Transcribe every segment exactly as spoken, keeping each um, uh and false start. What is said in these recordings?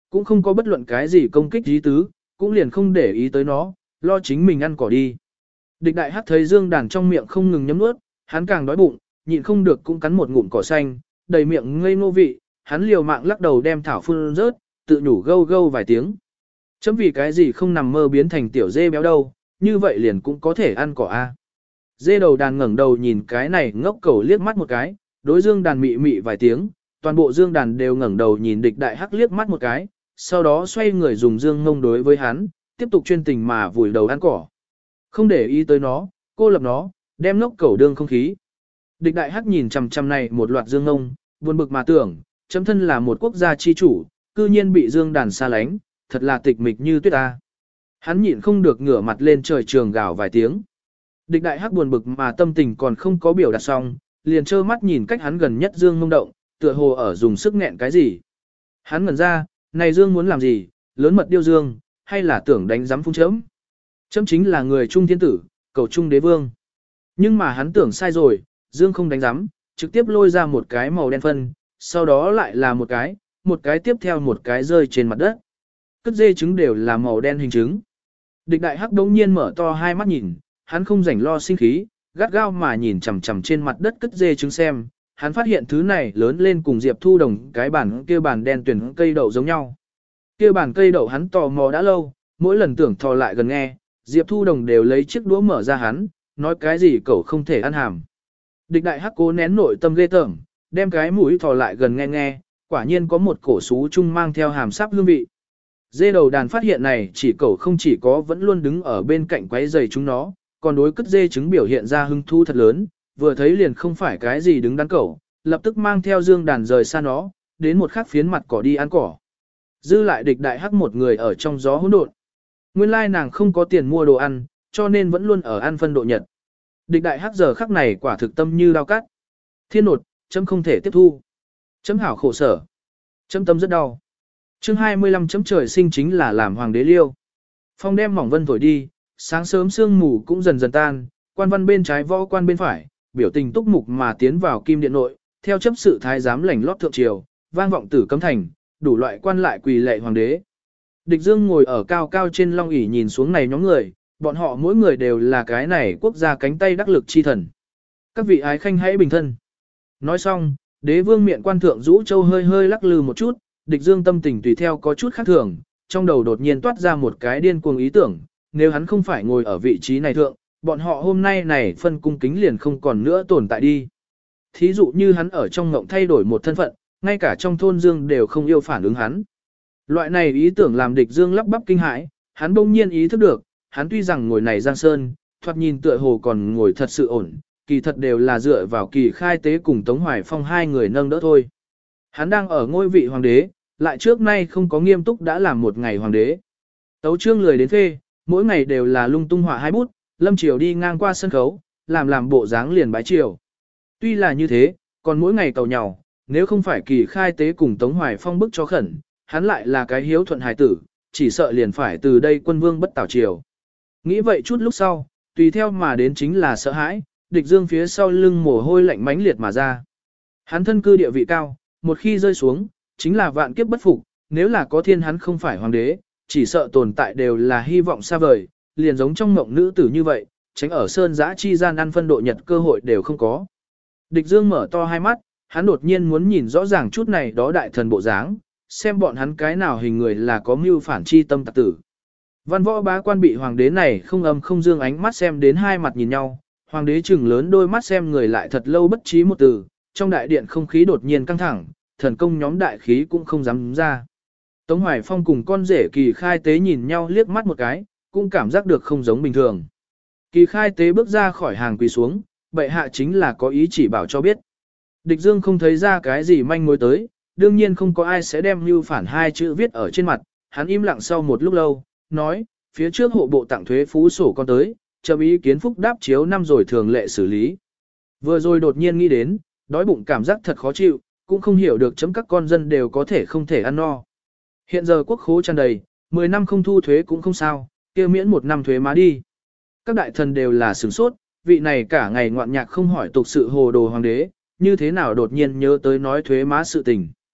cũng không có bất luận cái gì công kích ý tứ, cũng liền không để ý tới nó, lo chính mình ăn cỏ đi. Địch đại hắc thấy Dương Đàn trong miệng không ngừng nhấm nuốt, hắn càng đói bụng, nhịn không được cũng cắn một ngụm cỏ xanh, đầy miệng ngây ngô vị, hắn liều mạng lắc đầu đem thảo phun rớt, tự nhủ gâu gâu vài tiếng. Chấm vì cái gì không nằm mơ biến thành tiểu dê béo đâu, như vậy liền cũng có thể ăn cỏ a. Dê đầu đàn ngẩng đầu nhìn cái này ngốc cẩu liếc mắt một cái, đối Dương Đàn mị mị vài tiếng, toàn bộ Dương Đàn đều ngẩng đầu nhìn địch đại hắc liếc mắt một cái, sau đó xoay người dùng dương ngông đối với hắn, tiếp tục chuyên tình mà vùi đầu ăn cỏ. Không để ý tới nó, cô lập nó, đem ngốc cẩu đương không khí. Địch đại hắc nhìn chằm chằm này một loạt dương ngông, buồn bực mà tưởng, chấm thân là một quốc gia chi chủ, cư nhiên bị Dương Đàn xa lánh, thật là tịch mịch như tuyết ta. Hắn nhịn không được ngửa mặt lên trời trường gào vài tiếng. Địch đại hắc buồn bực mà tâm tình còn không có biểu đạt xong, liền trơ mắt nhìn cách hắn gần nhất Dương ngông động, tựa hồ ở dùng sức nghẹn cái gì. Hắn ngẩn ra, này Dương muốn làm gì, lớn mật điêu Dương, hay là tưởng đánh giám phung chấm. Chấm chính là người trung thiên tử, cầu trung đế vương. Nhưng mà hắn tưởng sai rồi, Dương không đánh giám, trực tiếp lôi ra một cái màu đen phân, sau đó lại là một cái, một cái tiếp theo một cái rơi trên mặt đất. Cất dê trứng đều là màu đen hình trứng. Địch đại hắc đống nhiên mở to hai mắt nhìn, hắn không rảnh lo sinh khí, gắt gao mà nhìn chằm chằm trên mặt đất cất dê trứng xem, hắn phát hiện thứ này lớn lên cùng Diệp Thu Đồng cái bản kia bản đen tuyển cây đậu giống nhau. Kia bản cây đậu hắn tò mò đã lâu, mỗi lần tưởng thò lại gần nghe, Diệp Thu Đồng đều lấy chiếc đũa mở ra hắn, nói cái gì cậu không thể ăn hàm. Địch đại hắc cố nén nội tâm ghê tởm, đem cái mũi thò lại gần nghe nghe, quả nhiên có một cổ sú chung mang theo hàm sáp hương vị. Dê đầu đàn phát hiện này chỉ cậu không chỉ có vẫn luôn đứng ở bên cạnh quấy giày chúng nó, còn đối cất dê trứng biểu hiện ra hưng thu thật lớn, vừa thấy liền không phải cái gì đứng đắn cậu, lập tức mang theo Dương Đàn rời xa nó, đến một khắc phiến mặt cỏ đi ăn cỏ. Dư lại địch đại hắc một người ở trong gió hỗn độn. Nguyên lai nàng không có tiền mua đồ ăn, cho nên vẫn luôn ở ăn phân độ nhật. Địch đại hắc giờ khắc này quả thực tâm như đao cắt. Thiên nột, chấm không thể tiếp thu. Chấm hảo khổ sở. Chấm tâm rất đau. Chương hai mươi lăm chấm trời sinh chính là làm hoàng đế liêu. Phong đem mỏng vân thổi đi, sáng sớm sương mù cũng dần dần tan, quan văn bên trái võ quan bên phải, biểu tình túc mục mà tiến vào kim điện nội, theo chấp sự thái giám lảnh lót thượng triều, vang vọng tử cấm thành, đủ loại quan lại quỳ lệ hoàng đế. Địch Dương ngồi ở cao cao trên long ỷ nhìn xuống này nhóm người, bọn họ mỗi người đều là cái này quốc gia cánh tay đắc lực chi thần. Các vị ái khanh hãy bình thân. Nói xong, đế vương miệng quan thượng rũ châu hơi hơi lắc lư một chút, Địch Dương tâm tình tùy theo có chút khác thường, trong đầu đột nhiên toát ra một cái điên cuồng ý tưởng, nếu hắn không phải ngồi ở vị trí này thượng, bọn họ hôm nay này phân cung kính liền không còn nữa tồn tại đi. Thí dụ như hắn ở trong ngộng thay đổi một thân phận, ngay cả trong thôn Dương đều không yêu phản ứng hắn. Loại này ý tưởng làm Địch Dương lắp bắp kinh hãi, hắn bỗng nhiên ý thức được, hắn tuy rằng ngồi này giang sơn, thoạt nhìn tựa hồ còn ngồi thật sự ổn, kỳ thật đều là dựa vào Kỳ Khai Tế cùng Tống Hoài Phong hai người nâng đỡ thôi. Hắn đang ở ngôi vị hoàng đế, lại trước nay không có nghiêm túc đã làm một ngày hoàng đế. Tấu chương lười đến phê, mỗi ngày đều là lung tung họa hai bút, lâm triều đi ngang qua sân khấu, làm làm bộ dáng liền bái triều. Tuy là như thế, còn mỗi ngày cầu nhau, nếu không phải Kỳ Khai Tế cùng Tống Hoài Phong bức cho khẩn, hắn lại là cái hiếu thuận hài tử, chỉ sợ liền phải từ đây quân vương bất tảo triều. Nghĩ vậy chút lúc sau, tùy theo mà đến chính là sợ hãi, Địch Dương phía sau lưng mồ hôi lạnh mãnh liệt mà ra. Hắn thân cư địa vị cao, một khi rơi xuống, chính là vạn kiếp bất phục, nếu là có thiên hắn không phải hoàng đế, chỉ sợ tồn tại đều là hy vọng xa vời, liền giống trong mộng nữ tử như vậy, tránh ở sơn giã chi gian ăn phân độ nhật cơ hội đều không có. Địch Dương mở to hai mắt, hắn đột nhiên muốn nhìn rõ ràng chút này đó đại thần bộ dáng, xem bọn hắn cái nào hình người là có mưu phản chi tâm tặc tử. Văn võ bá quan bị hoàng đế này không âm không dương ánh mắt xem đến hai mặt nhìn nhau, hoàng đế chừng lớn đôi mắt xem người lại thật lâu bất trí một từ, trong đại điện không khí đột nhiên căng thẳng, thần công nhóm đại khí cũng không dám ra. Tống Hoài Phong cùng con rể Kỳ Khai Tế nhìn nhau liếc mắt một cái, cũng cảm giác được không giống bình thường. Kỳ Khai Tế bước ra khỏi hàng quỳ xuống, bệ hạ chính là có ý chỉ bảo cho biết. Địch Dương không thấy ra cái gì manh mối tới, đương nhiên không có ai sẽ đem mưu phản hai chữ viết ở trên mặt, hắn im lặng sau một lúc lâu, nói, phía trước hộ bộ tặng thuế phú sổ con tới, chậm ý kiến phúc đáp chiếu năm rồi thường lệ xử lý. Vừa rồi đột nhiên nghĩ đến, đói bụng cảm giác thật khó chịu, cũng không hiểu được chấm các con dân đều có thể không thể ăn no. Hiện giờ quốc khố tràn đầy, mười năm không thu thuế cũng không sao, kia miễn một năm thuế má đi. Các đại thần đều là sửng sốt, vị này cả ngày ngoạn nhạc không hỏi tục sự hồ đồ hoàng đế, như thế nào đột nhiên nhớ tới nói thuế má sự tình.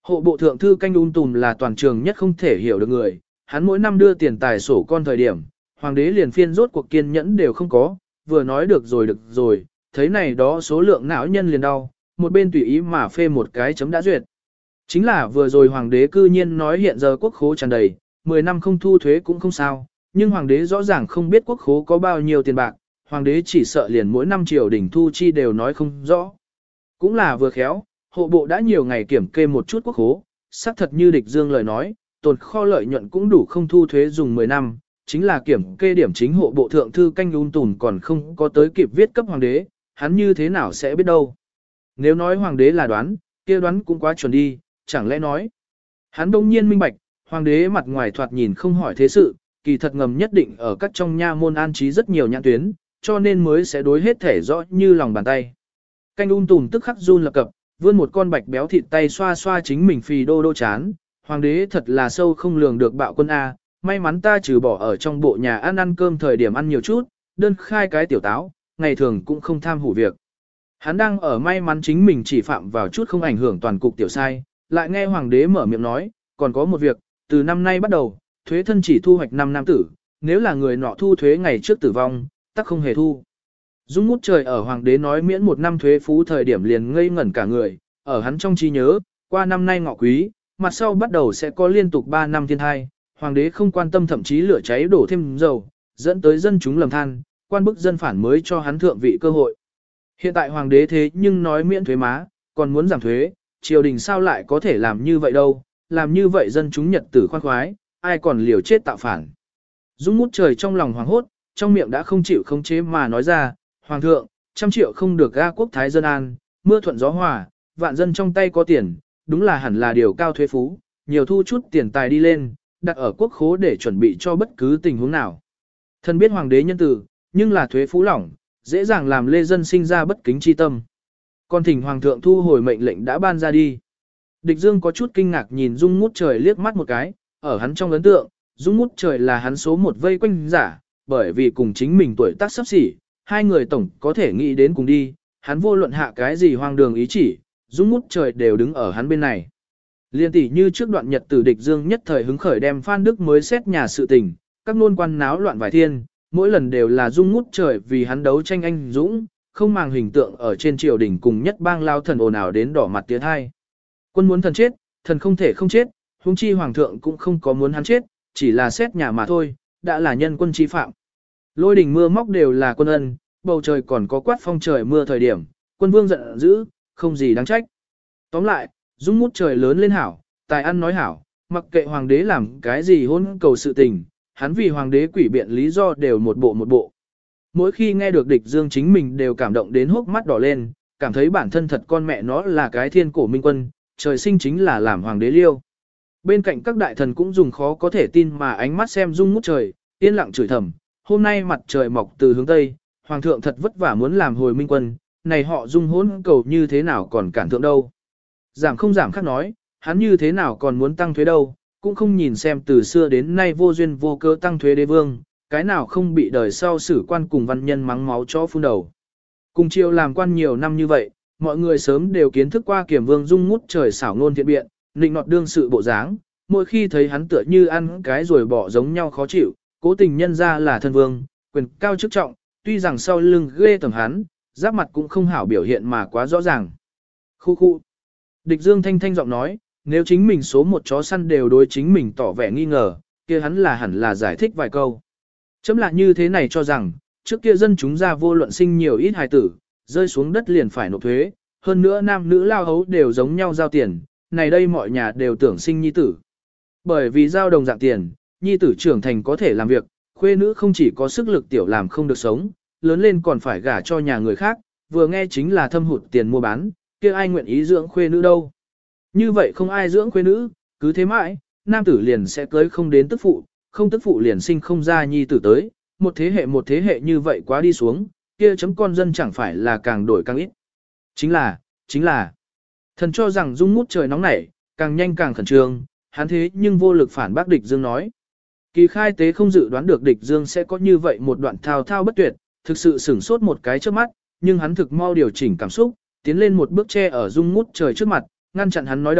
Hộ bộ thượng thư canh ung tùm là toàn trường nhất không thể hiểu được người, hắn mỗi năm đưa tiền tài sổ con thời điểm, hoàng đế liền phiên rốt cuộc kiên nhẫn đều không có, vừa nói được rồi được rồi, thấy này đó số lượng não nhân liền đau, một bên tùy ý mà phê một cái chấm đã duyệt. Chính là vừa rồi hoàng đế cư nhiên nói hiện giờ quốc khố tràn đầy, mười năm không thu thuế cũng không sao, nhưng hoàng đế rõ ràng không biết quốc khố có bao nhiêu tiền bạc, hoàng đế chỉ sợ liền mỗi năm triều đình thu chi đều nói không rõ. Cũng là vừa khéo, hộ bộ đã nhiều ngày kiểm kê một chút quốc khố, xác thật như địch dương lời nói, tồn kho lợi nhuận cũng đủ không thu thuế dùng mười năm, chính là kiểm kê điểm chính hộ bộ thượng thư canh ung tùn còn không có tới kịp viết cấp hoàng đế, hắn như thế nào sẽ biết đâu. Nếu nói hoàng đế là đoán, kia đoán cũng quá chuẩn đi, chẳng lẽ nói. Hắn đông nhiên minh bạch, hoàng đế mặt ngoài thoạt nhìn không hỏi thế sự, kỳ thật ngầm nhất định ở các trong nha môn an trí rất nhiều nhãn tuyến, cho nên mới sẽ đối hết thể rõ như lòng bàn tay. Canh ung tùm tức khắc run lập cập, vươn một con bạch béo thịt tay xoa xoa chính mình phì đô đô chán. Hoàng đế thật là sâu không lường được bạo quân A, may mắn ta trừ bỏ ở trong bộ nhà ăn ăn cơm thời điểm ăn nhiều chút, đơn khai cái tiểu táo, ngày thường cũng không tham hủ việc. Hắn đang ở may mắn chính mình chỉ phạm vào chút không ảnh hưởng toàn cục tiểu sai, lại nghe hoàng đế mở miệng nói, còn có một việc, từ năm nay bắt đầu, thuế thân chỉ thu hoạch năm nam tử, nếu là người nọ thu thuế ngày trước tử vong, tắc không hề thu. Dung ngút trời ở hoàng đế nói miễn một năm thuế phú thời điểm liền ngây ngẩn cả người, ở hắn trong trí nhớ, qua năm nay ngọ quý, mặt sau bắt đầu sẽ có liên tục ba năm thiên thai, hoàng đế không quan tâm thậm chí lửa cháy đổ thêm dầu, dẫn tới dân chúng lầm than, quan bức dân phản mới cho hắn thượng vị cơ hội. Hiện tại hoàng đế thế nhưng nói miễn thuế má, còn muốn giảm thuế, triều đình sao lại có thể làm như vậy đâu, làm như vậy dân chúng nhật tử khoan khoái, ai còn liều chết tạo phản. Dung ngút trời trong lòng hoàng hốt, trong miệng đã không chịu khống chế mà nói ra, hoàng thượng, trăm triệu không được ga quốc thái dân an, mưa thuận gió hòa, vạn dân trong tay có tiền, đúng là hẳn là điều cao thuế phú, nhiều thu chút tiền tài đi lên, đặt ở quốc khố để chuẩn bị cho bất cứ tình huống nào. Thân biết hoàng đế nhân tử, nhưng là thuế phú lỏng, dễ dàng làm lê dân sinh ra bất kính chi tâm. Còn thỉnh hoàng thượng thu hồi mệnh lệnh đã ban ra đi. Địch Dương có chút kinh ngạc nhìn Dung ngút trời liếc mắt một cái, ở hắn trong ấn tượng, Dung ngút trời là hắn số một vây quanh giả, bởi vì cùng chính mình tuổi tác sắp xỉ, hai người tổng có thể nghĩ đến cùng đi, hắn vô luận hạ cái gì hoang đường ý chỉ, Dung ngút trời đều đứng ở hắn bên này. Liên tỷ như trước đoạn nhật tử Địch Dương nhất thời hứng khởi đem Phan Đức mới xét nhà sự tình, các nôn quan náo loạn vài thiên, mỗi lần đều là Dung ngút trời vì hắn đấu tranh anh dũng, không màng hình tượng ở trên triều đình cùng nhất bang lao thần ồn ào đến đỏ mặt tiến hai. Quân muốn thần chết, thần không thể không chết, huống chi hoàng thượng cũng không có muốn hắn chết, chỉ là xét nhà mà thôi, đã là nhân quân chi phạm. Lôi đình mưa móc đều là quân ân, bầu trời còn có quát phong trời mưa thời điểm, quân vương giận dữ, không gì đáng trách. Tóm lại, Dung ngút trời lớn lên hảo, tài ăn nói hảo, mặc kệ hoàng đế làm cái gì hôn cầu sự tình, hắn vì hoàng đế quỷ biện lý do đều một bộ một bộ. Mỗi khi nghe được Địch Dương chính mình đều cảm động đến hốc mắt đỏ lên, cảm thấy bản thân thật con mẹ nó là cái thiên cổ minh quân, trời sinh chính là làm hoàng đế liêu. Bên cạnh các đại thần cũng dùng khó có thể tin mà ánh mắt xem Dung ngút trời, yên lặng chửi thầm, hôm nay mặt trời mọc từ hướng Tây, hoàng thượng thật vất vả muốn làm hồi minh quân, này họ Dung hỗn cầu như thế nào còn cản thượng đâu. Giảm không giảm khác nói, hắn như thế nào còn muốn tăng thuế đâu, cũng không nhìn xem từ xưa đến nay vô duyên vô cớ tăng thuế đế vương, cái nào không bị đời sau sử quan cùng văn nhân mắng máu cho phun đầu. Cùng triều làm quan nhiều năm như vậy, mọi người sớm đều kiến thức qua Kiểm Vương Dung ngút trời xảo ngôn thiện biện, định nọt đương sự bộ dáng, mỗi khi thấy hắn tựa như ăn cái rồi bỏ giống nhau khó chịu, cố tình nhân ra là thân vương, quyền cao chức trọng, tuy rằng sau lưng ghê tởm hắn, giáp mặt cũng không hảo biểu hiện mà quá rõ ràng. Khu khu. Địch Dương thanh thanh giọng nói, nếu chính mình số một chó săn đều đối chính mình tỏ vẻ nghi ngờ, kia hắn là hẳn là giải thích vài câu. Chấm lại như thế này cho rằng, trước kia dân chúng ra vô luận sinh nhiều ít hài tử, rơi xuống đất liền phải nộp thuế, hơn nữa nam nữ lao hấu đều giống nhau giao tiền, này đây mọi nhà đều tưởng sinh nhi tử. Bởi vì giao đồng dạng tiền, nhi tử trưởng thành có thể làm việc, khuê nữ không chỉ có sức lực tiểu làm không được sống, lớn lên còn phải gả cho nhà người khác, vừa nghe chính là thâm hụt tiền mua bán, kia ai nguyện ý dưỡng khuê nữ đâu. Như vậy không ai dưỡng khuê nữ, cứ thế mãi, nam tử liền sẽ cưới không đến tức phụ, không tức phụ liền sinh không ra nhi tử tới, một thế hệ một thế hệ như vậy quá đi xuống, kia chấm con dân chẳng phải là càng đổi càng ít. Chính là, chính là, thần cho rằng Dung ngút trời nóng nảy, càng nhanh càng khẩn trương, hắn thế nhưng vô lực phản bác Địch Dương nói. Kỳ khai tế không dự đoán được Địch Dương sẽ có như vậy một đoạn thao thao bất tuyệt, thực sự sửng sốt một cái trước mắt, nhưng hắn thực mau điều chỉnh cảm xúc, tiến lên một bước che ở Dung ngút trời trước mặt, ngăn chặn hắn nói đầu,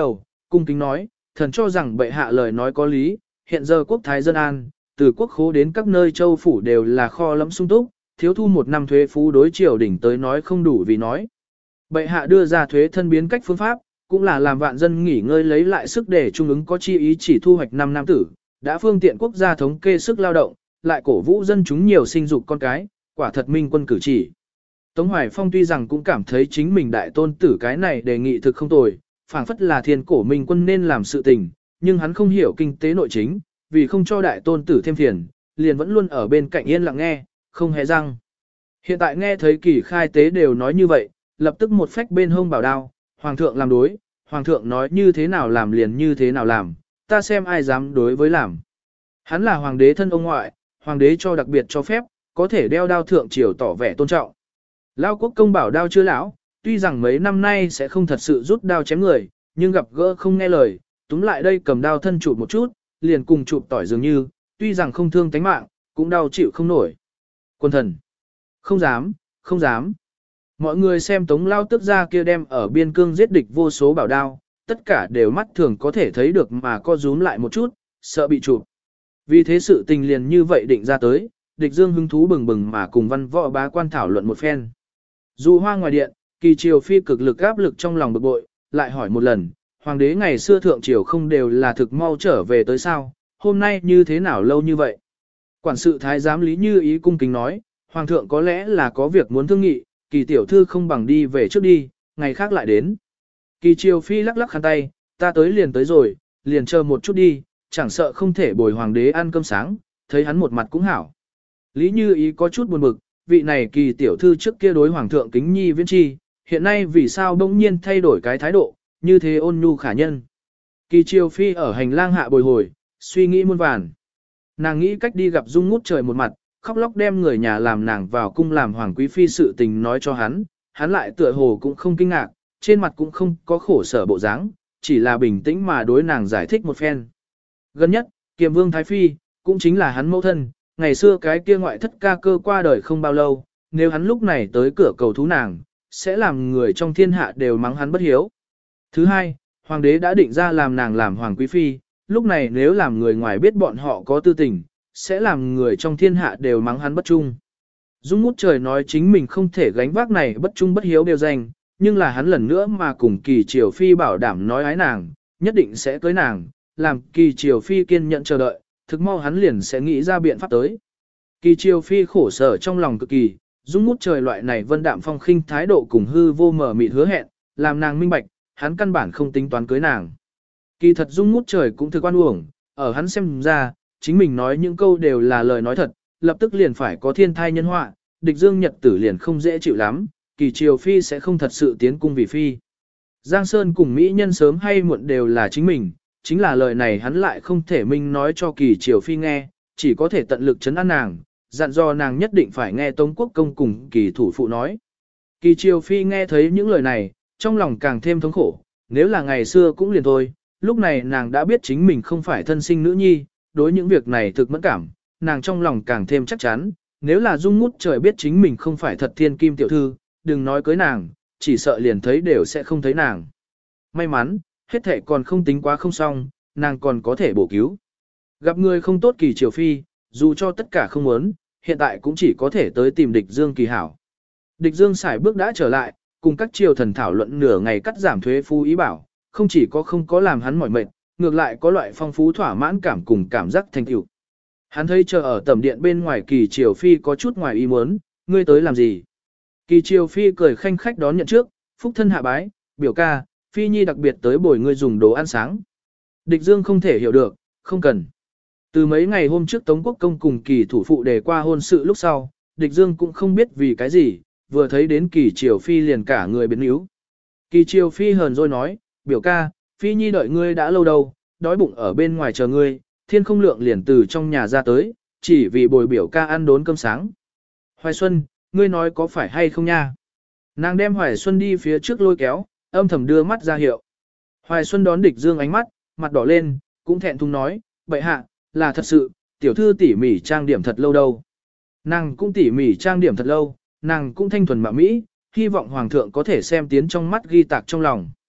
Cung kính nói, thần cho rằng bệ hạ lời nói có lý, hiện giờ quốc thái dân an, từ quốc khố đến các nơi châu phủ đều là kho lẫm sung túc, thiếu thu một năm thuế phú đối triều đỉnh tới nói không đủ vì nói. Bệ hạ đưa ra thuế thân biến cách phương pháp, cũng là làm vạn dân nghỉ ngơi lấy lại sức để trung ứng có chi ý chỉ thu hoạch năm nam tử, đã phương tiện quốc gia thống kê sức lao động, lại cổ vũ dân chúng nhiều sinh dục con cái, quả thật minh quân cử chỉ. Tống Hoài Phong tuy rằng cũng cảm thấy chính mình đại tôn tử cái này đề nghị thực không tồi, phảng phất là thiên cổ minh quân nên làm sự tình, nhưng hắn không hiểu kinh tế nội chính, vì không cho đại tôn tử thêm phiền, liền vẫn luôn ở bên cạnh yên lặng nghe, không hề răng. Hiện tại nghe thấy kỳ khai tế đều nói như vậy, lập tức một phách bên hông bảo đao, hoàng thượng làm đối, hoàng thượng nói như thế nào làm liền như thế nào làm, ta xem ai dám đối với làm. Hắn là hoàng đế thân ông ngoại, hoàng đế cho đặc biệt cho phép, có thể đeo đao thượng triều tỏ vẻ tôn trọng. Lao quốc công bảo đao chưa lão, tuy rằng mấy năm nay sẽ không thật sự rút đao chém người, nhưng gặp gỡ không nghe lời, túm lại đây cầm đao thân chụp một chút, liền cùng chụp tỏi dường như, tuy rằng không thương tánh mạng, cũng đau chịu không nổi. Quân thần, không dám, không dám. Mọi người xem Tống Lao tức ra kia đem ở biên cương giết địch vô số bảo đao, tất cả đều mắt thường có thể thấy được mà co rúm lại một chút, sợ bị chụp. Vì thế sự tình liền như vậy định ra tới, địch dương hứng thú bừng bừng mà cùng văn võ bá quan thảo luận một phen. Dù hoa ngoài điện, kỳ triều phi cực lực áp lực trong lòng bực bội, lại hỏi một lần, hoàng đế ngày xưa thượng triều không đều là thực mau trở về tới sao, hôm nay như thế nào lâu như vậy? Quản sự thái giám Lý Như Ý cung kính nói, hoàng thượng có lẽ là có việc muốn thương nghị, kỳ tiểu thư không bằng đi về trước đi, ngày khác lại đến. Kỳ triều phi lắc lắc khăn tay, ta tới liền tới rồi, liền chờ một chút đi, chẳng sợ không thể bồi hoàng đế ăn cơm sáng, thấy hắn một mặt cũng hảo. Lý Như Ý có chút buồn bực, vị này kỳ tiểu thư trước kia đối hoàng thượng kính nhi viễn chi, hiện nay vì sao bỗng nhiên thay đổi cái thái độ, như thế ôn nhu khả nhân. Kỳ triều phi ở hành lang hạ bồi hồi, suy nghĩ muôn vàn. Nàng nghĩ cách đi gặp Dung Ngút Trời một mặt, khóc lóc đem người nhà làm nàng vào cung làm hoàng quý phi sự tình nói cho hắn, hắn lại tựa hồ cũng không kinh ngạc, trên mặt cũng không có khổ sở bộ dáng, chỉ là bình tĩnh mà đối nàng giải thích một phen. Gần nhất, Kiềm Vương Thái Phi, cũng chính là hắn mẫu thân, ngày xưa cái kia ngoại thất ca cơ qua đời không bao lâu, nếu hắn lúc này tới cửa cầu thú nàng, sẽ làm người trong thiên hạ đều mắng hắn bất hiếu. Thứ hai, hoàng đế đã định ra làm nàng làm hoàng quý phi, lúc này nếu làm người ngoài biết bọn họ có tư tình, sẽ làm người trong thiên hạ đều mắng hắn bất trung. Dung Ngút Trời nói chính mình không thể gánh vác này bất trung bất hiếu đều danh, nhưng là hắn lần nữa mà cùng kỳ triều phi bảo đảm nói ái nàng, nhất định sẽ cưới nàng, làm kỳ triều phi kiên nhẫn chờ đợi, thực mau hắn liền sẽ nghĩ ra biện pháp tới. Kỳ triều phi khổ sở trong lòng cực kỳ, Dung Ngút Trời loại này vân đạm phong khinh thái độ cùng hư vô mở mịt hứa hẹn, làm nàng minh bạch, hắn căn bản không tính toán cưới nàng. Kỳ thật Dung Ngút Trời cũng thực quan uổng, ở hắn xem ra, chính mình nói những câu đều là lời nói thật, lập tức liền phải có thiên thai nhân họa, địch dương nhật tử liền không dễ chịu lắm, kỳ triều phi sẽ không thật sự tiến cung vì phi. Giang Sơn cùng Mỹ nhân sớm hay muộn đều là chính mình, chính là lời này hắn lại không thể minh nói cho kỳ triều phi nghe, chỉ có thể tận lực chấn an nàng, dặn dò nàng nhất định phải nghe Tống Quốc Công cùng kỳ thủ phụ nói. Kỳ triều phi nghe thấy những lời này, trong lòng càng thêm thống khổ, nếu là ngày xưa cũng liền thôi, lúc này nàng đã biết chính mình không phải thân sinh nữ nhi, đối những việc này thực mẫn cảm, nàng trong lòng càng thêm chắc chắn, nếu là Dung Ngút Trời biết chính mình không phải thật thiên kim tiểu thư, đừng nói cưới nàng, chỉ sợ liền thấy đều sẽ không thấy nàng. May mắn, hết thể còn không tính quá không xong, nàng còn có thể bổ cứu. Gặp người không tốt kỳ triều phi, dù cho tất cả không muốn, hiện tại cũng chỉ có thể tới tìm địch dương kỳ hảo. Địch dương xài bước đã trở lại, cùng các triều thần thảo luận nửa ngày cắt giảm thuế phú ý bảo, không chỉ có không có làm hắn mỏi mệt, ngược lại có loại phong phú thỏa mãn cảm cùng cảm giác thành tựu. Hắn thấy chờ ở tầm điện bên ngoài kỳ triều phi có chút ngoài ý muốn, ngươi tới làm gì? Kỳ triều phi cười khanh khách đón nhận trước, phúc thân hạ bái, biểu ca, phi nhi đặc biệt tới bồi ngươi dùng đồ ăn sáng. Địch dương không thể hiểu được, không cần. Từ mấy ngày hôm trước Tống Quốc Công cùng kỳ thủ phụ đề qua hôn sự lúc sau, địch dương cũng không biết vì cái gì, vừa thấy đến kỳ triều phi liền cả người biến yếu. Kỳ triều phi hờn rồi nói, biểu ca, phi nhi đợi ngươi đã lâu đâu, đói bụng ở bên ngoài chờ ngươi, thiên không lượng liền từ trong nhà ra tới, chỉ vì bồi biểu ca ăn đốn cơm sáng. Hoài Xuân, ngươi nói có phải hay không nha? Nàng đem Hoài Xuân đi phía trước lôi kéo, âm thầm đưa mắt ra hiệu. Hoài Xuân đón địch dương ánh mắt, mặt đỏ lên, cũng thẹn thùng nói, bậy hạ, là thật sự, tiểu thư tỉ mỉ trang điểm thật lâu đâu. Nàng cũng tỉ mỉ trang điểm thật lâu, nàng cũng thanh thuần mạ mỹ, hy vọng hoàng thượng có thể xem tiến trong mắt ghi tạc trong lòng.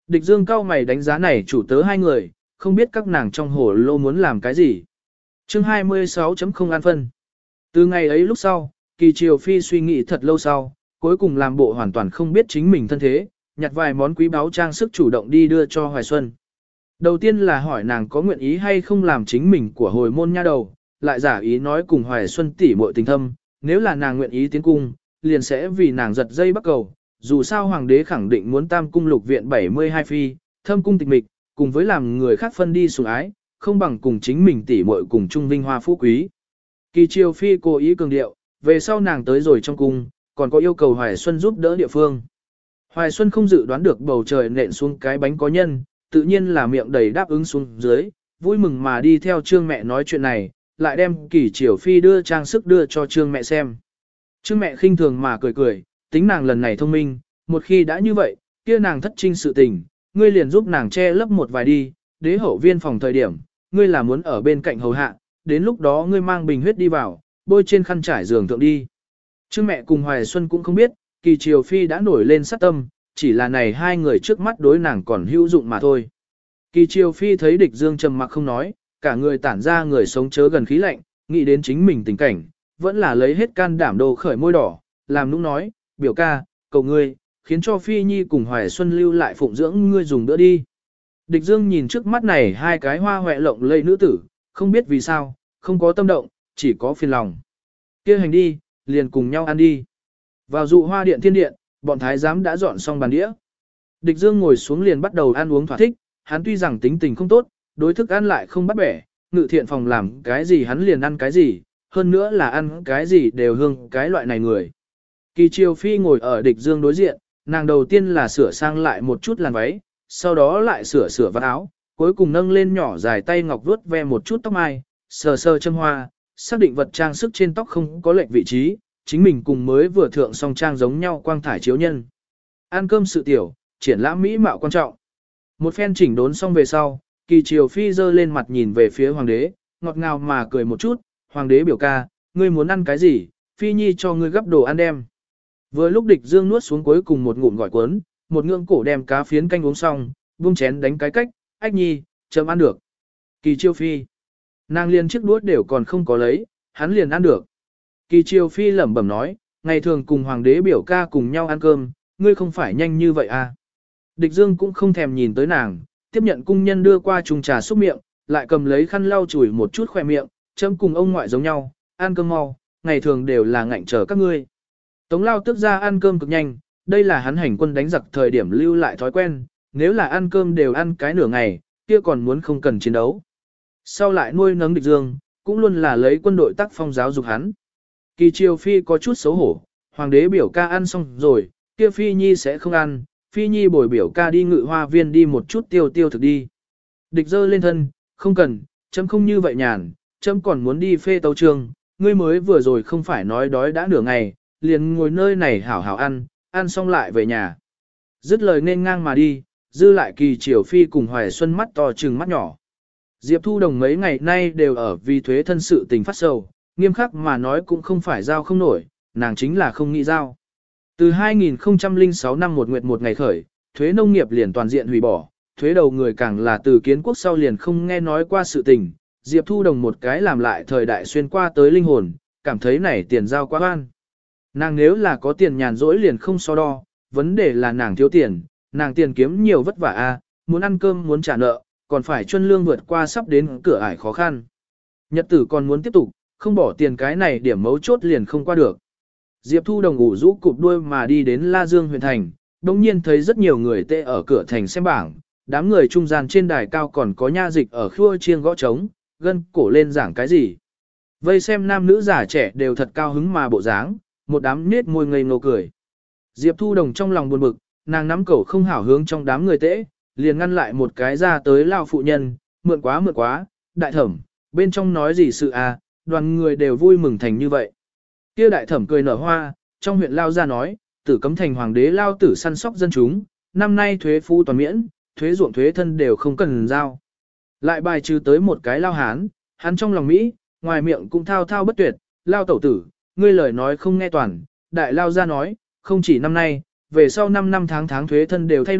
Địch Dương cao mày đánh giá này chủ tớ hai người, không biết các nàng trong hồ lô muốn làm cái gì. Chương hai mươi sáu chấm không an phân. Từ ngày ấy lúc sau, Kỳ Triều Phi suy nghĩ thật lâu sau, cuối cùng làm bộ hoàn toàn không biết chính mình thân thế, nhặt vài món quý báu trang sức chủ động đi đưa cho Hoài Xuân. Đầu tiên là hỏi nàng có nguyện ý hay không làm chính mình của hồi môn nha đầu, lại giả ý nói cùng Hoài Xuân tỉ muội tình thâm, nếu là nàng nguyện ý tiến cung, liền sẽ vì nàng giật dây bắt cầu, dù sao hoàng đế khẳng định muốn tam cung lục viện bảy mươi hai phi, thâm cung tịch mịch, cùng với làm người khác phân đi sủng ái, không bằng cùng chính mình tỉ muội cùng chung vinh hoa phú quý. Kỳ Triều Phi cố ý cường điệu, về sau nàng tới rồi trong cung, còn có yêu cầu Hoài Xuân giúp đỡ địa phương. Hoài Xuân không dự đoán được bầu trời nện xuống cái bánh có nhân, tự nhiên là miệng đầy đáp ứng xuống dưới, vui mừng mà đi theo Trương mẹ nói chuyện này, lại đem Kỳ Triều Phi đưa trang sức đưa cho Trương mẹ xem. Trương mẹ khinh thường mà cười cười, tính nàng lần này thông minh, một khi đã như vậy, kia nàng thất trinh sự tình, ngươi liền giúp nàng che lấp một vài đi, đế hậu viên phòng thời điểm, ngươi là muốn ở bên cạnh hầu hạ, đến lúc đó ngươi mang bình huyết đi vào, bôi trên khăn trải giường thượng đi. Trương mẹ cùng Hoài Xuân cũng không biết, Kỳ Triều Phi đã nổi lên sát tâm, chỉ là này hai người trước mắt đối nàng còn hữu dụng mà thôi. Kỳ Triều Phi thấy địch dương trầm mặc không nói, cả người tản ra người sống chớ gần khí lạnh, nghĩ đến chính mình tình cảnh, vẫn là lấy hết can đảm đồ khởi môi đỏ, làm nũng nói, biểu ca, cầu ngươi, khiến cho Phi Nhi cùng Hoài Xuân lưu lại phụng dưỡng ngươi dùng bữa đi. Địch dương nhìn trước mắt này hai cái hoa hoẹ lộng lây nữ tử, không biết vì sao, không có tâm động, chỉ có phiền lòng. Kia hành đi, liền cùng nhau ăn đi. Vào dụ hoa điện thiên điện, bọn thái giám đã dọn xong bàn đĩa. Địch dương ngồi xuống liền bắt đầu ăn uống thỏa thích, hắn tuy rằng tính tình không tốt, đối thức ăn lại không bắt bẻ, ngự thiện phòng làm cái gì hắn liền ăn cái gì, hơn nữa là ăn cái gì đều hương cái loại này người. Kỳ Triều Phi ngồi ở địch dương đối diện, nàng đầu tiên là sửa sang lại một chút làn váy, sau đó lại sửa sửa vạt áo, cuối cùng nâng lên nhỏ dài tay ngọc vuốt ve một chút tóc mai, sờ sờ châm hoa, xác định vật trang sức trên tóc không có lệch vị trí, chính mình cùng mới vừa thượng song trang giống nhau quang thải chiếu nhân. Ăn cơm sự tiểu, triển lãm mỹ mạo quan trọng. Một phen chỉnh đốn xong về sau, Kỳ Triều Phi giơ lên mặt nhìn về phía hoàng đế, ngọt ngào mà cười một chút, hoàng đế biểu ca, ngươi muốn ăn cái gì, Phi Nhi cho ngươi gấp đồ ăn đem. Vừa lúc địch dương nuốt xuống cuối cùng một ngụm gỏi cuốn, một ngưỡng cổ đem cá phiến canh uống xong, buông chén đánh cái cách, ách nhi, chấm ăn được. Kỳ Triều Phi, nàng liền chiếc đũa đều còn không có lấy, hắn liền ăn được. Kỳ Triều Phi lẩm bẩm nói, ngày thường cùng hoàng đế biểu ca cùng nhau ăn cơm, ngươi không phải nhanh như vậy à. Địch dương cũng không thèm nhìn tới nàng, tiếp nhận cung nhân đưa qua chung trà xúc miệng, lại cầm lấy khăn lau chùi một chút khỏe miệng, chấm cùng ông ngoại giống nhau, ăn cơm mau, ngày thường đều là ngạnh chờ các ngươi. Tống lao tức ra ăn cơm cực nhanh, đây là hắn hành quân đánh giặc thời điểm lưu lại thói quen, nếu là ăn cơm đều ăn cái nửa ngày, kia còn muốn không cần chiến đấu. Sau lại nuôi nấng địch dương, cũng luôn là lấy quân đội tác phong giáo dục hắn. Kỳ Triều Phi có chút xấu hổ, hoàng đế biểu ca ăn xong rồi, kia Phi Nhi sẽ không ăn, Phi Nhi bồi biểu ca đi ngự hoa viên đi một chút tiêu tiêu thực đi. Địch dơ lên thân, không cần, chấm không như vậy nhàn, chấm còn muốn đi phê tấu trường, ngươi mới vừa rồi không phải nói đói đã nửa ngày, liền ngồi nơi này hảo hảo ăn, ăn xong lại về nhà. Dứt lời nên ngang mà đi, dư lại Kỳ Triều Phi cùng Hoài Xuân mắt to trừng mắt nhỏ. Diệp Thu Đồng mấy ngày nay đều ở vì thuế thân sự tình phát sầu, nghiêm khắc mà nói cũng không phải giao không nổi, nàng chính là không nghĩ giao. Từ hai nghìn không trăm lẻ sáu năm một nguyệt một ngày khởi, thuế nông nghiệp liền toàn diện hủy bỏ, thuế đầu người càng là từ kiến quốc sau liền không nghe nói qua sự tình, Diệp Thu Đồng một cái làm lại thời đại xuyên qua tới linh hồn, cảm thấy này tiền giao quá oan. Nàng nếu là có tiền nhàn rỗi liền không so đo, vấn đề là nàng thiếu tiền, nàng tiền kiếm nhiều vất vả a, muốn ăn cơm muốn trả nợ, còn phải chuân lương vượt qua sắp đến cửa ải khó khăn. Nhật tử còn muốn tiếp tục, không bỏ tiền cái này điểm mấu chốt liền không qua được. Diệp Thu Đồng ủ rũ cụp đuôi mà đi đến La Dương huyện thành, đồng nhiên thấy rất nhiều người tê ở cửa thành xem bảng, đám người trung gian trên đài cao còn có nha dịch ở khua chiêng gõ trống, gân cổ lên giảng cái gì. Vây xem nam nữ già trẻ đều thật cao hứng mà bộ dáng, một đám nết môi ngây ngô cười. Diệp Thu Đồng trong lòng buồn bực, nàng nắm cẩu không hảo hướng trong đám người tễ, liền ngăn lại một cái ra tới lao phụ nhân, mượn quá mượn quá, đại thẩm, bên trong nói gì sự à, đoàn người đều vui mừng thành như vậy. Kia đại thẩm cười nở hoa, trong huyện lao ra nói, tử cấm thành hoàng đế lao tử săn sóc dân chúng, năm nay thuế phu toàn miễn, thuế ruộng thuế thân đều không cần giao. Lại bài trừ tới một cái lao hán, hắn trong lòng Mỹ, ngoài miệng cũng thao thao bất tuyệt, lao tẩu tử, ngươi lời nói không nghe toàn, đại lao ra nói, không chỉ năm nay, về sau năm năm tháng tháng thuế thân đều thay đổi,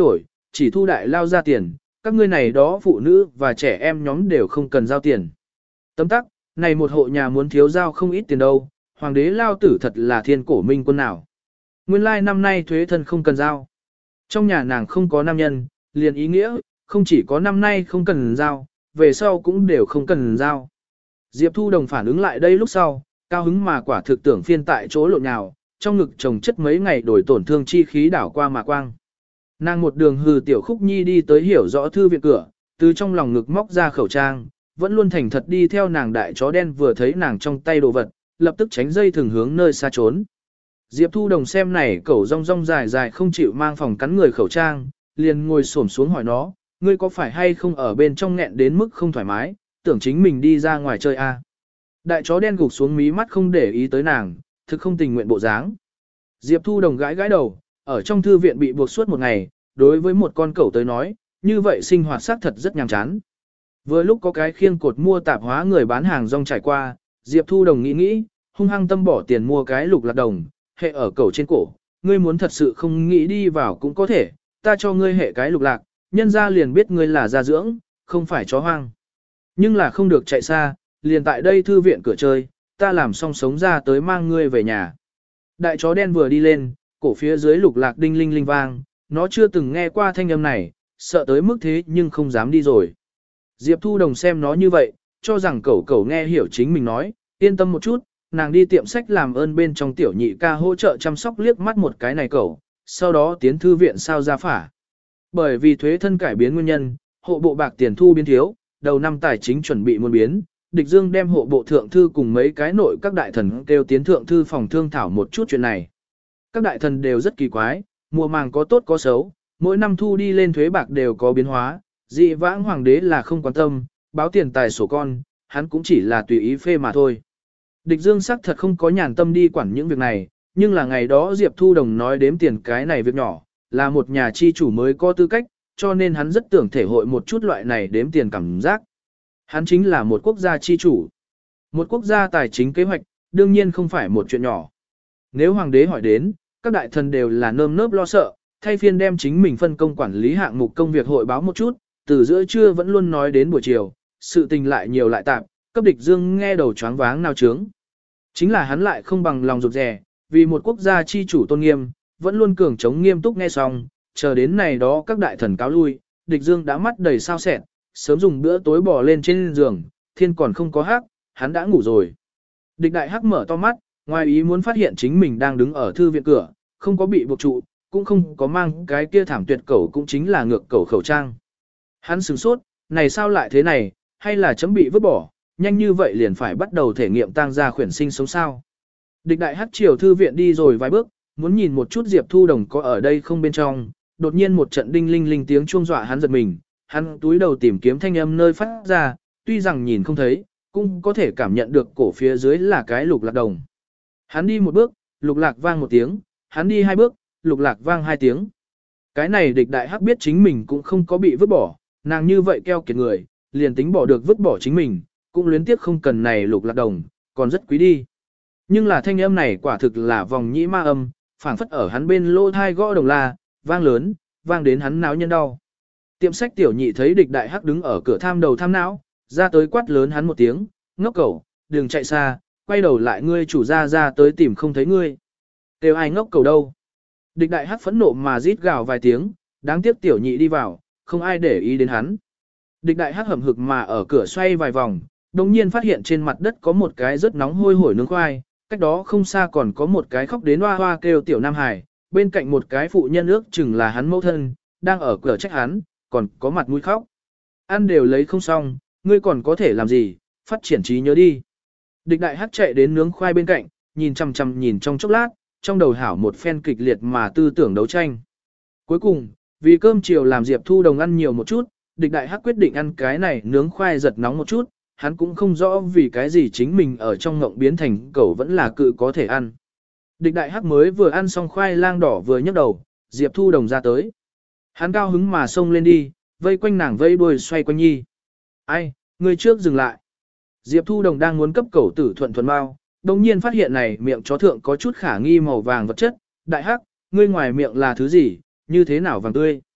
chỉ thu đại lao ra tiền, các ngươi này đó phụ nữ và trẻ em nhóm đều không cần giao tiền. Tấm tắc, này một hộ nhà muốn thiếu giao không ít tiền đâu, hoàng đế lao tử thật là thiên cổ minh quân nào. Nguyên lai like năm nay thuế thân không cần giao. Trong nhà nàng không có nam nhân, liền ý nghĩa, không chỉ có năm nay không cần giao, về sau cũng đều không cần giao. Diệp Thu Đồng phản ứng lại đây lúc sau, cao hứng mà quả thực tưởng phiên tại chỗ lộn nhào, trong ngực chồng chất mấy ngày đổi tổn thương chi khí đảo qua mà quang. Nàng một đường hừ tiểu khúc nhi đi tới hiểu rõ thư viện cửa, từ trong lòng ngực móc ra khẩu trang, vẫn luôn thành thật đi theo nàng đại chó đen vừa thấy nàng trong tay đồ vật, lập tức tránh dây thường hướng nơi xa trốn. Diệp Thu Đồng xem này cẩu rong rong dài dài không chịu mang phòng cắn người khẩu trang, liền ngồi xổm xuống hỏi nó, ngươi có phải hay không ở bên trong nghẹn đến mức không thoải mái, tưởng chính mình đi ra ngoài chơi à. Đại chó đen gục xuống mí mắt không để ý tới nàng, thực không tình nguyện bộ dáng. Diệp Thu Đồng gãi gãi đầu, ở trong thư viện bị buộc suốt một ngày, đối với một con cẩu tới nói, như vậy sinh hoạt xác thật rất nhàm chán. Vừa lúc có cái khiêng cột mua tạp hóa người bán hàng rong trải qua, Diệp Thu Đồng nghĩ nghĩ, hung hăng tâm bỏ tiền mua cái lục lạc đồng, hệ ở cẩu trên cổ, ngươi muốn thật sự không nghĩ đi vào cũng có thể, ta cho ngươi hệ cái lục lạc, nhân ra liền biết ngươi là gia dưỡng, không phải chó hoang. Nhưng là không được chạy xa, liền tại đây thư viện cửa chơi, ta làm xong sống ra tới mang ngươi về nhà. Đại chó đen vừa đi lên, cổ phía dưới lục lạc đinh linh linh vang, nó chưa từng nghe qua thanh âm này, sợ tới mức thế nhưng không dám đi rồi. Diệp Thu Đồng xem nó như vậy, cho rằng cẩu cẩu nghe hiểu chính mình nói, yên tâm một chút, nàng đi tiệm sách làm ơn bên trong tiểu nhị ca hỗ trợ chăm sóc liếc mắt một cái này cẩu, sau đó tiến thư viện sao ra phả. Bởi vì thuế thân cải biến nguyên nhân, hộ bộ bạc tiền thu biến thiếu, đầu năm tài chính chuẩn bị muôn biến, Địch Dương đem hộ bộ thượng thư cùng mấy cái nội các đại thần kêu tiến thượng thư phòng thương thảo một chút chuyện này. Các đại thần đều rất kỳ quái, mùa màng có tốt có xấu, mỗi năm thu đi lên thuế bạc đều có biến hóa, dị vãng hoàng đế là không quan tâm, báo tiền tài sổ con, hắn cũng chỉ là tùy ý phê mà thôi. Địch Dương sắc thật không có nhàn tâm đi quản những việc này, nhưng là ngày đó Diệp Thu Đồng nói đếm tiền cái này việc nhỏ, là một nhà chi chủ mới có tư cách, cho nên hắn rất tưởng thể hội một chút loại này đếm tiền cảm giác. Hắn chính là một quốc gia chi chủ. Một quốc gia tài chính kế hoạch, đương nhiên không phải một chuyện nhỏ. Nếu hoàng đế hỏi đến, các đại thần đều là nơm nớp lo sợ, thay phiên đem chính mình phân công quản lý hạng mục công việc hội báo một chút, từ giữa trưa vẫn luôn nói đến buổi chiều, sự tình lại nhiều lại tạp, cấp Địch Dương nghe đầu choáng váng nao trướng. Chính là hắn lại không bằng lòng rụt rè, vì một quốc gia chi chủ tôn nghiêm, vẫn luôn cường chống nghiêm túc nghe xong, chờ đến này đó các đại thần cáo lui, Địch Dương đã mắt đầy sao sẹn, sớm dùng bữa tối bò lên trên giường, thiên còn không có hắc, hắn đã ngủ rồi. Địch đại hắc mở to mắt, ngoài ý muốn phát hiện chính mình đang đứng ở thư viện cửa, không có bị buộc trụ, cũng không có mang cái kia thảm tuyệt cẩu cũng chính là ngược cẩu khẩu trang. Hắn sửng sốt, này sao lại thế này, hay là chấm bị vứt bỏ, nhanh như vậy liền phải bắt đầu thể nghiệm tang gia khuyển sinh sống sao. Địch đại hắc chiều thư viện đi rồi vài bước, muốn nhìn một chút Diệp Thu Đồng có ở đây không bên trong, đột nhiên một trận đinh linh linh tiếng chuông dọa hắn giật mình, hắn túi đầu tìm kiếm thanh âm nơi phát ra, tuy rằng nhìn không thấy, cũng có thể cảm nhận được cổ phía dưới là cái lục lạc đồng. Hắn đi một bước, lục lạc vang một tiếng, hắn đi hai bước, lục lạc vang hai tiếng. Cái này địch đại hắc biết chính mình cũng không có bị vứt bỏ, nàng như vậy keo kiệt người, liền tính bỏ được vứt bỏ chính mình, cũng luyến tiếc không cần này lục lạc đồng, còn rất quý đi. Nhưng là thanh âm này quả thực là vòng nhĩ ma âm, phảng phất ở hắn bên lô thai gõ đồng la, vang lớn, vang đến hắn náo nhân đau. Tiệm sách tiểu nhị thấy địch đại hắc đứng ở cửa tham đầu tham não, ra tới quát lớn hắn một tiếng, ngốc cẩu, đừng chạy xa, quay đầu lại ngươi chủ ra ra tới tìm không thấy ngươi. Kêu ai ngốc cẩu đâu. Địch đại hắc phẫn nộ mà rít gào vài tiếng, đáng tiếc tiểu nhị đi vào, không ai để ý đến hắn. Địch đại hắc hầm hực mà ở cửa xoay vài vòng, đồng nhiên phát hiện trên mặt đất có một cái rất nóng hôi hổi nướng khoai, cách đó không xa còn có một cái khóc đến hoa hoa kêu tiểu Nam Hải, bên cạnh một cái phụ nhân ước chừng là hắn mẫu thân, đang ở cửa trách hắn, còn có mặt mũi khóc. Ăn đều lấy không xong, ngươi còn có thể làm gì, phát triển trí nhớ đi. Địch đại hắc chạy đến nướng khoai bên cạnh, nhìn chằm chằm nhìn trong chốc lát, trong đầu hảo một phen kịch liệt mà tư tưởng đấu tranh. Cuối cùng, vì cơm chiều làm Diệp Thu Đồng ăn nhiều một chút, địch đại hắc quyết định ăn cái này nướng khoai giật nóng một chút, hắn cũng không rõ vì cái gì chính mình ở trong ngộng biến thành cẩu vẫn là cự có thể ăn. Địch đại hắc mới vừa ăn xong khoai lang đỏ vừa nhấc đầu, Diệp Thu Đồng ra tới. Hắn cao hứng mà xông lên đi, vây quanh nàng vây đuôi xoay quanh nhi. Ai, người trước dừng lại. Diệp Thu Đồng đang muốn cấp cẩu tử thuận thuần bao, đồng nhiên phát hiện này miệng chó thượng có chút khả nghi màu vàng vật chất. Đại hắc, ngươi ngoài miệng là thứ gì, như thế nào vàng tươi.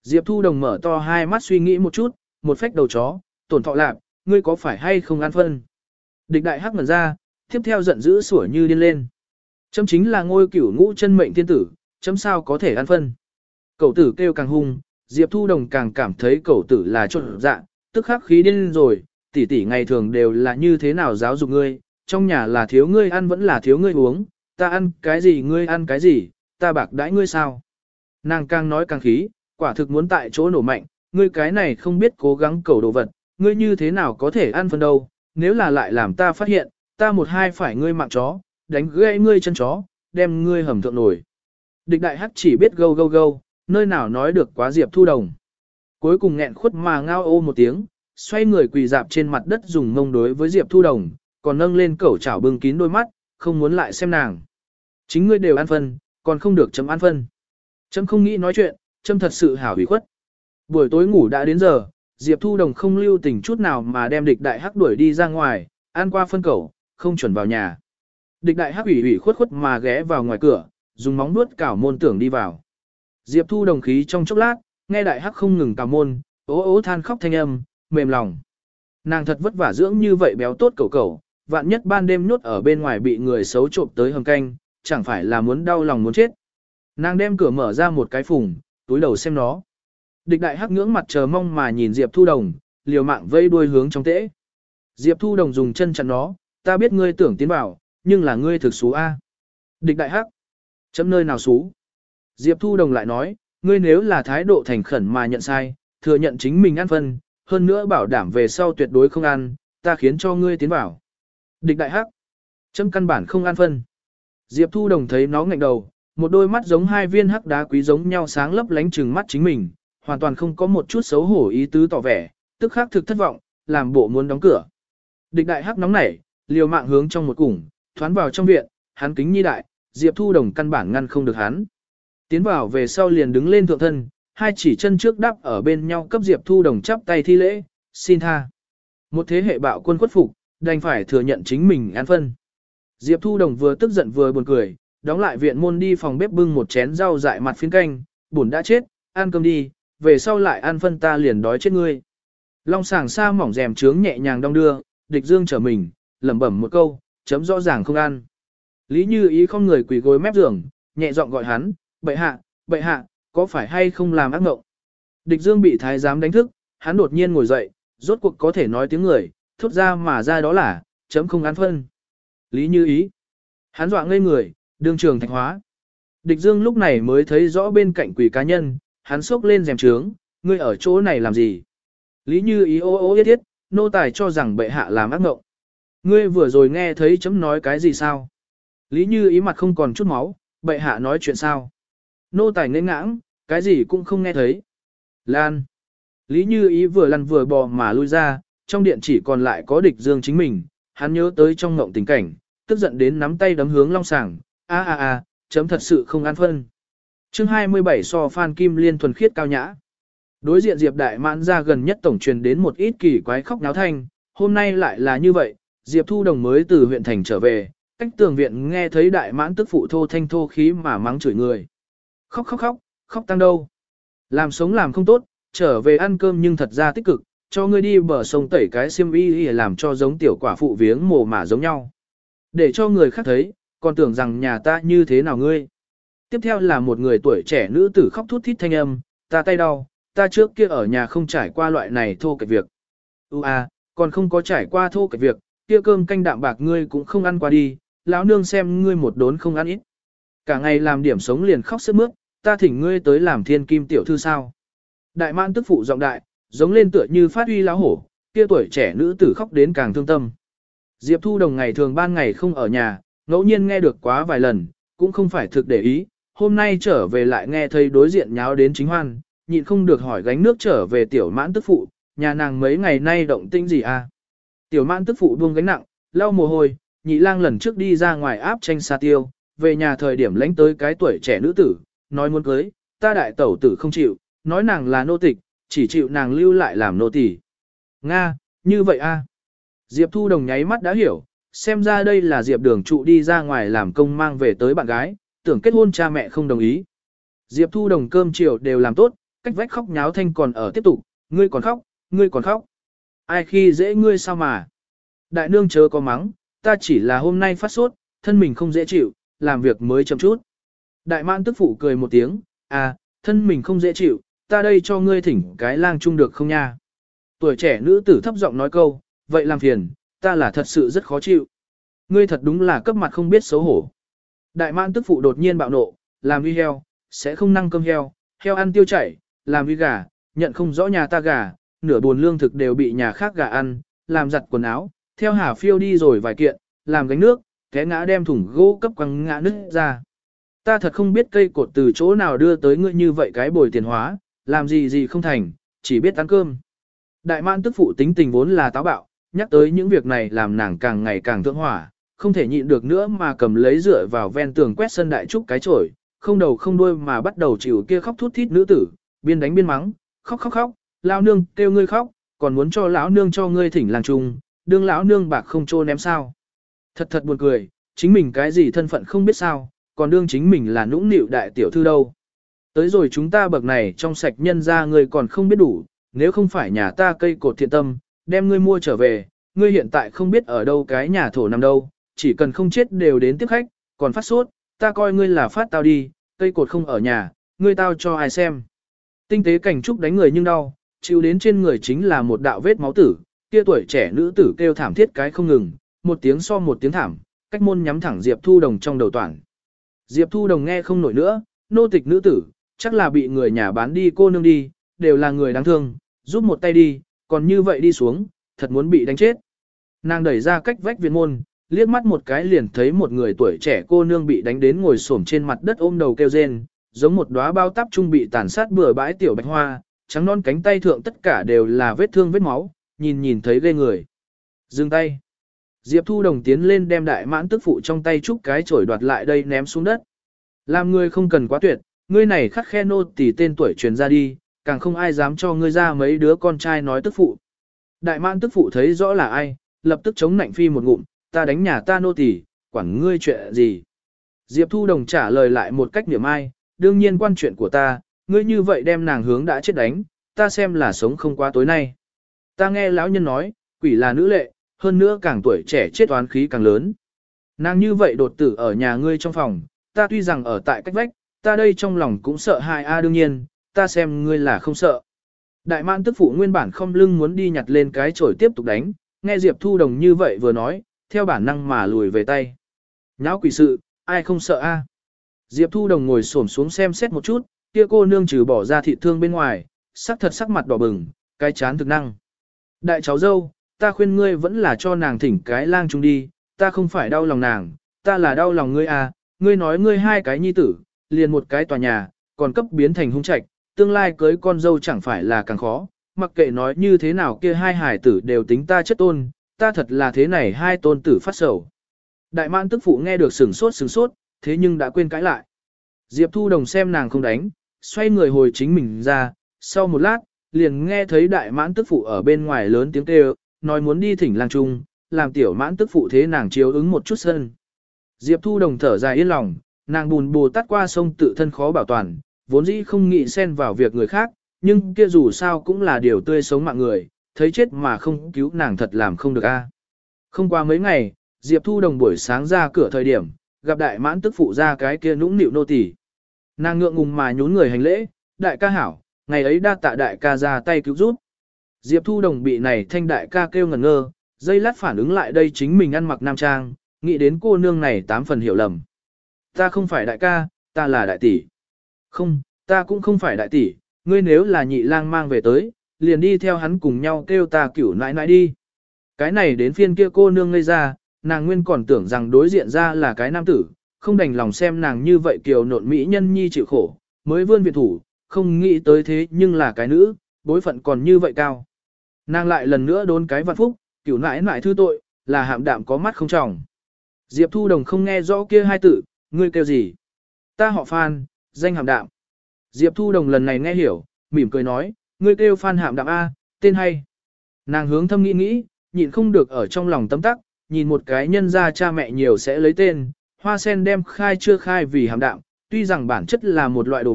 Diệp Thu Đồng mở to hai mắt suy nghĩ một chút, một phách đầu chó, tổn thọ lạp, ngươi có phải hay không ăn phân? Địch đại hắc ngẩn ra, tiếp theo giận dữ sủa như điên lên. Chấm chính là ngôi cửu ngũ chân mệnh thiên tử, chấm sao có thể ăn phân? Cậu tử kêu càng hung, Diệp Thu Đồng càng cảm thấy cậu tử là trộn dạ, tức khắc khí điên rồi, tỷ tỷ ngày thường đều là như thế nào giáo dục ngươi, trong nhà là thiếu ngươi ăn vẫn là thiếu ngươi uống, ta ăn cái gì ngươi ăn cái gì, ta bạc đãi ngươi sao? Nàng càng nói càng khí, quả thực muốn tại chỗ nổ mạnh, ngươi cái này không biết cố gắng cầu đồ vật, ngươi như thế nào có thể ăn phân đâu, nếu là lại làm ta phát hiện, ta một hai phải ngươi mạng chó, đánh gãy ngươi chân chó, đem ngươi hầm thượng nổi. Địch đại hắc chỉ biết gâu gâu gâu, nơi nào nói được quá Diệp Thu Đồng. Cuối cùng nghẹn khuất mà ngao ô một tiếng, xoay người quỳ dạp trên mặt đất dùng mông đối với Diệp Thu Đồng, còn nâng lên cẩu chảo bưng kín đôi mắt, không muốn lại xem nàng. Chính ngươi đều ăn phân, còn không được chấm ăn phân. Chấm không nghĩ nói chuyện, chấm thật sự hảo ủy khuất. Buổi tối ngủ đã đến giờ, Diệp Thu Đồng không lưu tình chút nào mà đem địch đại hắc đuổi đi ra ngoài, ăn qua phân cẩu, không chuẩn vào nhà. Địch đại hắc ủy ủy khuất khuất mà ghé vào ngoài cửa, dùng móng vuốt cào môn tưởng đi vào. Diệp Thu Đồng khí trong chốc lát, nghe đại hắc không ngừng cào môn, ố ố than khóc thanh âm, mềm lòng. Nàng thật vất vả dưỡng như vậy béo tốt cẩu cẩu, vạn nhất ban đêm nhốt ở bên ngoài bị người xấu trộm tới hầm canh, chẳng phải là muốn đau lòng muốn chết. Nàng đem cửa mở ra một cái phùng, túi đầu xem nó. Địch đại hắc ngưỡng mặt chờ mong mà nhìn Diệp Thu Đồng, liều mạng vây đuôi hướng trong tễ. Diệp Thu Đồng dùng chân chặn nó, ta biết ngươi tưởng tiến vào, nhưng là ngươi thực xú A. Địch đại hắc, chấm nơi nào xú. Diệp Thu Đồng lại nói, ngươi nếu là thái độ thành khẩn mà nhận sai, thừa nhận chính mình ăn phân, hơn nữa bảo đảm về sau tuyệt đối không ăn, ta khiến cho ngươi tiến vào. Địch đại hắc, chấm căn bản không ăn phân. Diệp Thu Đồng thấy nó ngạnh đầu, một đôi mắt giống hai viên hắc đá quý giống nhau sáng lấp lánh trừng mắt chính mình, hoàn toàn không có một chút xấu hổ ý tứ tỏ vẻ, tức khắc thực thất vọng, làm bộ muốn đóng cửa. Địch đại hắc nóng nảy, liều mạng hướng trong một củng, thoán vào trong viện, hắn kính nhi đại, Diệp Thu Đồng căn bản ngăn không được hắn. Tiến vào về sau liền đứng lên thượng thân, hai chỉ chân trước đắp ở bên nhau cấp Diệp Thu Đồng chắp tay thi lễ, xin tha. Một thế hệ bạo quân khuất phục, đành phải thừa nhận chính mình ăn phân. Diệp Thu Đồng vừa tức giận vừa buồn cười, đóng lại viện môn đi phòng bếp bưng một chén rau dại mặt phiến canh, buồn đã chết, ăn cơm đi, về sau lại ăn phân ta liền đói chết ngươi. Long sàng sa mỏng rèm trướng nhẹ nhàng đong đưa, địch dương trở mình, lẩm bẩm một câu, chấm rõ ràng không ăn. Lý Như Ý không người quỳ gối mép giường, nhẹ giọng gọi hắn, bệ hạ, bệ hạ, có phải hay không làm ác mộng? Địch dương bị thái giám đánh thức, hắn đột nhiên ngồi dậy, rốt cuộc có thể nói tiếng người, thốt ra mà ra đó là, chấm không ăn phân. Lý Như Ý, hắn dọa ngây người, đương trường thạch hóa. Địch dương lúc này mới thấy rõ bên cạnh quỷ cá nhân, hắn xốc lên rèm trướng, ngươi ở chỗ này làm gì? Lý Như Ý ô ô yết yết, nô tài cho rằng bệ hạ làm ác mộng. Ngươi vừa rồi nghe thấy chấm nói cái gì sao? Lý Như Ý mặt không còn chút máu, bệ hạ nói chuyện sao? Nô tài ngây ngãng, cái gì cũng không nghe thấy. Lan. Lý Như Ý vừa lăn vừa bò mà lui ra, trong điện chỉ còn lại có địch dương chính mình, hắn nhớ tới trong ngộng tình cảnh, tức giận đến nắm tay đấm hướng long sàng, a a a, chấm thật sự không ăn phân. Chương hai mươi bảy so Phan Kim Liên thuần khiết cao nhã. Đối diện Diệp Đại Mãn ra gần nhất tổng truyền đến một ít kỳ quái khóc náo thanh, hôm nay lại là như vậy, Diệp Thu Đồng mới từ huyện thành trở về, cách tường viện nghe thấy Đại Mãn tức phụ thô thanh thô khí mà mắng chửi người. Khóc khóc khóc, khóc tăng đâu. Làm sống làm không tốt, trở về ăn cơm nhưng thật ra tích cực, cho ngươi đi bờ sông tẩy cái xiêm y làm cho giống tiểu quả phụ viếng mồ mả giống nhau. Để cho người khác thấy, còn tưởng rằng nhà ta như thế nào ngươi. Tiếp theo là một người tuổi trẻ nữ tử khóc thút thít thanh âm, ta tay đau, ta trước kia ở nhà không trải qua loại này thô kệch việc. Ú à, còn không có trải qua thô kệch việc, kia cơm canh đạm bạc ngươi cũng không ăn qua đi, lão nương xem ngươi một đốn không ăn ít. Cả ngày làm điểm sống liền khóc sướt mướt, ta thỉnh ngươi tới làm thiên kim tiểu thư sao. Đại Mãn tức phụ giọng đại, giống lên tựa như phát uy lão hổ, kia tuổi trẻ nữ tử khóc đến càng thương tâm. Diệp Thu Đồng ngày thường ban ngày không ở nhà, ngẫu nhiên nghe được quá vài lần, cũng không phải thực để ý, hôm nay trở về lại nghe thấy đối diện nháo đến chính hoan, nhịn không được hỏi gánh nước trở về tiểu Mãn tức phụ, nhà nàng mấy ngày nay động tĩnh gì à? Tiểu Mãn tức phụ buông gánh nặng, lau mồ hôi, nhị lang lần trước đi ra ngoài áp tranh sa tiêu, về nhà thời điểm lánh tới cái tuổi trẻ nữ tử, nói muốn cưới, ta đại tẩu tử không chịu, nói nàng là nô tịch, chỉ chịu nàng lưu lại làm nô tỳ. Nga, như vậy a? À? Diệp Thu Đồng nháy mắt đã hiểu, xem ra đây là Diệp Đường trụ đi ra ngoài làm công mang về tới bạn gái, tưởng kết hôn cha mẹ không đồng ý. Diệp Thu Đồng cơm chiều đều làm tốt, cách vách khóc nháo thanh còn ở tiếp tục, ngươi còn khóc, ngươi còn khóc. Ai khi dễ ngươi sao mà. Đại nương chớ có mắng, ta chỉ là hôm nay phát sốt, thân mình không dễ chịu, làm việc mới chậm chút. Đại mãn tức phụ cười một tiếng, à, thân mình không dễ chịu, ta đây cho ngươi thỉnh cái lang chung được không nha. Tuổi trẻ nữ tử thấp giọng nói câu, vậy làm phiền, ta là thật sự rất khó chịu. Ngươi thật đúng là cấp mặt không biết xấu hổ. Đại mãn tức phụ đột nhiên bạo nộ, làm uy heo, sẽ không năng cơm heo, heo ăn tiêu chảy, làm uy gà, nhận không rõ nhà ta gà, nửa buồn lương thực đều bị nhà khác gà ăn, làm giặt quần áo, theo Hà Phiêu đi rồi vài kiện, làm gánh nước, té ngã đem thùng gỗ cấp quăng ngã nứt ra. Ta thật không biết cây cột từ chỗ nào đưa tới ngươi như vậy cái bồi tiền hóa, làm gì gì không thành, chỉ biết ăn cơm. Đại mãn tức phụ tính tình vốn là táo bạo, nhắc tới những việc này làm nàng càng ngày càng thượng hỏa, không thể nhịn được nữa mà cầm lấy dựa vào ven tường quét sân đại trúc cái chổi, không đầu không đuôi mà bắt đầu chịu kia khóc thút thít nữ tử, biên đánh biên mắng, khóc khóc khóc, lão nương kêu ngươi khóc, còn muốn cho lão nương cho ngươi thỉnh làng trung, đương lão nương bạc không trô ném sao. Thật thật buồn cười, chính mình cái gì thân phận không biết sao, còn đương chính mình là nũng nịu đại tiểu thư đâu. Tới rồi chúng ta bậc này trong sạch nhân ra ngươi còn không biết đủ, nếu không phải nhà ta cây cột thiện tâm, đem ngươi mua trở về, ngươi hiện tại không biết ở đâu cái nhà thổ nằm đâu, chỉ cần không chết đều đến tiếp khách, còn phát sốt, ta coi ngươi là phát tao đi, cây cột không ở nhà, ngươi tao cho ai xem. Tinh tế cảnh trúc đánh người nhưng đau, chịu đến trên người chính là một đạo vết máu tử, kia tuổi trẻ nữ tử kêu thảm thiết cái không ngừng, một tiếng so một tiếng thảm, cách môn nhắm thẳng Diệp Thu Đồng trong đầu toàn. Diệp Thu Đồng nghe không nổi nữa, nô tịch nữ tử, chắc là bị người nhà bán đi cô nương đi, đều là người đáng thương, giúp một tay đi, còn như vậy đi xuống, thật muốn bị đánh chết. Nàng đẩy ra cách vách viện môn, liếc mắt một cái liền thấy một người tuổi trẻ cô nương bị đánh đến ngồi xổm trên mặt đất ôm đầu kêu rên, giống một đóa bao táp trung bị tàn sát bừa bãi tiểu bạch hoa, trắng non cánh tay thượng tất cả đều là vết thương vết máu, nhìn nhìn thấy ghê người. Dừng tay. Diệp Thu Đồng tiến lên đem đại mãn tức phụ trong tay chúc cái chổi đoạt lại đây ném xuống đất. Làm ngươi không cần quá tuyệt, ngươi này khắc khe nô tỳ tên tuổi truyền ra đi, càng không ai dám cho ngươi ra mấy đứa con trai nói tức phụ. Đại mãn tức phụ thấy rõ là ai, lập tức chống nạnh phi một ngụm, ta đánh nhà ta nô tỳ, quản ngươi chuyện gì. Diệp Thu Đồng trả lời lại một cách niệm ai, đương nhiên quan chuyện của ta, ngươi như vậy đem nàng hướng đã chết đánh, ta xem là sống không qua tối nay. Ta nghe lão nhân nói, quỷ là nữ lệ, hơn nữa càng tuổi trẻ chết oán khí càng lớn. Nàng như vậy đột tử ở nhà ngươi trong phòng, ta tuy rằng ở tại cách vách, ta đây trong lòng cũng sợ hại a đương nhiên, ta xem ngươi là không sợ. Đại mãn tức phụ nguyên bản không lưng muốn đi nhặt lên cái chổi tiếp tục đánh, nghe Diệp Thu Đồng như vậy vừa nói, theo bản năng mà lùi về tay. Nháo quỷ sự, ai không sợ a? Diệp Thu Đồng ngồi xổm xuống xem xét một chút, kia cô nương trừ bỏ ra thị thương bên ngoài, sắc thật sắc mặt đỏ bừng, cái chán thực năng. Đại cháu dâu, ta khuyên ngươi vẫn là cho nàng thỉnh cái lang chung đi, ta không phải đau lòng nàng, ta là đau lòng ngươi à, ngươi nói ngươi hai cái nhi tử, liền một cái tòa nhà, còn cấp biến thành hung trạch, tương lai cưới con dâu chẳng phải là càng khó, mặc kệ nói như thế nào kia hai hải tử đều tính ta chất tôn, ta thật là thế này hai tôn tử phát sầu. Đại mãn tức phụ nghe được sừng sốt sừng sốt, thế nhưng đã quên cãi lại. Diệp Thu Đồng xem nàng không đánh, xoay người hồi chính mình ra, sau một lát, liền nghe thấy đại mãn tức phụ ở bên ngoài lớn tiếng kêu, nói muốn đi thỉnh lang trung, làm tiểu mãn tức phụ thế nàng chiếu ứng một chút sân. Diệp Thu Đồng thở dài yên lòng, nàng bùn bù tắt qua sông tự thân khó bảo toàn, vốn dĩ không nghĩ xen vào việc người khác, nhưng kia dù sao cũng là điều tươi sống mạng người, thấy chết mà không cứu nàng thật làm không được a. Không qua mấy ngày, Diệp Thu Đồng buổi sáng ra cửa thời điểm, gặp đại mãn tức phụ ra cái kia nũng nịu nô tỳ. Nàng ngượng ngùng mà nhún người hành lễ, đại ca hảo, ngày ấy đa tạ đại ca ra tay cứu giúp. Diệp Thu Đồng bị này thanh đại ca kêu ngẩn ngơ, dây lát phản ứng lại đây chính mình ăn mặc nam trang, nghĩ đến cô nương này tám phần hiểu lầm. Ta không phải đại ca, ta là đại tỷ. Không, ta cũng không phải đại tỷ, ngươi nếu là nhị lang mang về tới, liền đi theo hắn cùng nhau kêu ta cửu nãi nãi đi. Cái này đến phiên kia cô nương ngây ra, nàng nguyên còn tưởng rằng đối diện ra là cái nam tử, không đành lòng xem nàng như vậy kiều nộn mỹ nhân nhi chịu khổ, mới vươn viện thủ, không nghĩ tới thế nhưng là cái nữ, bối phận còn như vậy cao. Nàng lại lần nữa đốn cái vạn phúc, cửu nãi nãi thư tội, là hạm đạm có mắt không tròng. Diệp Thu Đồng không nghe rõ kia hai tự, ngươi kêu gì? Ta họ Phan, danh hạm đạm. Diệp Thu Đồng lần này nghe hiểu, mỉm cười nói, ngươi kêu Phan hạm đạm A, tên hay. Nàng hướng thâm nghĩ nghĩ, nhịn không được ở trong lòng tấm tắc, nhìn một cái nhân gia cha mẹ nhiều sẽ lấy tên, hoa sen đem khai chưa khai vì hàm đạm, tuy rằng bản chất là một loại đồ vật,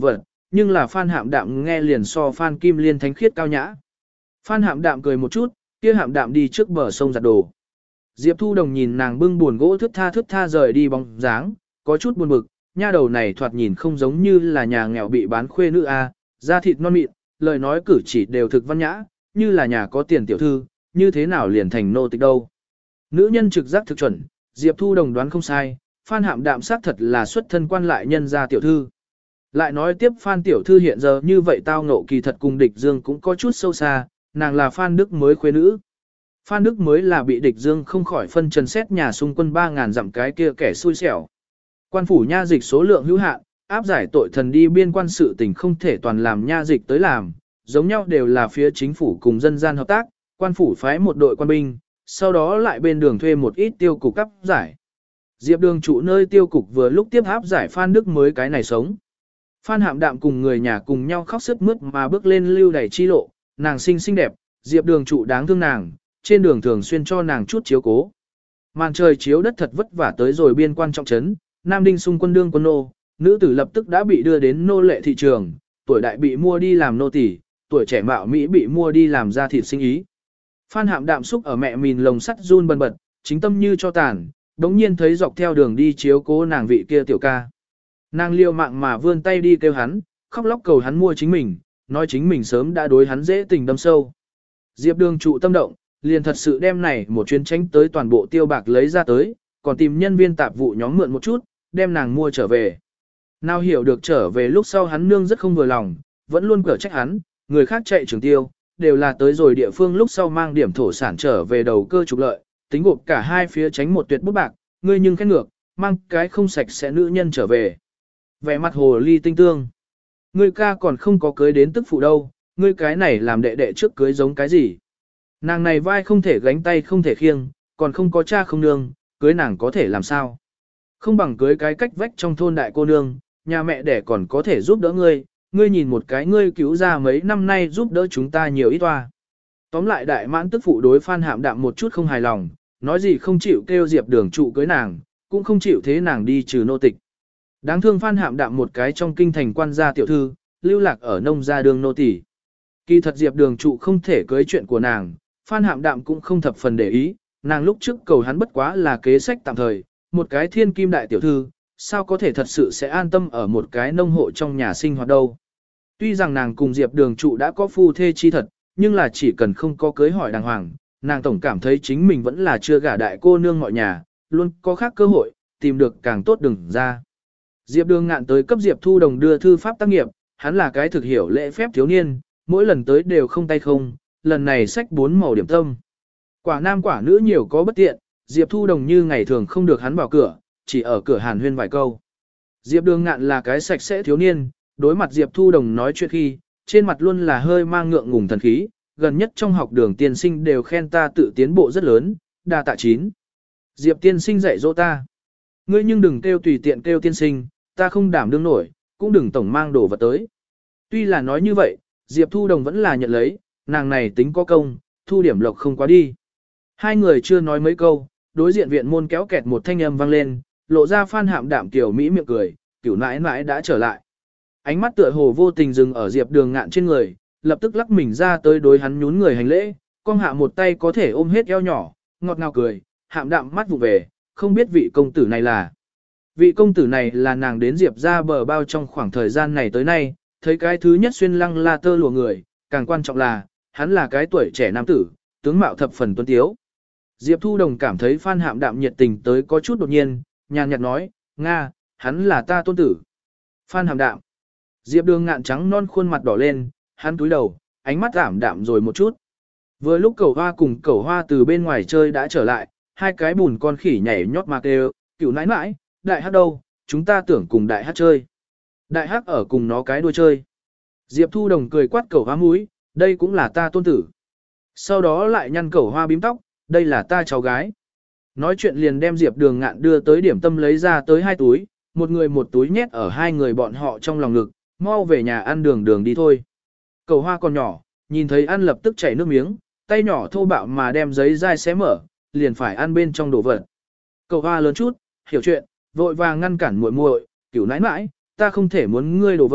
nhưng là Phan Hạm Đạm nghe liền so Phan Kim Liên thánh khiết cao nhã. Phan Hạm Đạm cười một chút, kia Hạm Đạm đi trước bờ sông giặt đồ. Diệp Thu Đồng nhìn nàng bưng buồn gỗ thướt tha thướt tha rời đi bóng dáng, có chút buồn bực, nha đầu này thoạt nhìn không giống như là nhà nghèo bị bán khuê nữ a, da thịt non mịn, lời nói cử chỉ đều thực văn nhã, như là nhà có tiền tiểu thư, như thế nào liền thành nô tịch đâu. Nữ nhân trực giác thực chuẩn, Diệp Thu Đồng đoán không sai, Phan Hạm Đạm xác thật là xuất thân quan lại nhân gia tiểu thư. Lại nói tiếp Phan tiểu thư hiện giờ như vậy tao ngộ kỳ thật cùng địch dương cũng có chút sâu xa, nàng là Phan Đức mới khuê nữ. Phan Đức mới là bị địch dương không khỏi phân trần xét nhà xung quân ba ngàn dặm cái kia kẻ xui xẻo. Quan phủ nha dịch số lượng hữu hạn, áp giải tội thần đi biên quan sự tình không thể toàn làm nha dịch tới làm, giống nhau đều là phía chính phủ cùng dân gian hợp tác, quan phủ phái một đội quan binh, sau đó lại bên đường thuê một ít tiêu cục áp giải. Diệp Đường trụ nơi tiêu cục vừa lúc tiếp áp giải Phan Đức mới cái này sống. Phan Hạm Đạm cùng người nhà cùng nhau khóc sướt mướt mà bước lên lưu đày chi lộ, nàng xinh xinh đẹp, Diệp Đường trụ đáng thương nàng, trên đường thường xuyên cho nàng chút chiếu cố. Màn trời chiếu đất thật vất vả tới rồi biên quan trọng trấn, Nam Đinh xung quân đương quân nô, nữ tử lập tức đã bị đưa đến nô lệ thị trường, tuổi đại bị mua đi làm nô tỳ, tuổi trẻ mạo Mỹ bị mua đi làm ra thịt sinh ý. Phan Hạm Đạm xúc ở mẹ mìn lồng sắt run bần bật, chính tâm như cho tàn, đống nhiên thấy dọc theo đường đi chiếu cố nàng vị kia tiểu ca. Nàng liều mạng mà vươn tay đi kêu hắn, khóc lóc cầu hắn mua chính mình, nói chính mình sớm đã đối hắn dễ tình đâm sâu. Diệp Đường trụ tâm động, liền thật sự đem này một chuyến tránh tới toàn bộ tiêu bạc lấy ra tới, còn tìm nhân viên tạp vụ nhóm mượn một chút, đem nàng mua trở về. Nào hiểu được trở về lúc sau hắn nương rất không vừa lòng, vẫn luôn cở trách hắn, người khác chạy trường tiêu, đều là tới rồi địa phương lúc sau mang điểm thổ sản trở về đầu cơ trục lợi, tính gộp cả hai phía tránh một tuyệt bút bạc, ngươi nhưng khen ngược, mang cái không sạch sẽ nữ nhân trở về. Vẻ mặt hồ ly tinh tương. Ngươi ca còn không có cưới đến tức phụ đâu, ngươi cái này làm đệ đệ trước cưới giống cái gì. Nàng này vai không thể gánh tay không thể khiêng, còn không có cha không nương, cưới nàng có thể làm sao. Không bằng cưới cái cách vách trong thôn đại cô nương, nhà mẹ đẻ còn có thể giúp đỡ ngươi, ngươi nhìn một cái ngươi cứu ra mấy năm nay giúp đỡ chúng ta nhiều ít toa. Tóm lại đại mãn tức phụ đối Phan Hạm Đạm một chút không hài lòng, nói gì không chịu kêu Diệp Đường trụ cưới nàng, cũng không chịu thế nàng đi trừ nô tịch. Đáng thương Phan Hạm Đạm một cái trong kinh thành quan gia tiểu thư, lưu lạc ở nông gia đường nô tỳ. Kỳ thật Diệp Đường trụ không thể cưới chuyện của nàng, Phan Hạm Đạm cũng không thập phần để ý, nàng lúc trước cầu hắn bất quá là kế sách tạm thời, một cái thiên kim đại tiểu thư, sao có thể thật sự sẽ an tâm ở một cái nông hộ trong nhà sinh hoạt đâu. Tuy rằng nàng cùng Diệp Đường trụ đã có phu thê chi thật, nhưng là chỉ cần không có cưới hỏi đàng hoàng, nàng tổng cảm thấy chính mình vẫn là chưa gả đại cô nương mọi nhà, luôn có khác cơ hội, tìm được càng tốt đừng ra. Diệp Đường ngạn tới cấp Diệp Thu Đồng đưa thư pháp tác nghiệp, hắn là cái thực hiểu lễ phép thiếu niên, mỗi lần tới đều không tay không, lần này sách bốn màu điểm tâm. Quả nam quả nữ nhiều có bất tiện, Diệp Thu Đồng như ngày thường không được hắn vào cửa, chỉ ở cửa hàn huyên vài câu. Diệp Đường ngạn là cái sạch sẽ thiếu niên, đối mặt Diệp Thu Đồng nói chuyện khi, trên mặt luôn là hơi mang ngượng ngùng thần khí, gần nhất trong học đường tiên sinh đều khen ta tự tiến bộ rất lớn, đa tạ chín. Diệp tiên sinh dạy dỗ ta. Ngươi nhưng đừng kêu tùy tiện kêu tiên sinh, ta không đảm đương nổi, cũng đừng tổng mang đồ vật tới. Tuy là nói như vậy, Diệp Thu Đồng vẫn là nhận lấy, nàng này tính có công, thu điểm lộc không quá đi. Hai người chưa nói mấy câu, đối diện viện môn kéo kẹt một thanh âm vang lên, lộ ra Phan Hạm Đạm tiểu mỹ miệng cười, cửu nãi nãi đã trở lại. Ánh mắt tựa hồ vô tình dừng ở Diệp Đường ngạn trên người, lập tức lắc mình ra tới đối hắn nhún người hành lễ, con hạ một tay có thể ôm hết eo nhỏ, ngọt ngào cười, Hạm Đạm mắt vụ về, không biết vị công tử này là. Vị công tử này là nàng đến Diệp ra bờ bao trong khoảng thời gian này tới nay, thấy cái thứ nhất xuyên lăng la tơ lụa người, càng quan trọng là, hắn là cái tuổi trẻ nam tử, tướng mạo thập phần tuấn tiếu. Diệp Thu Đồng cảm thấy Phan Hạm Đạm nhiệt tình tới có chút đột nhiên, nhàn nhạt nói, Nga, hắn là ta tôn tử. Phan Hạm Đạm. Diệp Đường ngạn trắng non khuôn mặt đỏ lên, hắn túi đầu, ánh mắt ảm đạm rồi một chút. Vừa lúc Cẩu Hoa cùng Cẩu Hoa từ bên ngoài chơi đã trở lại, hai cái bùn con khỉ nhảy nhót mà kêu, cửu nãi nãi, đại hát đâu, chúng ta tưởng cùng đại hát chơi. Đại hát ở cùng nó cái đuôi chơi. Diệp Thu Đồng cười quát Cẩu Hoa mũi, đây cũng là ta tôn tử. Sau đó lại nhăn Cẩu Hoa bím tóc, đây là ta cháu gái. Nói chuyện liền đem Diệp Đường ngạn đưa tới điểm tâm lấy ra tới hai túi, một người một túi nhét ở hai người bọn họ trong lòng ngực, mau về nhà ăn đường đường đi thôi. Cẩu Hoa còn nhỏ, nhìn thấy ăn lập tức chảy nước miếng, tay nhỏ thô bạo mà đem giấy dai xé mở, liền phải ăn bên trong đồ vật. Cẩu Hoa lớn chút, hiểu chuyện, vội vàng ngăn cản muội muội, cửu nãi nãi, ta không thể muốn ngươi đồ vật,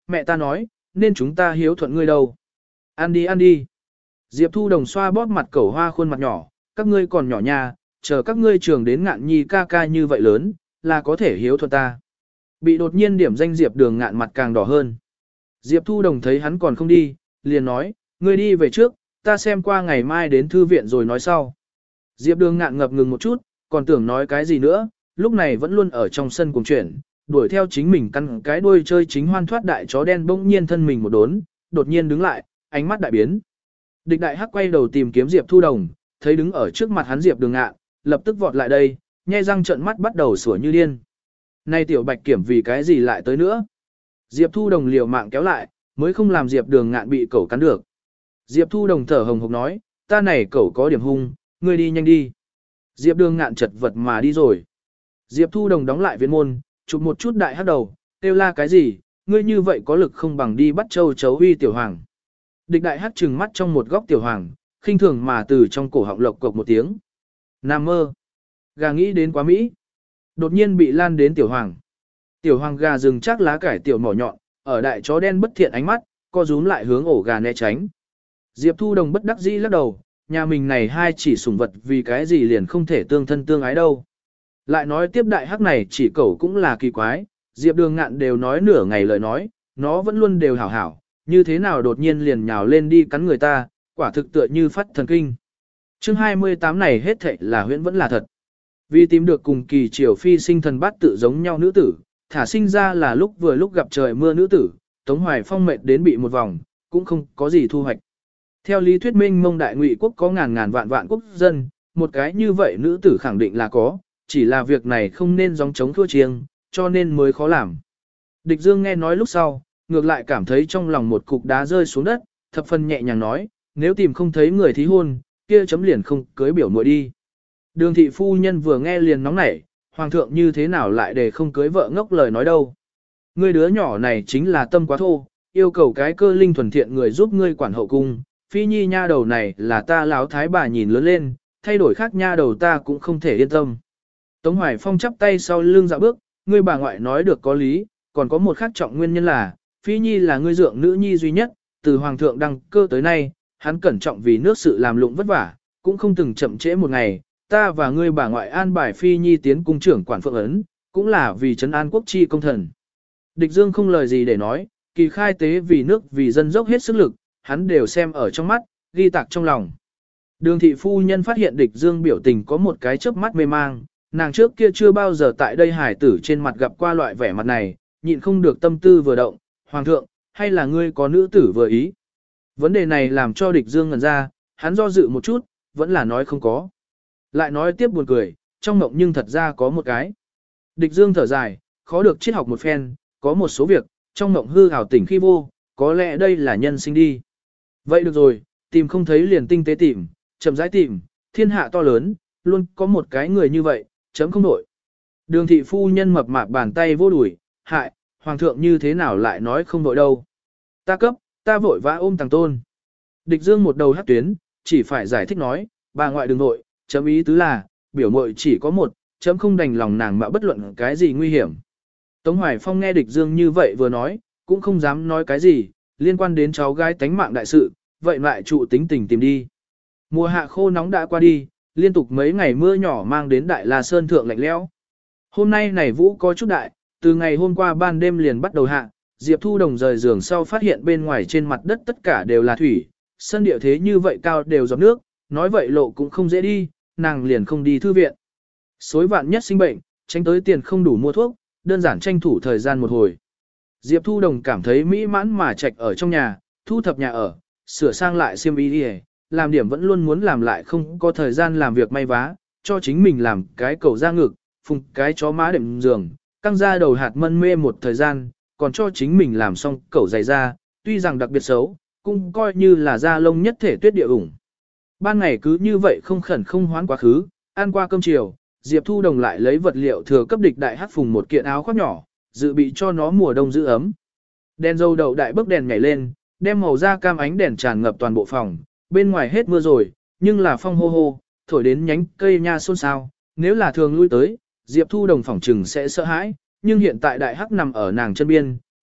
mẹ ta nói, nên chúng ta hiếu thuận ngươi đâu. Ăn đi ăn đi. Diệp Thu Đồng xoa bóp mặt cẩu hoa khuôn mặt nhỏ, các ngươi còn nhỏ nha, chờ các ngươi trường đến ngạn nhi ca ca như vậy lớn, là có thể hiếu thuận ta. Bị đột nhiên điểm danh Diệp Đường ngạn mặt càng đỏ hơn. Diệp Thu Đồng thấy hắn còn không đi, liền nói, ngươi đi về trước, ta xem qua ngày mai đến thư viện rồi nói sau. Diệp Đường ngạn ngập ngừng một chút, còn tưởng nói cái gì nữa, lúc này vẫn luôn ở trong sân cùng chuyển, đuổi theo chính mình căn cái đuôi chơi chính hoan thoát đại chó đen bỗng nhiên thân mình một đốn, đột nhiên đứng lại, ánh mắt đại biến. Địch đại hắc quay đầu tìm kiếm Diệp Thu Đồng, thấy đứng ở trước mặt hắn Diệp Đường ngạn, lập tức vọt lại đây, nhe răng trợn mắt bắt đầu sủa như điên. Nay tiểu bạch kiểm vì cái gì lại tới nữa? Diệp Thu Đồng liều mạng kéo lại, mới không làm Diệp Đường ngạn bị cẩu cắn được. Diệp Thu Đồng thở hồng hộc nói, ta này cẩu có điểm hung, ngươi đi nhanh đi. Diệp Đường ngạn chật vật mà đi rồi. Diệp Thu Đồng đóng lại viện môn, chụp một chút đại hắc đầu, kêu la cái gì, ngươi như vậy có lực không bằng đi bắt châu chấu huy tiểu hoàng. Địch đại hắc trừng mắt trong một góc tiểu hoàng, khinh thường mà từ trong cổ họng lộc cộc một tiếng. Nam mơ. Gà nghĩ đến quá Mỹ. Đột nhiên bị lan đến tiểu hoàng. Tiểu hoàng gà rừng chắc lá cải tiểu mỏ nhọn, ở đại chó đen bất thiện ánh mắt, co rúm lại hướng ổ gà né tránh. Diệp Thu Đồng bất đắc dĩ lắc đầu, nhà mình này hai chỉ sủng vật vì cái gì liền không thể tương thân tương ái đâu. Lại nói tiếp đại hắc này chỉ cẩu cũng là kỳ quái, Diệp Đường ngạn đều nói nửa ngày lời nói, nó vẫn luôn đều hảo hảo, như thế nào đột nhiên liền nhào lên đi cắn người ta, quả thực tựa như phát thần kinh. Chương hai mươi tám này hết thảy là huyễn vẫn là thật. Vì tìm được cùng kỳ triều phi sinh thần bát tự giống nhau nữ tử, thả sinh ra là lúc vừa lúc gặp trời mưa nữ tử, Tống Hoài Phong mệt đến bị một vòng, cũng không có gì thu hoạch. Theo lý thuyết minh mông đại ngụy quốc có ngàn ngàn vạn vạn quốc dân, một cái như vậy nữ tử khẳng định là có, chỉ là việc này không nên gióng chống thua chiêng, cho nên mới khó làm. Địch Dương nghe nói lúc sau, ngược lại cảm thấy trong lòng một cục đá rơi xuống đất, thập phần nhẹ nhàng nói, nếu tìm không thấy người thí hôn, kia chấm liền không cưới biểu muội đi. Đường thị phu nhân vừa nghe liền nóng nảy, hoàng thượng như thế nào lại để không cưới vợ ngốc lời nói đâu. Ngươi đứa nhỏ này chính là tâm quá thô, yêu cầu cái cơ linh thuần thiện người giúp ngươi quản hậu cung, phi nhi nha đầu này là ta láo thái bà nhìn lớn lên, thay đổi khác nha đầu ta cũng không thể yên tâm. Tống Hoài Phong chắp tay sau lưng dạo bước, ngươi bà ngoại nói được có lý, còn có một khác trọng nguyên nhân là, phi nhi là ngươi dượng nữ nhi duy nhất, từ hoàng thượng đăng cơ tới nay, hắn cẩn trọng vì nước sự làm lụng vất vả, cũng không từng chậm trễ một ngày, ta và ngươi bà ngoại an bài phi nhi tiến cung trưởng quản phượng ấn, cũng là vì trấn an quốc chi công thần. Địch Dương không lời gì để nói, kỳ khai tế vì nước vì dân dốc hết sức lực, hắn đều xem ở trong mắt, ghi tạc trong lòng. Đường thị phu nhân phát hiện địch Dương biểu tình có một cái chớp mắt mê mang, nàng trước kia chưa bao giờ tại đây hải tử trên mặt gặp qua loại vẻ mặt này, nhịn không được tâm tư vừa động, hoàng thượng, hay là ngươi có nữ tử vừa ý. Vấn đề này làm cho địch Dương ngẩn ra, hắn do dự một chút, vẫn là nói không có. Lại nói tiếp buồn cười, trong mộng nhưng thật ra có một cái. Địch Dương thở dài, khó được triết học một phen, có một số việc, trong mộng hư ảo tỉnh khi vô, có lẽ đây là nhân sinh đi. Vậy được rồi, tìm không thấy liền tinh tế tìm, chậm rãi tìm, thiên hạ to lớn, luôn có một cái người như vậy, chấm không đổi. Đường thị phu nhân mập mạp bàn tay vô đuổi, hại, hoàng thượng như thế nào lại nói không đổi đâu. Ta cấp, ta vội vã ôm thằng tôn. Địch Dương một đầu hát tuyến, chỉ phải giải thích nói, bà ngoại đừng nội, chấm ý tứ là, biểu muội chỉ có một, chấm không đành lòng nàng mà bất luận cái gì nguy hiểm. Tống Hoài Phong nghe địch Dương như vậy vừa nói, cũng không dám nói cái gì, liên quan đến cháu gái tánh mạng đại sự, vậy lại trụ tính tình tìm đi. Mùa hạ khô nóng đã qua đi, liên tục mấy ngày mưa nhỏ mang đến Đại La Sơn thượng lạnh lẽo. Hôm nay này vũ có chút đại, từ ngày hôm qua ban đêm liền bắt đầu hạ, Diệp Thu Đồng rời giường sau phát hiện bên ngoài trên mặt đất tất cả đều là thủy, sân địa thế như vậy cao đều giọt nước, nói vậy lộ cũng không dễ đi, nàng liền không đi thư viện. Xối vạn nhất sinh bệnh, tránh tới tiền không đủ mua thuốc, đơn giản tranh thủ thời gian một hồi. Diệp Thu Đồng cảm thấy mỹ mãn mà trạch ở trong nhà, thu thập nhà ở, sửa sang lại xiêm y đi, làm điểm vẫn luôn muốn làm lại không có thời gian làm việc may vá, cho chính mình làm cái cầu ra ngực, phùng cái chó má đệm giường, căng ra đầu hạt mân mê một thời gian, còn cho chính mình làm xong cầu giày ra, tuy rằng đặc biệt xấu, cũng coi như là da lông nhất thể tuyết địa ủng. Ban ngày cứ như vậy không khẩn không hoán quá khứ, ăn qua cơm chiều, Diệp Thu Đồng lại lấy vật liệu thừa cấp địch đại hát phùng một kiện áo khoác nhỏ, dự bị cho nó mùa đông giữ ấm. Đèn dầu đậu đại bức đèn nhảy lên, đem màu da cam ánh đèn tràn ngập toàn bộ phòng, bên ngoài hết mưa rồi, nhưng là phong hô hô, thổi đến nhánh cây nha xôn xao, nếu là thường lui tới, Diệp Thu Đồng phỏng trừng sẽ sợ hãi, nhưng hiện tại đại hắc nằm ở nàng chân biên,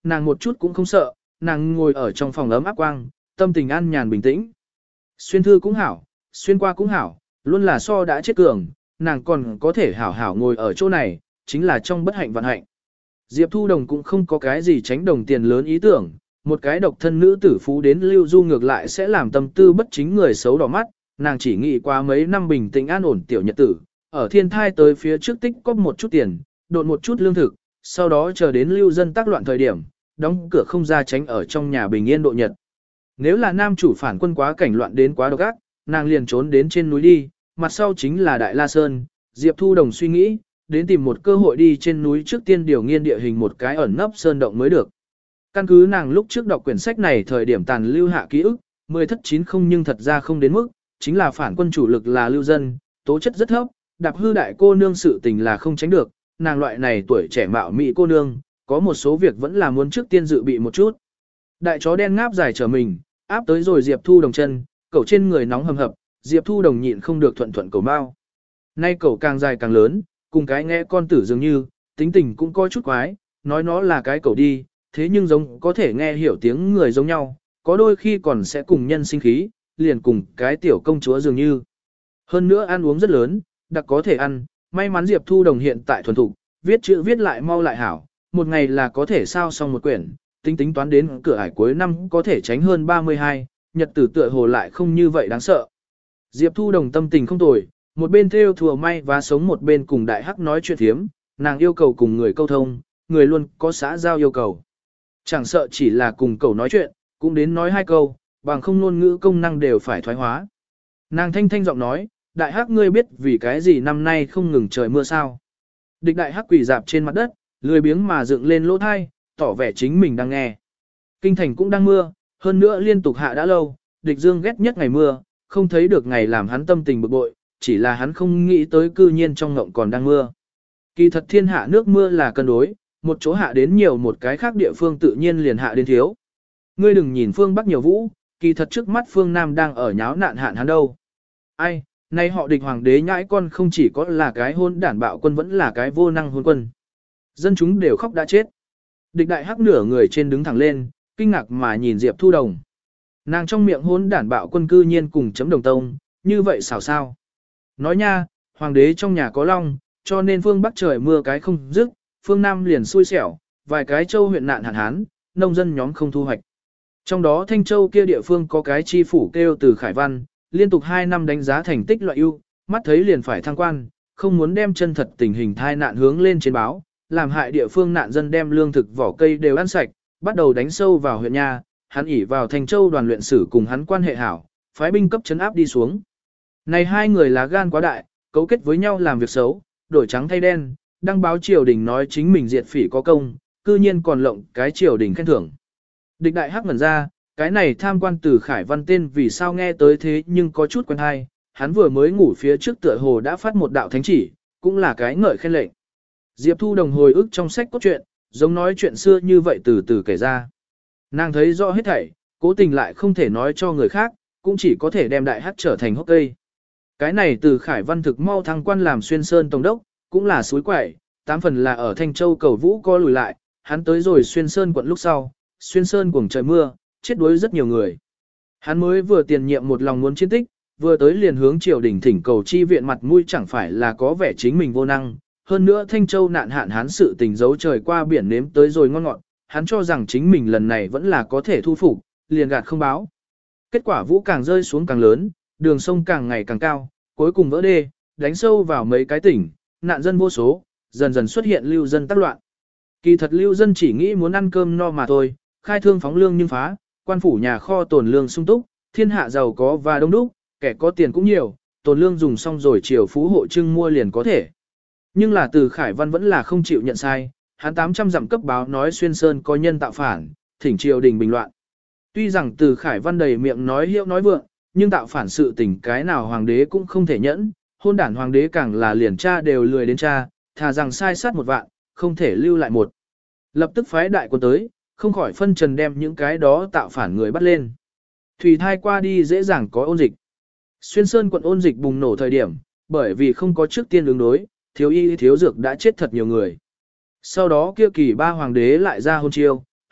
nàng một chút cũng không sợ, nàng ngồi ở trong phòng ấm áp quang, tâm tình an nhàn bình tĩnh. Xuyên thư cũng hảo, xuyên qua cũng hảo, luôn là so đã chết cường, nàng còn có thể hảo hảo ngồi ở chỗ này, chính là trong bất hạnh vạn hạnh. Diệp Thu Đồng cũng không có cái gì tránh đồng tiền lớn ý tưởng, một cái độc thân nữ tử phú đến lưu du ngược lại sẽ làm tâm tư bất chính người xấu đỏ mắt, nàng chỉ nghĩ qua mấy năm bình tĩnh an ổn tiểu nhật tử, ở thiên thai tới phía trước tích có một chút tiền, độn một chút lương thực, sau đó chờ đến lưu dân tác loạn thời điểm, đóng cửa không ra tránh ở trong nhà bình yên độ nhật. Nếu là nam chủ phản quân quá cảnh loạn đến quá độc ác, nàng liền trốn đến trên núi đi, mặt sau chính là Đại La Sơn. Diệp Thu Đồng suy nghĩ, đến tìm một cơ hội đi trên núi trước tiên điều nghiên địa hình một cái ẩn nấp sơn động mới được. Căn cứ nàng lúc trước đọc quyển sách này thời điểm tàn lưu hạ ký ức, mười thất chín không nhưng thật ra không đến mức, chính là phản quân chủ lực là lưu dân, tố chất rất thấp, đạp hư đại cô nương sự tình là không tránh được, nàng loại này tuổi trẻ mạo mị cô nương, có một số việc vẫn là muốn trước tiên dự bị một chút. Đại chó đen ngáp dài trở mình, áp tới rồi Diệp Thu Đồng chân, cẩu trên người nóng hầm hập, Diệp Thu Đồng nhịn không được thuận thuận cầu mau. Nay cẩu càng dài càng lớn, cùng cái nghe con tử dường như, tính tình cũng có chút quái, nói nó là cái cẩu đi, thế nhưng giống có thể nghe hiểu tiếng người giống nhau, có đôi khi còn sẽ cùng nhân sinh khí, liền cùng cái tiểu công chúa dường như. Hơn nữa ăn uống rất lớn, đặc có thể ăn, may mắn Diệp Thu Đồng hiện tại thuần thục, viết chữ viết lại mau lại hảo, một ngày là có thể sao xong một quyển, tính tính toán đến cửa ải cuối năm có thể tránh hơn ba mươi hai, nhật tử tựa hồ lại không như vậy đáng sợ. Diệp Thu Đồng tâm tình không tồi, một bên theo thùa may và sống một bên cùng đại hắc nói chuyện thiếm, nàng yêu cầu cùng người câu thông, người luôn có xã giao yêu cầu. Chẳng sợ chỉ là cùng cầu nói chuyện, cũng đến nói hai câu, bằng không ngôn ngữ công năng đều phải thoái hóa. Nàng thanh thanh giọng nói, đại hắc ngươi biết vì cái gì năm nay không ngừng trời mưa sao. Địch đại hắc quỳ dạp trên mặt đất, lười biếng mà dựng lên lỗ thai, tỏ vẻ chính mình đang nghe. Kinh thành cũng đang mưa, hơn nữa liên tục hạ đã lâu, địch dương ghét nhất ngày mưa, không thấy được ngày làm hắn tâm tình bực bội, chỉ là hắn không nghĩ tới cư nhiên trong ngộng còn đang mưa. Kỳ thật thiên hạ nước mưa là cân đối, một chỗ hạ đến nhiều một cái khác địa phương tự nhiên liền hạ đến thiếu. Ngươi đừng nhìn phương Bắc nhiều vũ, kỳ thật trước mắt phương Nam đang ở nháo nạn hạn hắn đâu. Ai, nay họ địch hoàng đế nhãi con không chỉ có là cái hôn đản bạo quân vẫn là cái vô năng hôn quân. Dân chúng đều khóc đã chết. Địch đại hắc nửa người trên đứng thẳng lên, kinh ngạc mà nhìn Diệp Thu Đồng. Nàng trong miệng hôn đản bạo quân cư nhiên cùng chấm đồng tông, như vậy xảo sao. Nói nha, hoàng đế trong nhà có long, cho nên phương Bắc trời mưa cái không dứt, phương Nam liền xui xẻo, vài cái châu huyện nạn hạn hán, nông dân nhóm không thu hoạch. Trong đó Thanh Châu kia địa phương có cái chi phủ kêu từ Khải Văn, liên tục hai năm đánh giá thành tích loại ưu, mắt thấy liền phải thăng quan, không muốn đem chân thật tình hình thai nạn hướng lên trên báo, làm hại địa phương nạn dân đem lương thực vỏ cây đều ăn sạch, bắt đầu đánh sâu vào huyện nha, hắn ỉ vào Thanh Châu đoàn luyện sử cùng hắn quan hệ hảo, phái binh cấp trấn áp đi xuống. Này hai người lá gan quá đại, cấu kết với nhau làm việc xấu, đổi trắng thay đen, đăng báo triều đình nói chính mình diệt phỉ có công, cư nhiên còn lộng cái triều đình khen thưởng. Địch đại hắc ngẩn ra, cái này tham quan từ Khải Văn tên vì sao nghe tới thế nhưng có chút quen hay, hắn vừa mới ngủ phía trước tựa hồ đã phát một đạo thánh chỉ, cũng là cái ngợi khen lệnh. Diệp Thu Đồng hồi ức trong sách cốt truyện, giống nói chuyện xưa như vậy từ từ kể ra. Nàng thấy rõ hết thảy, cố tình lại không thể nói cho người khác, cũng chỉ có thể đem đại hắc trở thành hốc cây. Cái này từ Khải Văn thực mau thăng quan làm xuyên sơn tổng đốc, cũng là suối quẩy, tám phần là ở Thanh Châu cầu vũ co lùi lại, hắn tới rồi xuyên sơn quận lúc sau, xuyên sơn cuồng trời mưa, chết đuối rất nhiều người. Hắn mới vừa tiền nhiệm một lòng muốn chiến tích, vừa tới liền hướng triều đình thỉnh cầu chi viện mặt mũi chẳng phải là có vẻ chính mình vô năng, hơn nữa Thanh Châu nạn hạn hắn sự tình giấu trời qua biển nếm tới rồi ngon ngọt, hắn cho rằng chính mình lần này vẫn là có thể thu phục, liền gạt không báo. Kết quả vũ càng rơi xuống càng lớn, đường sông càng ngày càng cao, cuối cùng vỡ đê, đánh sâu vào mấy cái tỉnh, nạn dân vô số, dần dần xuất hiện lưu dân tác loạn. Kỳ thật lưu dân chỉ nghĩ muốn ăn cơm no mà thôi, khai thương phóng lương nhưng phá, quan phủ nhà kho tồn lương sung túc, thiên hạ giàu có và đông đúc, kẻ có tiền cũng nhiều, tồn lương dùng xong rồi triều phú hộ trưng mua liền có thể. Nhưng là từ Khải Văn vẫn là không chịu nhận sai, hắn tám trăm dặm cấp báo nói xuyên sơn có nhân tạo phản, thỉnh triều đình bình loạn. Tuy rằng từ Khải Văn đầy miệng nói hiệu nói vượng, nhưng tạo phản sự tình cái nào hoàng đế cũng không thể nhẫn, hôn đản hoàng đế càng là liền cha đều lười đến cha, thà rằng sai sát một vạn, không thể lưu lại một. Lập tức phái đại quân tới, không khỏi phân trần đem những cái đó tạo phản người bắt lên. Thủy thai qua đi dễ dàng có ôn dịch. Xuyên Sơn quận ôn dịch bùng nổ thời điểm, bởi vì không có trước tiên ứng đối, thiếu y thiếu dược đã chết thật nhiều người. Sau đó kia kỳ ba hoàng đế lại ra hôn chiêu,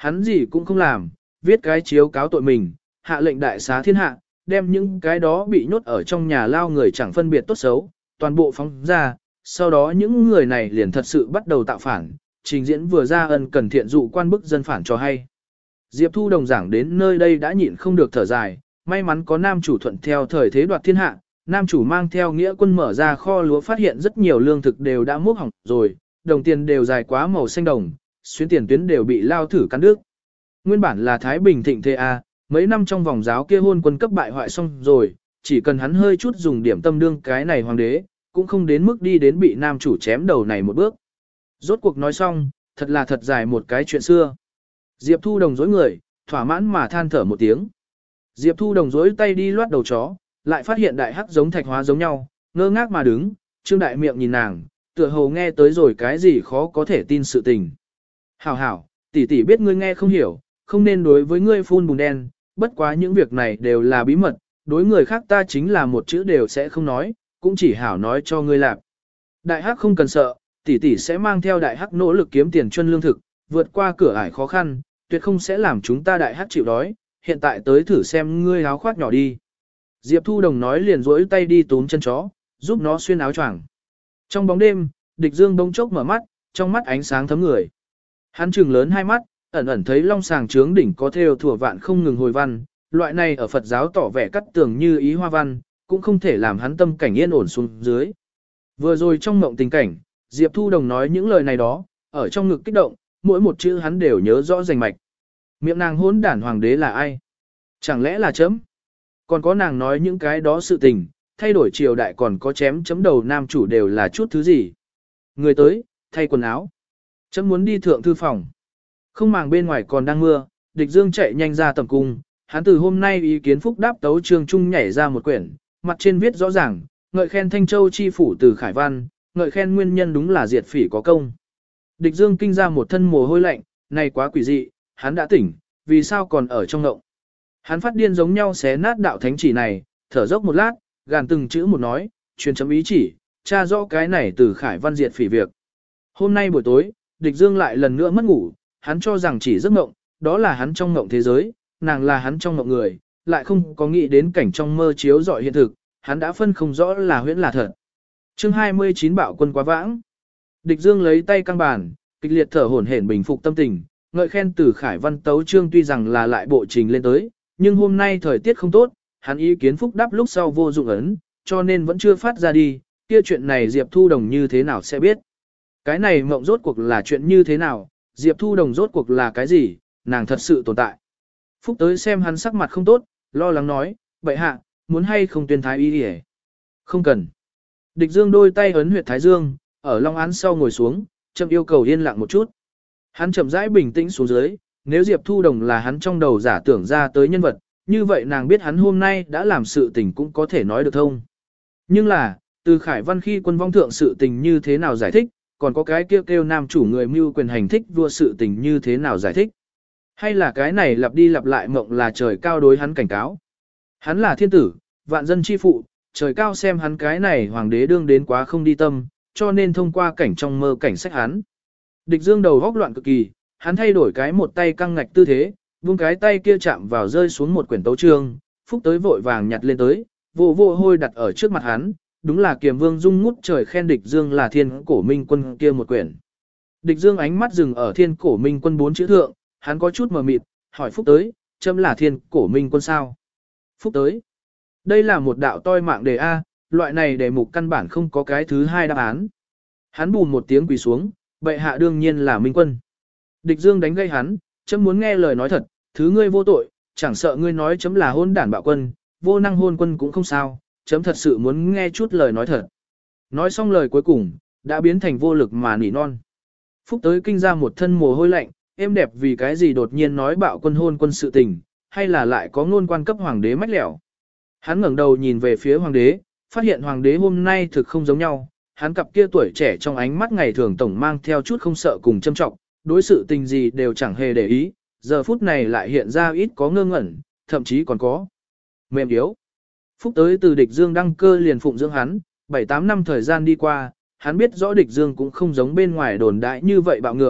hắn gì cũng không làm, viết cái chiếu cáo tội mình, hạ lệnh đại xá thiên hạ, đem những cái đó bị nhốt ở trong nhà lao người chẳng phân biệt tốt xấu, toàn bộ phóng ra, sau đó những người này liền thật sự bắt đầu tạo phản, trình diễn vừa ra ân cần thiện dụ quan bức dân phản cho hay. Diệp Thu Đồng giảng đến nơi đây đã nhịn không được thở dài, may mắn có nam chủ thuận theo thời thế đoạt thiên hạ, nam chủ mang theo nghĩa quân mở ra kho lúa phát hiện rất nhiều lương thực đều đã mốc hỏng rồi, đồng tiền đều dài quá màu xanh đồng, xuyên tiền tuyến đều bị lao thử cắn đứt. Nguyên bản là Thái Bình thịnh thế a, mấy năm trong vòng giáo kia hôn quân cấp bại hoại xong rồi, chỉ cần hắn hơi chút dùng điểm tâm đương cái này hoàng đế, cũng không đến mức đi đến bị nam chủ chém đầu này một bước. Rốt cuộc nói xong, thật là thật dài một cái chuyện xưa. Diệp Thu Đồng dối người, thỏa mãn mà than thở một tiếng. Diệp Thu Đồng dối tay đi loát đầu chó, lại phát hiện đại hắc giống thạch hóa giống nhau, ngơ ngác mà đứng, Trương Đại Miệng nhìn nàng, tựa hồ nghe tới rồi cái gì khó có thể tin sự tình. Hảo hảo, tỷ tỷ biết ngươi nghe không hiểu, không nên đối với ngươi phun bùn đen, bất quá những việc này đều là bí mật, đối người khác ta chính là một chữ đều sẽ không nói, cũng chỉ hảo nói cho ngươi làm. Đại hắc không cần sợ, tỷ tỷ sẽ mang theo đại hắc nỗ lực kiếm tiền chuân lương thực, vượt qua cửa ải khó khăn, tuyệt không sẽ làm chúng ta đại hắc chịu đói, hiện tại tới thử xem ngươi áo khoác nhỏ đi. Diệp Thu Đồng nói liền rỗi tay đi túm chân chó, giúp nó xuyên áo choàng. Trong bóng đêm, Địch Dương bỗng chốc mở mắt, trong mắt ánh sáng thấm người. Hắn trừng lớn hai mắt, ẩn ẩn thấy long sàng trướng đỉnh có thêu thủa vạn không ngừng hồi văn, loại này ở Phật giáo tỏ vẻ cắt tường như ý hoa văn, cũng không thể làm hắn tâm cảnh yên ổn xuống dưới. Vừa rồi trong mộng tình cảnh, Diệp Thu Đồng nói những lời này đó, ở trong ngực kích động, mỗi một chữ hắn đều nhớ rõ rành mạch. Miệng nàng hỗn đản hoàng đế là ai? Chẳng lẽ là chấm? Còn có nàng nói những cái đó sự tình, thay đổi triều đại còn có chém chấm đầu nam chủ đều là chút thứ gì? Người tới, thay quần áo. Chấm muốn đi thượng thư phòng. Không màng bên ngoài còn đang mưa, Địch Dương chạy nhanh ra tầm cung, hắn từ hôm nay ý kiến phúc đáp tấu chương trung nhảy ra một quyển, mặt trên viết rõ ràng, ngợi khen Thanh Châu chi phủ từ Khải Văn, ngợi khen nguyên nhân đúng là diệt phỉ có công. Địch Dương kinh ra một thân mồ hôi lạnh, này quá quỷ dị, hắn đã tỉnh, vì sao còn ở trong ngộng. Hắn phát điên giống nhau xé nát đạo thánh chỉ này, thở dốc một lát, gàn từng chữ một nói, truyền chấm ý chỉ, tra rõ cái này từ Khải Văn diệt phỉ việc. Hôm nay buổi tối, Địch Dương lại lần nữa mất ngủ, hắn cho rằng chỉ giấc mộng, đó là hắn trong mộng thế giới, nàng là hắn trong mộng người, lại không có nghĩ đến cảnh trong mơ chiếu rọi hiện thực, hắn đã phân không rõ là huyễn là thật. Chương hai mươi chín bạo quân quá vãng. Địch Dương lấy tay căng bàn, kịch liệt thở hổn hển bình phục tâm tình, ngợi khen từ Khải Văn tấu chương tuy rằng là lại bộ trình lên tới, nhưng hôm nay thời tiết không tốt, hắn ý kiến phúc đáp lúc sau vô dụng ấn, cho nên vẫn chưa phát ra đi, kia chuyện này Diệp Thu Đồng như thế nào sẽ biết. Cái này mộng rốt cuộc là chuyện như thế nào, Diệp Thu Đồng rốt cuộc là cái gì, nàng thật sự tồn tại. Phúc tới xem hắn sắc mặt không tốt, lo lắng nói, bệ hạ, muốn hay không tuyên thái y đi. Không cần. Địch Dương đôi tay ấn huyệt thái dương, ở long án sau ngồi xuống, chậm yêu cầu yên lặng một chút. Hắn chậm rãi bình tĩnh xuống dưới, nếu Diệp Thu Đồng là hắn trong đầu giả tưởng ra tới nhân vật, như vậy nàng biết hắn hôm nay đã làm sự tình cũng có thể nói được thông. Nhưng là, từ Khải Văn khi quân vong thượng sự tình như thế nào giải thích, còn có cái kêu kêu nam chủ người mưu quyền hành thích vua sự tình như thế nào giải thích. Hay là cái này lặp đi lặp lại mộng là trời cao đối hắn cảnh cáo. Hắn là thiên tử, vạn dân chi phụ, trời cao xem hắn cái này hoàng đế đương đến quá không đi tâm, cho nên thông qua cảnh trong mơ cảnh sách hắn. Địch Dương đầu góc loạn cực kỳ, hắn thay đổi cái một tay căng ngạch tư thế, vung cái tay kia chạm vào rơi xuống một quyển tấu chương, Phúc tới vội vàng nhặt lên tới, vô vô hôi đặt ở trước mặt hắn, đúng là Kiềm Vương Dung ngút trời khen Địch Dương là thiên cổ minh quân kia một quyển. Địch Dương ánh mắt dừng ở thiên cổ minh quân bốn chữ thượng, hắn có chút mờ mịt, hỏi Phúc tới, chấm là thiên cổ minh quân sao? Phúc tới. Đây là một đạo toi mạng đề A, loại này đề mục căn bản không có cái thứ hai đáp án. Hắn bùn một tiếng quỳ xuống, bệ hạ đương nhiên là minh quân. Địch Dương đánh gây hắn, chấm muốn nghe lời nói thật, thứ ngươi vô tội, chẳng sợ ngươi nói chấm là hôn đản bạo quân, vô năng hôn quân cũng không sao, chấm thật sự muốn nghe chút lời nói thật. Nói xong lời cuối cùng, đã biến thành vô lực mà nỉ non. Phúc tới kinh ra một thân mồ hôi lạnh, êm đẹp vì cái gì đột nhiên nói bạo quân hôn quân sự tình, hay là lại có ngôn quan cấp hoàng đế mách lẻo. Hắn ngẩng đầu nhìn về phía hoàng đế, phát hiện hoàng đế hôm nay thực không giống nhau, hắn cặp kia tuổi trẻ trong ánh mắt ngày thường tổng mang theo chút không sợ cùng châm trọng, đối sự tình gì đều chẳng hề để ý, giờ phút này lại hiện ra ít có ngơ ngẩn, thậm chí còn có mềm yếu. Phúc tới từ Địch Dương đăng cơ liền phụng dưỡng hắn, bảy tám năm thời gian đi qua, hắn biết rõ Địch Dương cũng không giống bên ngoài đồn đại như vậy bạo ngược,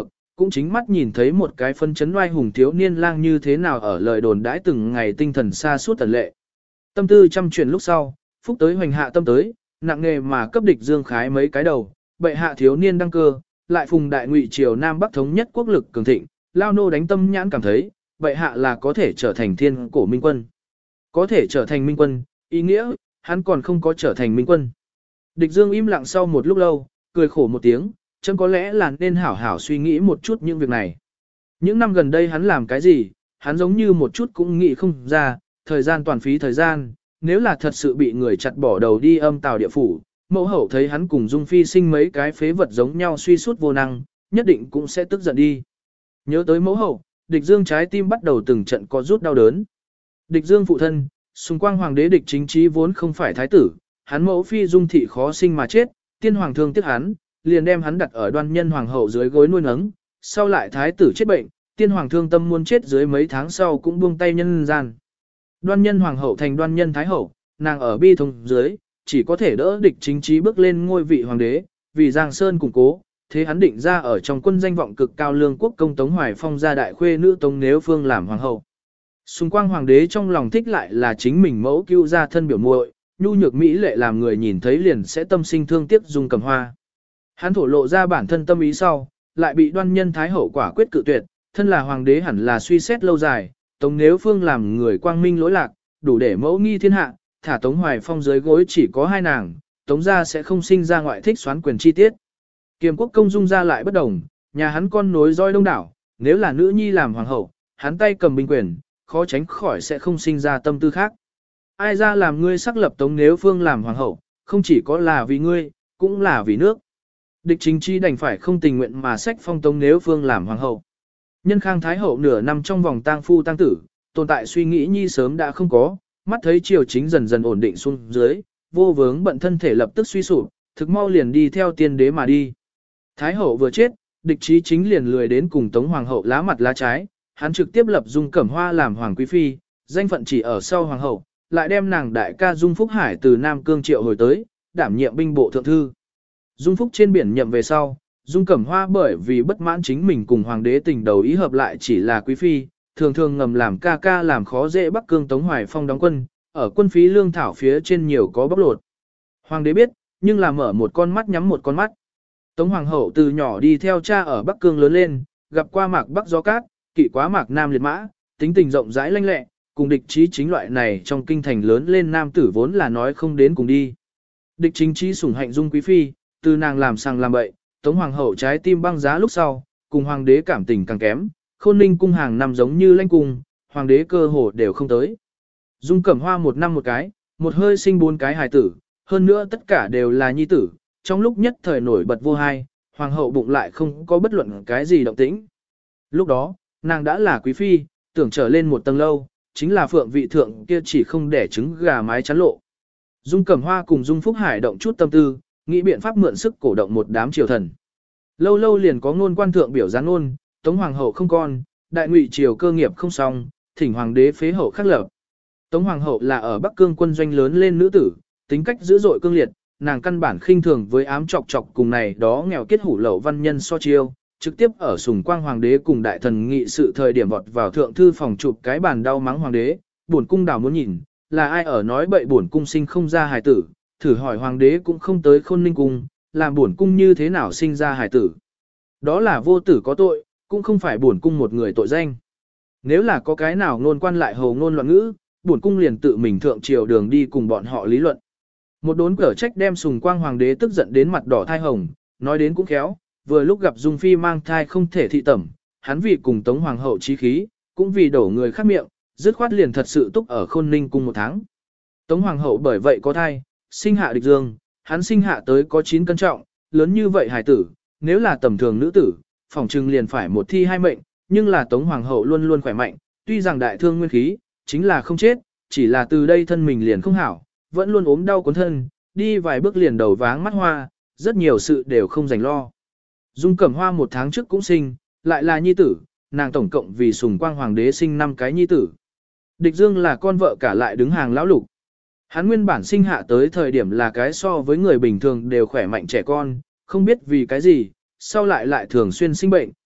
cũng chính mắt nhìn thấy một cái phân chấn oai hùng thiếu niên lang như thế nào ở lời đồn đãi từng ngày tinh thần xa suốt tần lệ. Tâm tư trăm chuyển lúc sau, phúc tới hoành hạ tâm tới, nặng nghề mà cấp địch Dương Khái mấy cái đầu, bệ hạ thiếu niên đăng cơ, lại phùng đại ngụy triều Nam Bắc thống nhất quốc lực cường thịnh, lao nô đánh tâm nhãn cảm thấy, bệ hạ là có thể trở thành thiên cổ minh quân. Có thể trở thành minh quân, ý nghĩa, hắn còn không có trở thành minh quân. Địch Dương im lặng sau một lúc lâu, cười khổ một tiếng, chẳng có lẽ là nên hảo hảo suy nghĩ một chút những việc này. Những năm gần đây hắn làm cái gì, hắn giống như một chút cũng nghĩ không ra, thời gian toàn phí thời gian, nếu là thật sự bị người chặt bỏ đầu đi âm tào địa phủ, mẫu hậu thấy hắn cùng Dung Phi sinh mấy cái phế vật giống nhau suy sút vô năng, nhất định cũng sẽ tức giận đi. Nhớ tới mẫu hậu, địch Dương trái tim bắt đầu từng trận có rút đau đớn. Địch Dương phụ thân, Sùng Quang Hoàng đế địch chính trí vốn không phải thái tử, hắn mẫu phi Dung thị khó sinh mà chết, tiên hoàng thương tiếc hắn, liền đem hắn đặt ở Đoan Nhân hoàng hậu dưới gối nuôi nấng, sau lại thái tử chết bệnh, tiên hoàng thương tâm muốn chết dưới mấy tháng sau cũng buông tay nhân gian. Đoan Nhân hoàng hậu thành Đoan Nhân thái hậu, nàng ở bi thống dưới, chỉ có thể đỡ địch chính trí bước lên ngôi vị hoàng đế, vì Giang Sơn củng cố, thế hắn định ra ở trong quân danh vọng cực cao lương quốc công Tống Hoài Phong gia đại khuê nữ Tống Nếu Phương làm hoàng hậu. Sùng Quang Hoàng đế trong lòng thích lại là chính mình mẫu cứu ra thân biểu muội, nhu nhược mỹ lệ làm người nhìn thấy liền sẽ tâm sinh thương tiếc Dung Cẩm Hoa. Hắn thổ lộ ra bản thân tâm ý sau, lại bị Đoan Nhân thái hậu quả quyết cự tuyệt, thân là hoàng đế hẳn là suy xét lâu dài, Tống Nếu Phương làm người quang minh lỗi lạc, đủ để mẫu nghi thiên hạ, thả Tống Hoài Phong dưới gối chỉ có hai nàng, Tống gia sẽ không sinh ra ngoại thích xoán quyền chi tiết. Kiềm quốc công Dung gia lại bất đồng, nhà hắn con nối roi đông đảo, nếu là nữ nhi làm hoàng hậu, hắn tay cầm binh quyền, khó tránh khỏi sẽ không sinh ra tâm tư khác. Ai ra làm ngươi sắc lập Tống Nếu Phương làm hoàng hậu, không chỉ có là vì ngươi, cũng là vì nước. Địch chính chi đành phải không tình nguyện mà sách phong Tống Nếu Phương làm hoàng hậu. Nhân Khang Thái hậu nửa năm trong vòng tang phu tang tử, tồn tại suy nghĩ nhi sớm đã không có, mắt thấy triều chính dần dần ổn định xuống dưới, vô vướng bận thân thể lập tức suy sụp, thực mau liền đi theo tiên đế mà đi. Thái hậu vừa chết, địch chí chính liền lười đến cùng Tống hoàng hậu lá mặt lá trái, hắn trực tiếp lập Dung Cẩm Hoa làm hoàng quý phi, danh phận chỉ ở sau hoàng hậu, lại đem nàng đại ca Dung Phúc Hải từ Nam Cương triệu hồi tới, đảm nhiệm binh bộ thượng thư. Dung Phúc trên biển nhậm về sau, Dung Cẩm Hoa bởi vì bất mãn chính mình cùng hoàng đế tình đầu ý hợp lại chỉ là quý phi, thường thường ngầm làm ca ca làm khó dễ Bắc Cương Tống Hoài Phong đóng quân, ở quân phí lương thảo phía trên nhiều có bóc lột. Hoàng đế biết, nhưng là mở một con mắt nhắm một con mắt. Tống hoàng hậu từ nhỏ đi theo cha ở Bắc Cương lớn lên, gặp qua mạc Bắc gió cát, kỵ quá mạc Nam liệt mã, tính tình rộng rãi lanh lẹ, cùng địch chí chính loại này trong kinh thành lớn lên nam tử vốn là nói không đến cùng đi. Địch chính chí sủng hạnh Dung quý phi, từ nàng làm sang làm bậy, Tống hoàng hậu trái tim băng giá lúc sau, cùng hoàng đế cảm tình càng kém, Khôn Ninh cung hàng năm giống như lãnh cung, hoàng đế cơ hồ đều không tới. Dung Cẩm Hoa một năm một cái, một hơi sinh bốn cái hài tử, hơn nữa tất cả đều là nhi tử, trong lúc nhất thời nổi bật vô hai, hoàng hậu bụng lại không có bất luận cái gì động tĩnh. Lúc đó, nàng đã là quý phi, tưởng trở lên một tầng lâu, chính là phượng vị thượng kia chỉ không để trứng gà mái chắn lộ. Dung Cẩm Hoa cùng Dung Phúc Hải động chút tâm tư, nghĩ biện pháp mượn sức cổ động một đám triều thần. Lâu lâu liền có ngôn quan thượng biểu gián ngôn, Tống hoàng hậu không con, đại ngụy triều cơ nghiệp không xong, thỉnh hoàng đế phế hậu khắc lập. Tống hoàng hậu là ở Bắc Cương quân doanh lớn lên nữ tử, tính cách dữ dội cương liệt, nàng căn bản khinh thường với ám chọc chọc cùng này đó nghèo kết hủ lậu văn nhân so chiêu, trực tiếp ở Sùng Quang hoàng đế cùng đại thần nghị sự thời điểm vọt vào thượng thư phòng chụp cái bàn đau mắng hoàng đế, bổn cung đảo muốn nhìn, là ai ở nói bậy bổn cung sinh không ra hài tử, thử hỏi hoàng đế cũng không tới Khôn Ninh cung, làm bổn cung như thế nào sinh ra hài tử. Đó là vô tử có tội, cũng không phải bổn cung một người tội danh. Nếu là có cái nào ngôn quan lại hồ ngôn loạn ngữ, bổn cung liền tự mình thượng triều đường đi cùng bọn họ lý luận. Một đốn cở trách đem Sùng Quang hoàng đế tức giận đến mặt đỏ thai hồng, nói đến cũng khéo, vừa lúc gặp Dung phi mang thai không thể thị tẩm, hắn vì cùng Tống hoàng hậu chí khí, cũng vì đổ người khác miệng, dứt khoát liền thật sự túc ở Khôn Ninh cung một tháng. Tống hoàng hậu bởi vậy có thai, sinh hạ địch dương, hắn sinh hạ tới có chín cân trọng, lớn như vậy hài tử, nếu là tầm thường nữ tử, phỏng trừng liền phải một thi hai mệnh, nhưng là Tống hoàng hậu luôn luôn khỏe mạnh, tuy rằng đại thương nguyên khí, chính là không chết, chỉ là từ đây thân mình liền không hảo, vẫn luôn ốm đau cuốn thân, đi vài bước liền đầu váng mắt hoa, rất nhiều sự đều không dành lo. Dung Cẩm Hoa một tháng trước cũng sinh, lại là nhi tử, nàng tổng cộng vì Sùng Quang hoàng đế sinh năm cái nhi tử. Địch Dương là con vợ cả lại đứng hàng lão lục. Hắn nguyên bản sinh hạ tới thời điểm là cái so với người bình thường đều khỏe mạnh trẻ con, không biết vì cái gì, sau lại lại thường xuyên sinh bệnh,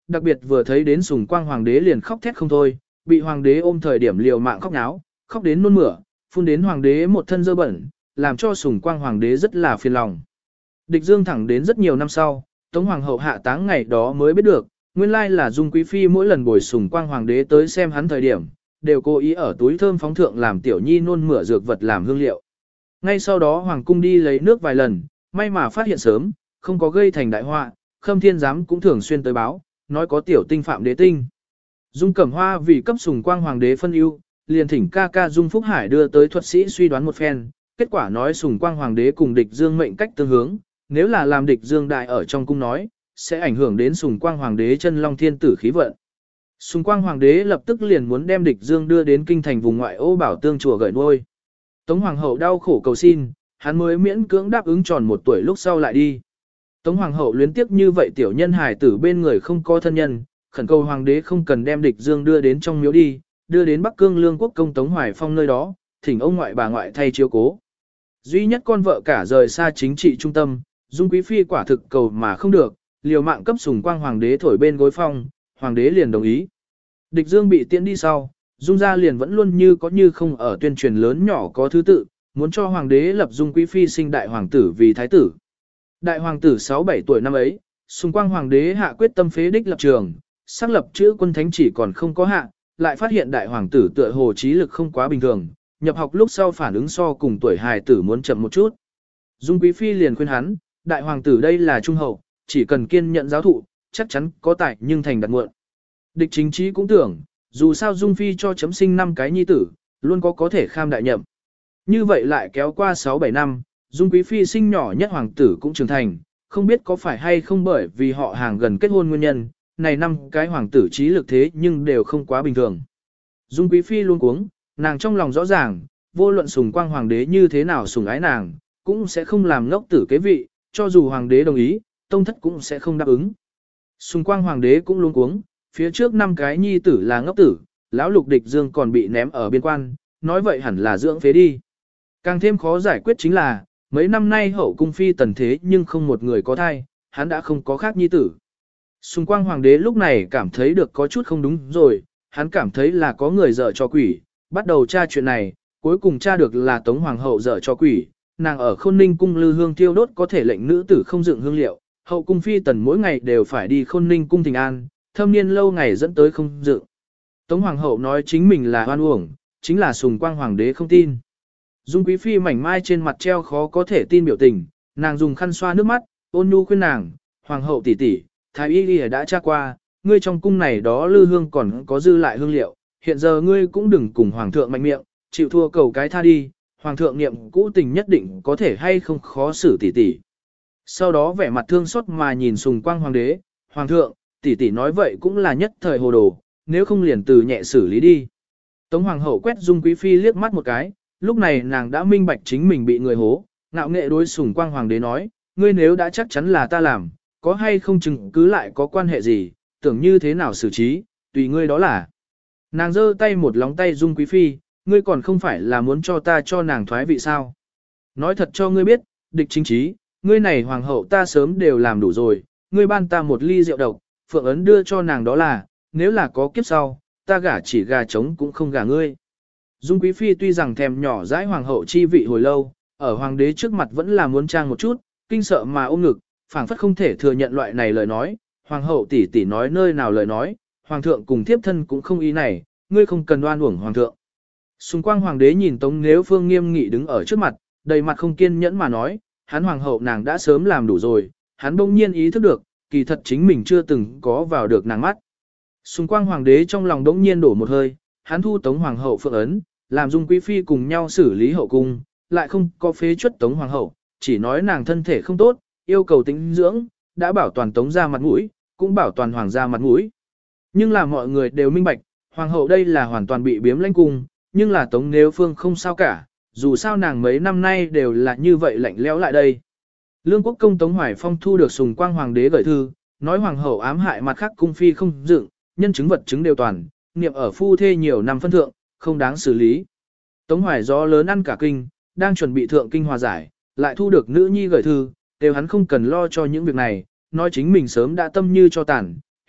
đặc biệt vừa thấy đến Sùng Quang Hoàng đế liền khóc thét không thôi, bị Hoàng đế ôm thời điểm liều mạng khóc náo, khóc đến nôn mửa, phun đến Hoàng đế một thân dơ bẩn, làm cho Sùng Quang Hoàng đế rất là phiền lòng. Địch Dương thẳng đến rất nhiều năm sau, Tống Hoàng hậu hạ táng ngày đó mới biết được, nguyên lai là Dung Quý Phi mỗi lần bồi Sùng Quang Hoàng đế tới xem hắn thời điểm, đều cố ý ở túi thơm phóng thượng làm tiểu nhi nôn mửa dược vật làm hương liệu. Ngay sau đó Hoàng cung đi lấy nước vài lần, may mà phát hiện sớm, không có gây thành đại họa, Khâm Thiên Giám cũng thường xuyên tới báo, nói có tiểu tinh phạm đế tinh. Dung Cẩm Hoa vì cấp Sùng Quang Hoàng đế phân ưu, liền thỉnh ca ca Dung Phúc Hải đưa tới thuật sĩ suy đoán một phen, kết quả nói Sùng Quang Hoàng đế cùng Địch Dương mệnh cách tương hướng, nếu là làm Địch Dương đại ở trong cung nói, sẽ ảnh hưởng đến Sùng Quang Hoàng đế chân long thiên tử khí vận. Sùng Quang Hoàng đế lập tức liền muốn đem Địch Dương đưa đến kinh thành vùng ngoại ô Bảo Tương chùa gửi nuôi. Tống Hoàng hậu đau khổ cầu xin, hắn mới miễn cưỡng đáp ứng tròn một tuổi lúc sau lại đi. Tống Hoàng hậu luyến tiếc như vậy tiểu nhân hài tử bên người không có thân nhân, khẩn cầu Hoàng đế không cần đem Địch Dương đưa đến trong miếu đi, đưa đến Bắc Cương Lương quốc công Tống Hoài Phong nơi đó, thỉnh ông ngoại bà ngoại thay chiếu cố. Duy nhất con vợ cả rời xa chính trị trung tâm, Dung Quý Phi quả thực cầu mà không được, liều mạng cấp Sùng Quang Hoàng đế thổi bên gối phong, Hoàng đế liền đồng ý. Địch Dương bị tiễn đi sau, Dung gia liền vẫn luôn như có như không ở tuyên truyền lớn nhỏ có thứ tự, muốn cho Hoàng đế lập Dung Quý Phi sinh đại hoàng tử vì thái tử. Đại hoàng tử sáu bảy tuổi năm ấy, Sùng Quang Hoàng đế hạ quyết tâm phế đích lập trường, xác lập chữ quân thánh chỉ còn không có hạ, lại phát hiện đại hoàng tử tựa hồ trí lực không quá bình thường, nhập học lúc sau phản ứng so cùng tuổi hài tử muốn chậm một chút. Dung Quý Phi liền khuyên hắn, đại hoàng tử đây là trung hậu, chỉ cần kiên nhận giáo thụ, chắc chắn có tài nhưng thành đặt muộn. Địch chính trí cũng tưởng, dù sao Dung Phi cho chấm sinh năm cái nhi tử, luôn có có thể kham đại nhậm. Như vậy lại kéo qua sáu bảy năm, Dung Quý Phi sinh nhỏ nhất hoàng tử cũng trưởng thành, không biết có phải hay không bởi vì họ hàng gần kết hôn nguyên nhân, này năm cái hoàng tử trí lực thế nhưng đều không quá bình thường. Dung Quý Phi luôn cuống, nàng trong lòng rõ ràng, vô luận Sùng Quang Hoàng đế như thế nào sủng ái nàng, cũng sẽ không làm ngốc tử kế vị, cho dù Hoàng đế đồng ý, tông thất cũng sẽ không đáp ứng. Sùng Quang Hoàng đế cũng luôn cuống, phía trước năm cái nhi tử là ngốc tử, lão Lục Địch Dương còn bị ném ở biên quan, nói vậy hẳn là dưỡng phế đi. Càng thêm khó giải quyết chính là, mấy năm nay hậu cung phi tần thế nhưng không một người có thai, hắn đã không có khác nhi tử. Sùng Quang Hoàng đế lúc này cảm thấy được có chút không đúng rồi, hắn cảm thấy là có người dở cho quỷ, bắt đầu tra chuyện này, cuối cùng tra được là Tống Hoàng hậu dở cho quỷ, nàng ở Khôn Ninh cung lư hương tiêu đốt có thể lệnh nữ tử không dựng hương liệu, hậu cung phi tần mỗi ngày đều phải đi Khôn Ninh cung thỉnh an, thâm niên lâu ngày dẫn tới không dựng. Tống Hoàng hậu nói chính mình là oan uổng, chính là Sùng Quang Hoàng đế không tin. Dung Quý Phi mảnh mai trên mặt treo khó có thể tin biểu tình, nàng dùng khăn xoa nước mắt, ôn nhu khuyên nàng, Hoàng hậu tỷ tỷ, thái y y đã tra qua, ngươi trong cung này đó lư hương còn có dư lại hương liệu, hiện giờ ngươi cũng đừng cùng Hoàng thượng mạnh miệng, chịu thua cầu cái tha đi, Hoàng thượng niệm cũ tình nhất định có thể hay không khó xử tỷ tỷ. Sau đó vẻ mặt thương xót mà nhìn Sùng Quang Hoàng đế, Hoàng thượng, tỷ tỷ nói vậy cũng là nhất thời hồ đồ, nếu không liền từ nhẹ xử lý đi. Tống Hoàng hậu quét Dung Quý Phi liếc mắt một cái, lúc này nàng đã minh bạch chính mình bị người hố, ngạo nghệ đối Sùng Quang Hoàng đế nói, ngươi nếu đã chắc chắn là ta làm, có hay không chứng cứ lại có quan hệ gì, tưởng như thế nào xử trí, tùy ngươi đó là. Nàng giơ tay một lóng tay Dung Quý Phi, ngươi còn không phải là muốn cho ta cho nàng thoái vị sao. Nói thật cho ngươi biết, địch chính trí, ngươi này hoàng hậu ta sớm đều làm đủ rồi, ngươi ban ta một ly rượu độc, phượng ấn đưa cho nàng đó là, nếu là có kiếp sau, ta gả chỉ gà trống cũng không gả ngươi. Dung Quý Phi tuy rằng thèm nhỏ dãi hoàng hậu chi vị hồi lâu, ở hoàng đế trước mặt vẫn là muốn trang một chút, kinh sợ mà ôm ngực, phảng phất không thể thừa nhận loại này lời nói, hoàng hậu tỷ tỷ nói nơi nào lời nói, hoàng thượng cùng thiếp thân cũng không ý này, ngươi không cần oan uổng hoàng thượng. Sùng Quang Hoàng đế nhìn Tống Nếu Phương nghiêm nghị đứng ở trước mặt, đầy mặt không kiên nhẫn mà nói, hắn hoàng hậu nàng đã sớm làm đủ rồi, hắn bỗng nhiên ý thức được, kỳ thật chính mình chưa từng có vào được nàng mắt. Sùng Quang Hoàng đế trong lòng bỗng nhiên đổ một hơi, hắn thu Tống Hoàng hậu phượng ấn, làm Dung Quý Phi cùng nhau xử lý hậu cung, lại không có phế chuất Tống Hoàng hậu, chỉ nói nàng thân thể không tốt, yêu cầu tĩnh dưỡng, đã bảo toàn Tống ra mặt mũi, cũng bảo toàn hoàng gia mặt mũi. Nhưng là mọi người đều minh bạch, hoàng hậu đây là hoàn toàn bị biếm lãnh cung, nhưng là Tống Nếu Phương không sao cả, dù sao nàng mấy năm nay đều là như vậy lạnh lẽo lại đây. Lương quốc công Tống Hoài Phong thu được Sùng Quang Hoàng đế gửi thư, nói hoàng hậu ám hại mặt khác cung phi không dựng, nhân chứng vật chứng đều toàn, niệm ở phu thê nhiều năm phân thượng, không đáng xử lý. Tống Hoài gió lớn ăn cả kinh, đang chuẩn bị thượng kinh hòa giải, lại thu được nữ nhi gửi thư, đều hắn không cần lo cho những việc này, nói chính mình sớm đã tâm như cho tàn,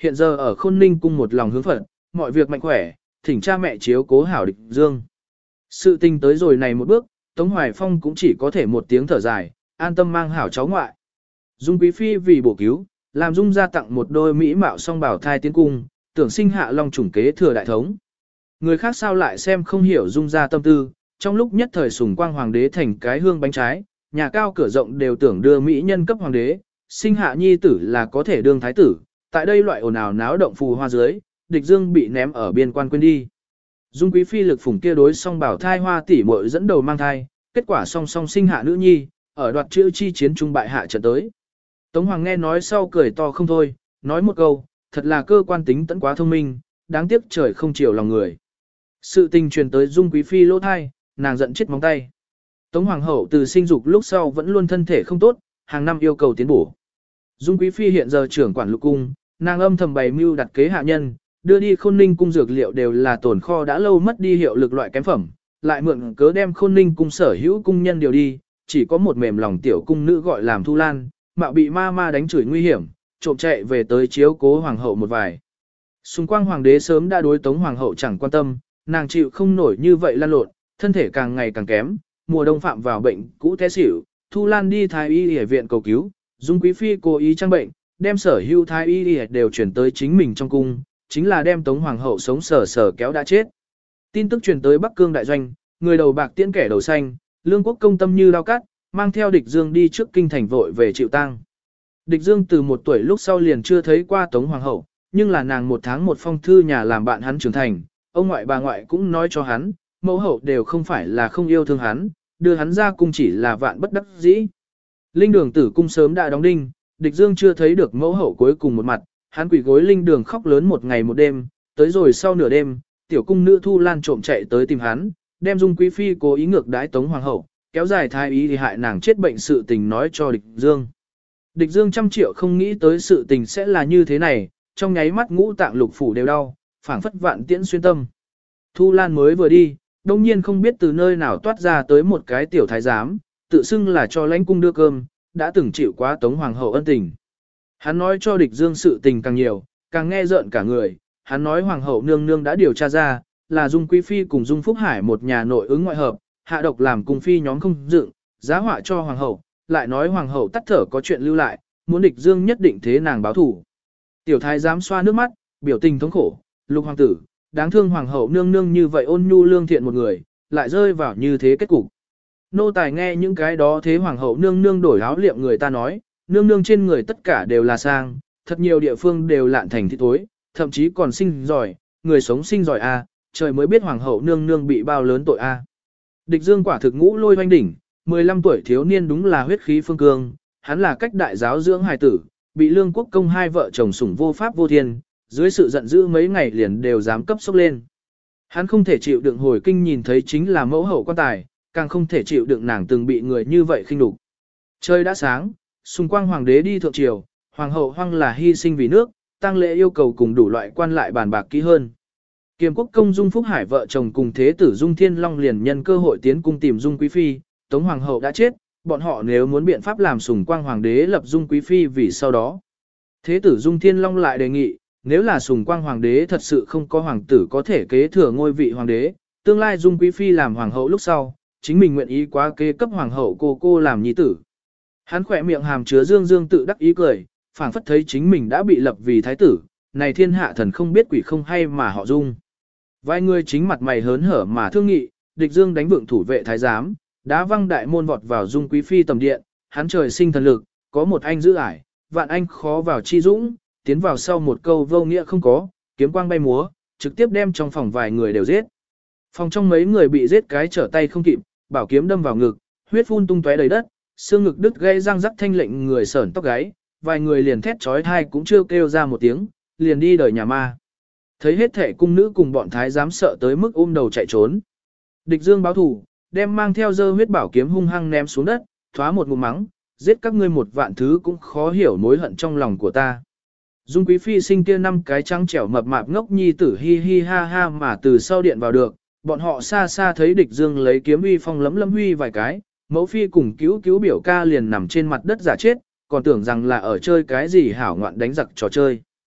hiện giờ ở Khôn Ninh cung một lòng hướng Phật, mọi việc mạnh khỏe, thỉnh cha mẹ chiếu cố hảo Địch Dương. Sự tình tới rồi này một bước, Tống Hoài Phong cũng chỉ có thể một tiếng thở dài, an tâm mang hảo cháu ngoại. Dung Quý Phi vì bổ cứu, làm Dung gia tặng một đôi mỹ mạo song bảo thai tiến cung, tưởng sinh hạ long chủng kế thừa đại thống. Người khác sao lại xem không hiểu Dung gia tâm tư, trong lúc nhất thời sùng quang hoàng đế thành cái hương bánh trái, nhà cao cửa rộng đều tưởng đưa mỹ nhân cấp hoàng đế, sinh hạ nhi tử là có thể đương thái tử. Tại đây loại ồn ào náo động phù hoa dưới, Địch Dương bị ném ở biên quan quên đi. Dung Quý Phi lực phủng kia đối song bảo thai hoa tỷ muội dẫn đầu mang thai, kết quả song song sinh hạ nữ nhi, ở đoạt chữ chi chiến trung bại hạ trận tới. Tống Hoàng nghe nói sau cười to không thôi, nói một câu, thật là cơ quan tính tẫn quá thông minh, đáng tiếc trời không chiều lòng người. Sự tình truyền tới Dung Quý Phi lỗ thai, nàng giận chết móng tay. Tống Hoàng hậu từ sinh dục lúc sau vẫn luôn thân thể không tốt, hàng năm yêu cầu tiến bổ. Dung Quý Phi hiện giờ trưởng quản lục cung, nàng âm thầm bày mưu đặt kế hạ nhân, đưa đi Khôn Ninh cung dược liệu đều là tồn kho đã lâu mất đi hiệu lực loại kém phẩm, lại mượn cớ đem Khôn Ninh cung sở hữu cung nhân điều đi, chỉ có một mềm lòng tiểu cung nữ gọi làm Thu Lan, mạo bị ma ma đánh chửi nguy hiểm, trộm chạy về tới chiếu cố hoàng hậu một vài. Xung quanh hoàng đế sớm đã đối Tống hoàng hậu chẳng quan tâm, nàng chịu không nổi như vậy lan lộn, thân thể càng ngày càng kém, mùa đông phạm vào bệnh cũ té xỉu, Thu Lan đi thái y y viện cầu cứu, Dung Quý Phi cố ý trang bệnh, đem sở hữu thái y y đều chuyển tới chính mình trong cung, chính là đem Tống hoàng hậu sống sờ sờ kéo đã chết. Tin tức truyền tới Bắc Cương đại doanh, người đầu bạc tiễn kẻ đầu xanh, lương quốc công tâm như lao cắt, mang theo Địch Dương đi trước kinh thành vội về chịu tang. Địch Dương từ một tuổi lúc sau liền chưa thấy qua Tống hoàng hậu, nhưng là nàng một tháng một phong thư nhà làm bạn hắn trưởng thành, ông ngoại bà ngoại cũng nói cho hắn, mẫu hậu đều không phải là không yêu thương hắn, đưa hắn ra cung chỉ là vạn bất đắc dĩ. Linh đường tử cung sớm đã đóng đinh, Địch Dương chưa thấy được mẫu hậu cuối cùng một mặt, hắn quỳ gối linh đường khóc lớn một ngày một đêm, tới rồi sau nửa đêm, tiểu cung nữ Thu Lan trộm chạy tới tìm hắn, đem Dung Quý Phi cố ý ngược đãi Tống hoàng hậu, kéo dài thai ý thì hại nàng chết bệnh sự tình nói cho Địch Dương. Địch Dương trăm triệu không nghĩ tới sự tình sẽ là như thế này, trong nháy mắt ngũ tạng lục phủ đều đau, phảng phất vạn tiễn xuyên tâm. Thu Lan mới vừa đi, đông nhiên không biết từ nơi nào toát ra tới một cái tiểu thái giám, tự xưng là cho lãnh cung đưa cơm, đã từng chịu quá Tống hoàng hậu ân tình. Hắn nói cho Địch Dương sự tình càng nhiều, càng nghe rợn cả người, hắn nói hoàng hậu nương nương đã điều tra ra, là Dung Quý Phi cùng Dung Phúc Hải một nhà nội ứng ngoại hợp, hạ độc làm cung phi nhóm không dựng, giá họa cho hoàng hậu, lại nói hoàng hậu tắt thở có chuyện lưu lại, muốn Địch Dương nhất định thế nàng báo thủ. Tiểu thái giám xoa nước mắt, biểu tình thống khổ, Lục hoàng tử, đáng thương hoàng hậu nương nương như vậy ôn nhu lương thiện một người, lại rơi vào như thế kết cục. Nô tài nghe những cái đó thế hoàng hậu nương nương đổi áo liệm người ta nói, nương nương trên người tất cả đều là sang, thật nhiều địa phương đều lạn thành thịt tối, thậm chí còn sinh giỏi, người sống sinh giỏi a, trời mới biết hoàng hậu nương nương bị bao lớn tội a. Địch Dương quả thực ngũ lôi hoanh đỉnh, mười lăm tuổi thiếu niên đúng là huyết khí phương cương, hắn là cách đại giáo dưỡng hài tử, bị lương quốc công hai vợ chồng sủng vô pháp vô thiên, dưới sự giận dữ mấy ngày liền đều dám cấp sốc lên. Hắn không thể chịu đựng hồi kinh nhìn thấy chính là mẫu hậu quan tài, càng không thể chịu đựng nàng từng bị người như vậy khinh đục. Trời đã sáng, xung quanh hoàng đế đi thượng triều, hoàng hậu hoang là hy sinh vì nước, tang lễ yêu cầu cùng đủ loại quan lại bàn bạc kỹ hơn. Kiềm quốc công Dung Phúc Hải vợ chồng cùng thế tử Dung Thiên Long liền nhân cơ hội tiến cung tìm Dung Quý Phi, Tống hoàng hậu đã chết, bọn họ nếu muốn biện pháp làm sủng quang hoàng đế lập Dung Quý Phi vì sau đó. Thế tử Dung Thiên Long lại đề nghị, nếu là sủng quang hoàng đế thật sự không có hoàng tử có thể kế thừa ngôi vị hoàng đế, tương lai Dung Quý Phi làm hoàng hậu lúc sau, chính mình nguyện ý quá kế cấp hoàng hậu cô cô làm nhi tử. Hắn khỏe miệng hàm chứa dương dương tự đắc ý cười, phảng phất thấy chính mình đã bị lập vì thái tử, này thiên hạ thần không biết quỷ không hay mà họ Dung. Vài người chính mặt mày hớn hở mà thương nghị, Địch Dương đánh vượng thủ vệ thái giám, đá văng đại môn vọt vào Dung Quý Phi tầm điện, hắn trời sinh thần lực, có một anh giữ ải, vạn anh khó vào chi dũng, tiến vào sau một câu vô nghĩa không có, kiếm quang bay múa, trực tiếp đem trong phòng vài người đều giết. Phòng trong mấy người bị giết cái trở tay không kịp, bảo kiếm đâm vào ngực, huyết phun tung tóe đầy đất, xương ngực đứt gây răng rắc thanh lệnh người sởn tóc gáy, vài người liền thét chói tai cũng chưa kêu ra một tiếng, liền đi đời nhà ma. Thấy hết thể cung nữ cùng bọn thái giám sợ tới mức ôm đầu chạy trốn. Địch Dương báo thủ, đem mang theo dơ huyết bảo kiếm hung hăng ném xuống đất, thoá một ngụm mắng, giết các ngươi một vạn thứ cũng khó hiểu mối hận trong lòng của ta. Dung Quý Phi sinh kia năm cái trắng trẻo mập mạp ngốc nhi tử hi hi ha ha mà từ sau điện vào được, bọn họ xa xa thấy Địch Dương lấy kiếm uy phong lấm lấm huy vài cái, mẫu phi cùng cứu cứu biểu ca liền nằm trên mặt đất giả chết, còn tưởng rằng là ở chơi cái gì hảo ngoạn đánh giặc trò chơi.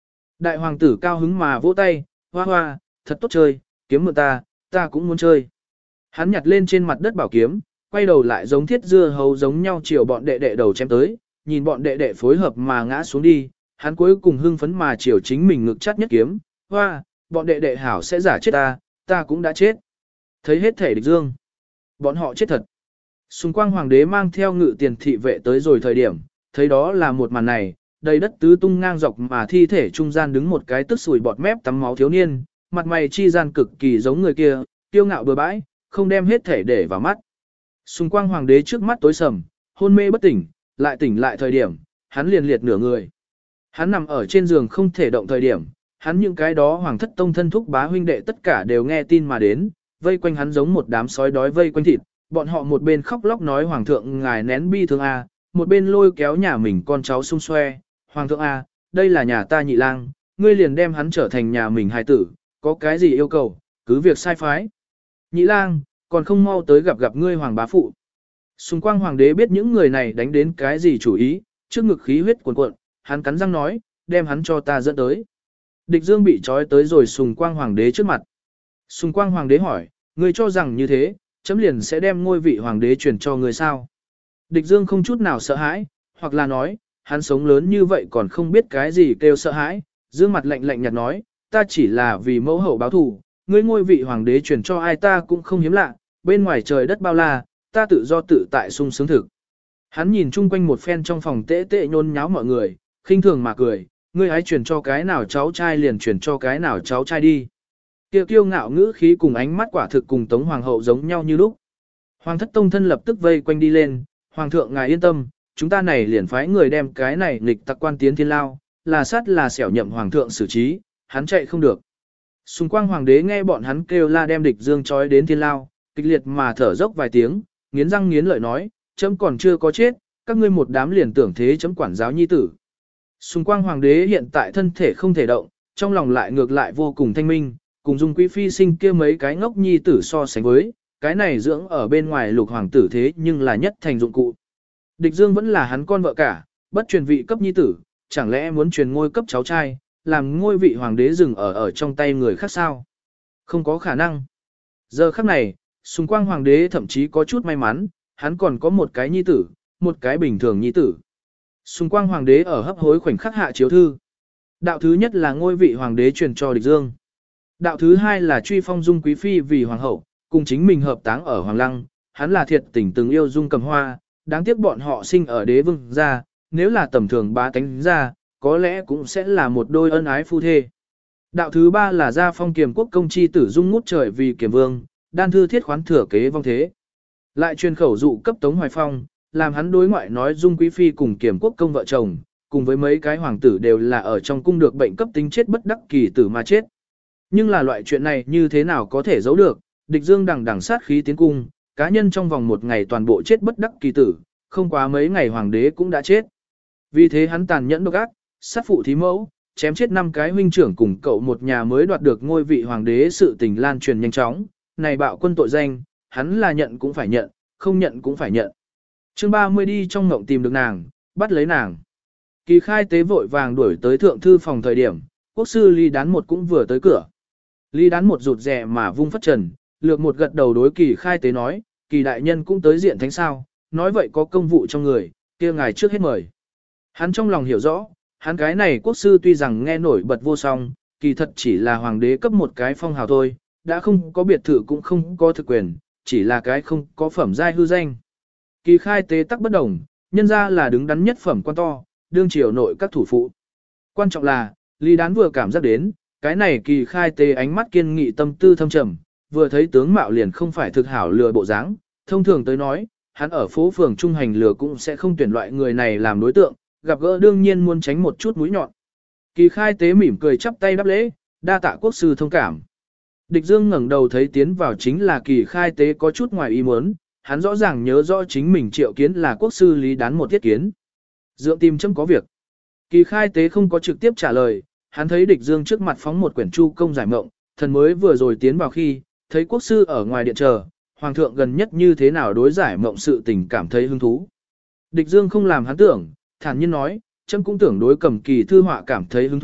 Đại hoàng tử cao hứng mà vỗ tay, hoa hoa, thật tốt chơi, kiếm mượn ta, ta cũng muốn chơi. Hắn nhặt lên trên mặt đất bảo kiếm, quay đầu lại giống thiết dưa hấu giống nhau chiều bọn đệ đệ đầu chém tới, nhìn bọn đệ đệ phối hợp mà ngã xuống đi, hắn cuối cùng hưng phấn mà chiều chính mình ngực chắt nhất kiếm, hoa, bọn đệ đệ hảo sẽ giả chết ta, ta cũng đã chết. Thấy hết thể địch dương. Bọn họ chết thật. Xung quanh hoàng đế mang theo ngự tiền thị vệ tới rồi thời điểm, thấy đó là một màn này, đầy đất tứ tung ngang dọc mà thi thể trung gian đứng một cái tức sủi bọt mép tắm máu thiếu niên, mặt mày chi gian cực kỳ giống người kia, tiêu ngạo bừa bãi, không đem hết thể để vào mắt. Xung quanh hoàng đế trước mắt tối sầm, hôn mê bất tỉnh, lại tỉnh lại thời điểm, hắn liền liệt nửa người. Hắn nằm ở trên giường không thể động thời điểm, hắn những cái đó hoàng thất tông thân thúc bá huynh đệ tất cả đều nghe tin mà đến, vây quanh hắn giống một đám sói đói vây quanh thịt, bọn họ một bên khóc lóc nói hoàng thượng ngài nén bi thương a, một bên lôi kéo nhà mình con cháu xung xoe, hoàng thượng a, đây là nhà ta nhị lang, ngươi liền đem hắn trở thành nhà mình hài tử, có cái gì yêu cầu, cứ việc sai phái. Nhị lang, còn không mau tới gặp gặp ngươi hoàng bá phụ. Xung quanh hoàng đế biết những người này đánh đến cái gì chủ ý, trước ngực khí huyết cuồn cuộn, hắn cắn răng nói, đem hắn cho ta dẫn tới. Địch Dương bị trói tới rồi Sùng Quang hoàng đế trước mặt. Sùng Quang hoàng đế hỏi, ngươi cho rằng như thế, chấm liền sẽ đem ngôi vị hoàng đế truyền cho ngươi sao? Địch Dương không chút nào sợ hãi, hoặc là nói, hắn sống lớn như vậy còn không biết cái gì kêu sợ hãi, dương mặt lạnh lạnh nhạt nói, ta chỉ là vì mẫu hậu báo thù, ngươi ngôi vị hoàng đế truyền cho ai ta cũng không hiếm lạ, bên ngoài trời đất bao la, ta tự do tự tại sung sướng thực. Hắn nhìn chung quanh một phen trong phòng tễ tễ nhôn nháo mọi người, khinh thường mà cười, ngươi hãy truyền cho cái nào cháu trai liền truyền cho cái nào cháu trai đi. Kiều kiêu ngạo ngữ khí cùng ánh mắt quả thực cùng Tống Hoàng hậu giống nhau như lúc. Hoàng thất tông thân lập tức vây quanh đi lên, Hoàng thượng ngài yên tâm, chúng ta này liền phái người đem cái này nghịch tặc quan tiến thiên lao, là sát là xẻo nhậm Hoàng thượng xử trí, hắn chạy không được. Xung quanh Hoàng đế nghe bọn hắn kêu la đem địch Dương trói đến thiên lao, kịch liệt mà thở dốc vài tiếng, nghiến răng nghiến lợi nói, chấm còn chưa có chết, các ngươi một đám liền tưởng thế chấm quản giáo nhi tử. Xung quanh Hoàng đế hiện tại thân thể không thể động, trong lòng lại ngược lại vô cùng thanh minh, cùng Dung Quý Phi sinh kia mấy cái ngốc nhi tử so sánh với, cái này dưỡng ở bên ngoài lục hoàng tử thế nhưng là nhất thành dụng cụ. Địch Dương vẫn là hắn con vợ cả, bất truyền vị cấp nhi tử, chẳng lẽ muốn truyền ngôi cấp cháu trai, làm ngôi vị hoàng đế dừng ở ở trong tay người khác sao? Không có khả năng. Giờ khắc này, xung quanh hoàng đế thậm chí có chút may mắn, hắn còn có một cái nhi tử, một cái bình thường nhi tử. Xung quanh hoàng đế ở hấp hối khoảnh khắc hạ chiếu thư. Đạo thứ nhất là ngôi vị hoàng đế truyền cho địch Dương. Đạo thứ hai là truy phong Dung Quý Phi vì hoàng hậu, cùng chính mình hợp táng ở Hoàng Lăng, hắn là thiệt tình từng yêu Dung Cầm Hoa, đáng tiếc bọn họ sinh ở đế vương gia, nếu là tầm thường bá tánh gia, có lẽ cũng sẽ là một đôi ân ái phu thê. Đạo thứ ba là gia phong Kiềm Quốc công chi tử Dung ngút trời vì Kiềm Vương, đan thư thiết khoán thừa kế vong thế. Lại truyền khẩu dụ cấp Tống Hoài Phong, làm hắn đối ngoại nói Dung Quý Phi cùng Kiềm Quốc công vợ chồng, cùng với mấy cái hoàng tử đều là ở trong cung được bệnh cấp tính chết bất đắc kỳ tử mà chết. Nhưng là loại chuyện này như thế nào có thể giấu được, địch Dương đằng đằng sát khí tiến cung, cá nhân trong vòng một ngày toàn bộ chết bất đắc kỳ tử, không quá mấy ngày hoàng đế cũng đã chết. Vì thế hắn tàn nhẫn độc ác, sát phụ thí mẫu, chém chết năm cái huynh trưởng cùng cậu một nhà mới đoạt được ngôi vị hoàng đế, sự tình lan truyền nhanh chóng, này bạo quân tội danh, hắn là nhận cũng phải nhận, không nhận cũng phải nhận. Chương ba mươi đi trong ngộng tìm được nàng, bắt lấy nàng. Kỳ khai tế vội vàng đuổi tới thượng thư phòng thời điểm, quốc sư Lý Đán một cũng vừa tới cửa. Lý Đán một rụt rè mà vung phất trần, lược một gật đầu đối kỳ khai tế nói, kỳ đại nhân cũng tới diện thánh sao, nói vậy có công vụ trong người, kia ngài trước hết mời. Hắn trong lòng hiểu rõ, hắn cái này quốc sư tuy rằng nghe nổi bật vô song, kỳ thật chỉ là hoàng đế cấp một cái phong hào thôi, đã không có biệt thự cũng không có thực quyền, chỉ là cái không có phẩm giai hư danh. Kỳ khai tế tắc bất đồng, nhân ra là đứng đắn nhất phẩm quan to, đương triều nội các thủ phụ. Quan trọng là, Lý Đán vừa cảm giác đến, cái này kỳ khai tế ánh mắt kiên nghị tâm tư thâm trầm, vừa thấy tướng mạo liền không phải thực hảo lừa bộ dáng, thông thường tới nói, hắn ở phố phường trung hành lừa cũng sẽ không tuyển loại người này làm đối tượng, gặp gỡ đương nhiên muốn tránh một chút mũi nhọn. Kỳ khai tế mỉm cười chắp tay đáp lễ, đa tạ quốc sư thông cảm. Địch Dương ngẩng đầu thấy tiến vào chính là kỳ khai tế có chút ngoài ý muốn, hắn rõ ràng nhớ rõ chính mình triệu kiến là quốc sư Lý Đán một thiết kiến. Dượng tìm chấm có việc. Kỳ khai tế không có trực tiếp trả lời, hắn thấy địch Dương trước mặt phóng một quyển chu công giải mộng, thần mới vừa rồi tiến vào khi, thấy quốc sư ở ngoài điện chờ, hoàng thượng gần nhất như thế nào đối giải mộng sự tình cảm thấy hứng thú. Địch Dương không làm hắn tưởng, thản nhiên nói, chấm cũng tưởng đối cầm kỳ thư họa cảm thấy hứng thú,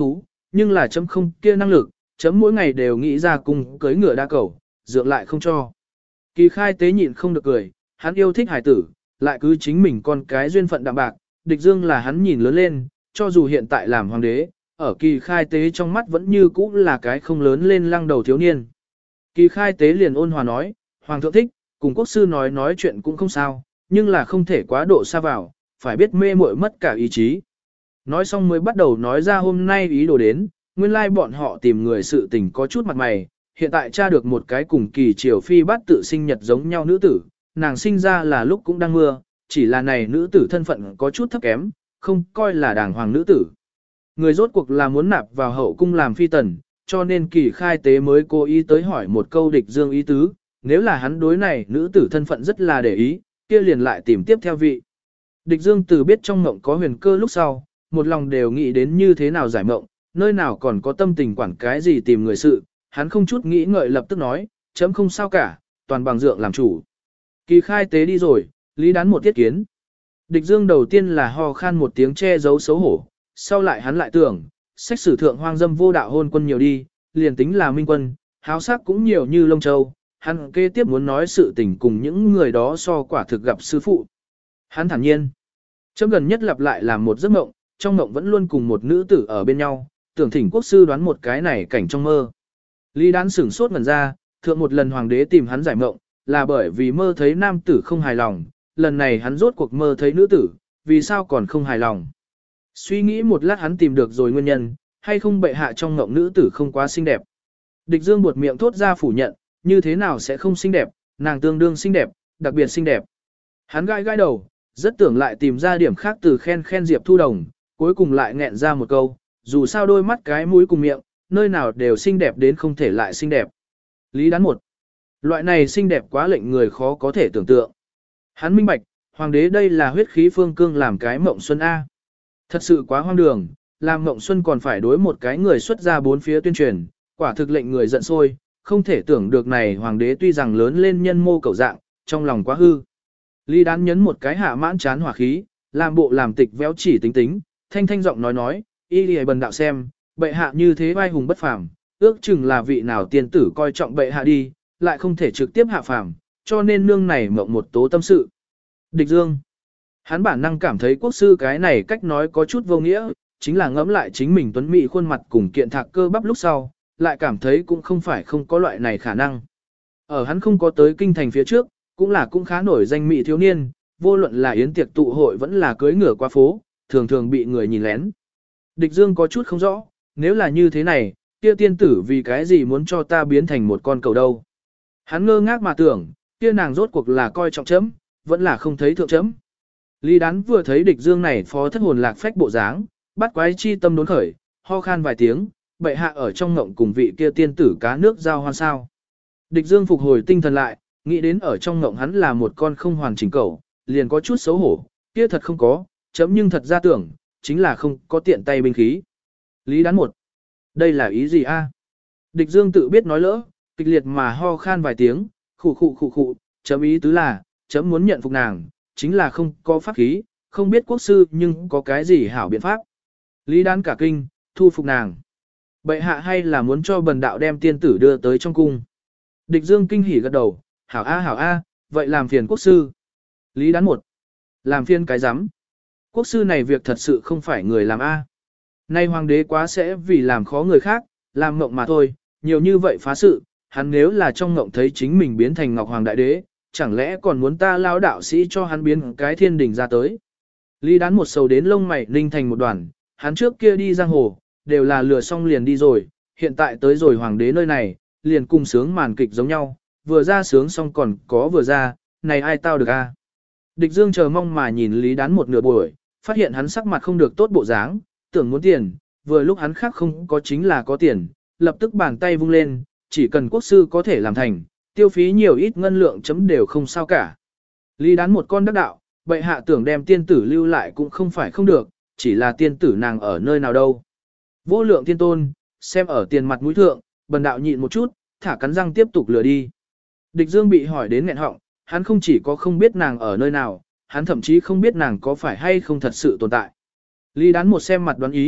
nhưng là chấm không kia năng lực, chấm mỗi ngày đều nghĩ ra cùng cưới ngựa đa cầu, dượng lại không cho. Kỳ khai tế nhịn không được cười, hắn yêu thích hải tử, lại cứ chính mình con cái duyên phận đạm bạc, địch dương là hắn nhìn lớn lên, cho dù hiện tại làm hoàng đế, ở kỳ khai tế trong mắt vẫn như cũ là cái không lớn lên lăng đầu thiếu niên. Kỳ khai tế liền ôn hòa nói, hoàng thượng thích, cùng quốc sư nói nói chuyện cũng không sao, nhưng là không thể quá độ xa vào, phải biết mê muội mất cả ý chí. Nói xong mới bắt đầu nói ra hôm nay ý đồ đến, nguyên lai bọn họ tìm người sự tình có chút mặt mày, hiện tại tra được một cái cùng kỳ triều phi bát tự sinh nhật giống nhau nữ tử, nàng sinh ra là lúc cũng đang mưa, chỉ là này nữ tử thân phận có chút thấp kém, không coi là đàng hoàng nữ tử. Người rốt cuộc là muốn nạp vào hậu cung làm phi tần, cho nên kỳ khai tế mới cố ý tới hỏi một câu địch dương ý tứ, nếu là hắn đối này nữ tử thân phận rất là để ý, kia liền lại tìm tiếp theo vị. Địch dương từ biết trong mộng có huyền cơ lúc sau, một lòng đều nghĩ đến như thế nào giải mộng, nơi nào còn có tâm tình quản cái gì tìm người sự, hắn không chút nghĩ ngợi lập tức nói, chấm không sao cả, toàn bằng dượng làm chủ. Kỳ khai tế đi rồi, lý đán một tiết kiến. Địch dương đầu tiên là ho khan một tiếng che giấu xấu hổ, sau lại hắn lại tưởng, sách sử thượng hoang dâm vô đạo hôn quân nhiều đi, liền tính là minh quân, háo sắc cũng nhiều như lông châu, hắn kế tiếp muốn nói sự tình cùng những người đó so quả thực gặp sư phụ. Hắn thản nhiên, chấm gần nhất lặp lại làm một giấc mộng, trong mộng vẫn luôn cùng một nữ tử ở bên nhau, tưởng thỉnh quốc sư đoán một cái này cảnh trong mơ. Lý đán sửng sốt ngẩn ra, thượng một lần hoàng đế tìm hắn giải mộng, là bởi vì mơ thấy nam tử không hài lòng, lần này hắn rốt cuộc mơ thấy nữ tử, vì sao còn không hài lòng. Suy nghĩ một lát hắn tìm được rồi nguyên nhân, hay không bệ hạ trong mộng nữ tử không quá xinh đẹp. Địch dương buột miệng thốt ra phủ nhận, như thế nào sẽ không xinh đẹp, nàng tương đương xinh đẹp, đặc biệt xinh đẹp. Hắn gai gai đầu, rất tưởng lại tìm ra điểm khác từ khen khen Diệp Thu Đồng, cuối cùng lại nghẹn ra một câu, dù sao đôi mắt cái mũi cùng miệng, nơi nào đều xinh đẹp đến không thể lại xinh đẹp. Lý đán một. Loại này xinh đẹp quá lệnh người khó có thể tưởng tượng. Hắn minh bạch, hoàng đế đây là huyết khí phương cương làm cái mộng xuân A. Thật sự quá hoang đường, làm mộng xuân còn phải đối một cái người xuất ra bốn phía tuyên truyền, quả thực lệnh người giận sôi, không thể tưởng được này hoàng đế tuy rằng lớn lên nhân mô cầu dạng, trong lòng quá hư. Lý đán nhấn một cái hạ mãn chán hỏa khí, làm bộ làm tịch véo chỉ tính tính, thanh thanh giọng nói nói, y lìa bần đạo xem, bệ hạ như thế vai hùng bất phàm, ước chừng là vị nào tiên tử coi trọng bệ hạ đi, lại không thể trực tiếp hạ phàm, cho nên nương này mộng một tố tâm sự. Địch dương. Hắn bản năng cảm thấy quốc sư cái này cách nói có chút vô nghĩa, chính là ngẫm lại chính mình tuấn mỹ khuôn mặt cùng kiện thạc cơ bắp lúc sau, lại cảm thấy cũng không phải không có loại này khả năng. Ở hắn không có tới kinh thành phía trước, cũng là cũng khá nổi danh mỹ thiếu niên, vô luận là yến tiệc tụ hội vẫn là cưới ngựa qua phố, thường thường bị người nhìn lén. Địch dương có chút không rõ, nếu là như thế này, kia tiên tử vì cái gì muốn cho ta biến thành một con cầu đâu. Hắn ngơ ngác mà tưởng, kia nàng rốt cuộc là coi trọng chấm, vẫn là không thấy thượng chấm. Lý đán vừa thấy địch dương này phó thất hồn lạc phách bộ dáng, bắt quái chi tâm đốn khởi, ho khan vài tiếng, bệ hạ ở trong ngộng cùng vị kia tiên tử cá nước giao hoan sao. Địch dương phục hồi tinh thần lại, nghĩ đến ở trong ngộng hắn là một con không hoàn chỉnh cẩu, liền có chút xấu hổ, kia thật không có, chấm nhưng thật ra tưởng, chính là không có tiện tay binh khí. Lý đán một. Đây là ý gì a? Địch dương tự biết nói lỡ, kịch liệt mà ho khan vài tiếng, khụ khụ khụ khụ, chấm ý tứ là, chấm muốn nhận phục nàng, chính là không có pháp khí, không biết quốc sư nhưng có cái gì hảo biện pháp. Lý đán cả kinh, thu phục nàng. Bệ hạ hay là muốn cho bần đạo đem tiên tử đưa tới trong cung. Địch dương kinh hỉ gật đầu, hảo a hảo a, vậy làm phiền quốc sư. Lý đán một. Làm phiền cái rắm. Quốc sư này việc thật sự không phải người làm a. Nay hoàng đế quá sẽ vì làm khó người khác, làm mộng mà thôi, nhiều như vậy phá sự, hắn nếu là trong mộng thấy chính mình biến thành ngọc hoàng đại đế, chẳng lẽ còn muốn ta lao đạo sĩ cho hắn biến cái thiên đình ra tới. Lý đán một sầu đến lông mày ninh thành một đoàn, hắn trước kia đi giang hồ, đều là lừa xong liền đi rồi, hiện tại tới rồi hoàng đế nơi này, liền cùng sướng màn kịch giống nhau, vừa ra sướng xong còn có vừa ra, này ai tao được a? Địch dương chờ mong mà nhìn Lý đán một nửa buổi, phát hiện hắn sắc mặt không được tốt bộ dáng, tưởng muốn tiền, vừa lúc hắn khác không có chính là có tiền, lập tức bàn tay vung lên, chỉ cần quốc sư có thể làm thành, tiêu phí nhiều ít ngân lượng chấm đều không sao cả. Lý đán một con đắc đạo, bệ hạ tưởng đem tiên tử lưu lại cũng không phải không được, chỉ là tiên tử nàng ở nơi nào đâu. Vô lượng tiên tôn, xem ở tiền mặt mũi thượng, bần đạo nhịn một chút, thả cắn răng tiếp tục lừa đi. Địch dương bị hỏi đến nghẹn họng, hắn không chỉ có không biết nàng ở nơi nào, hắn thậm chí không biết nàng có phải hay không thật sự tồn tại. Lý đán một xem mặt đoán ý,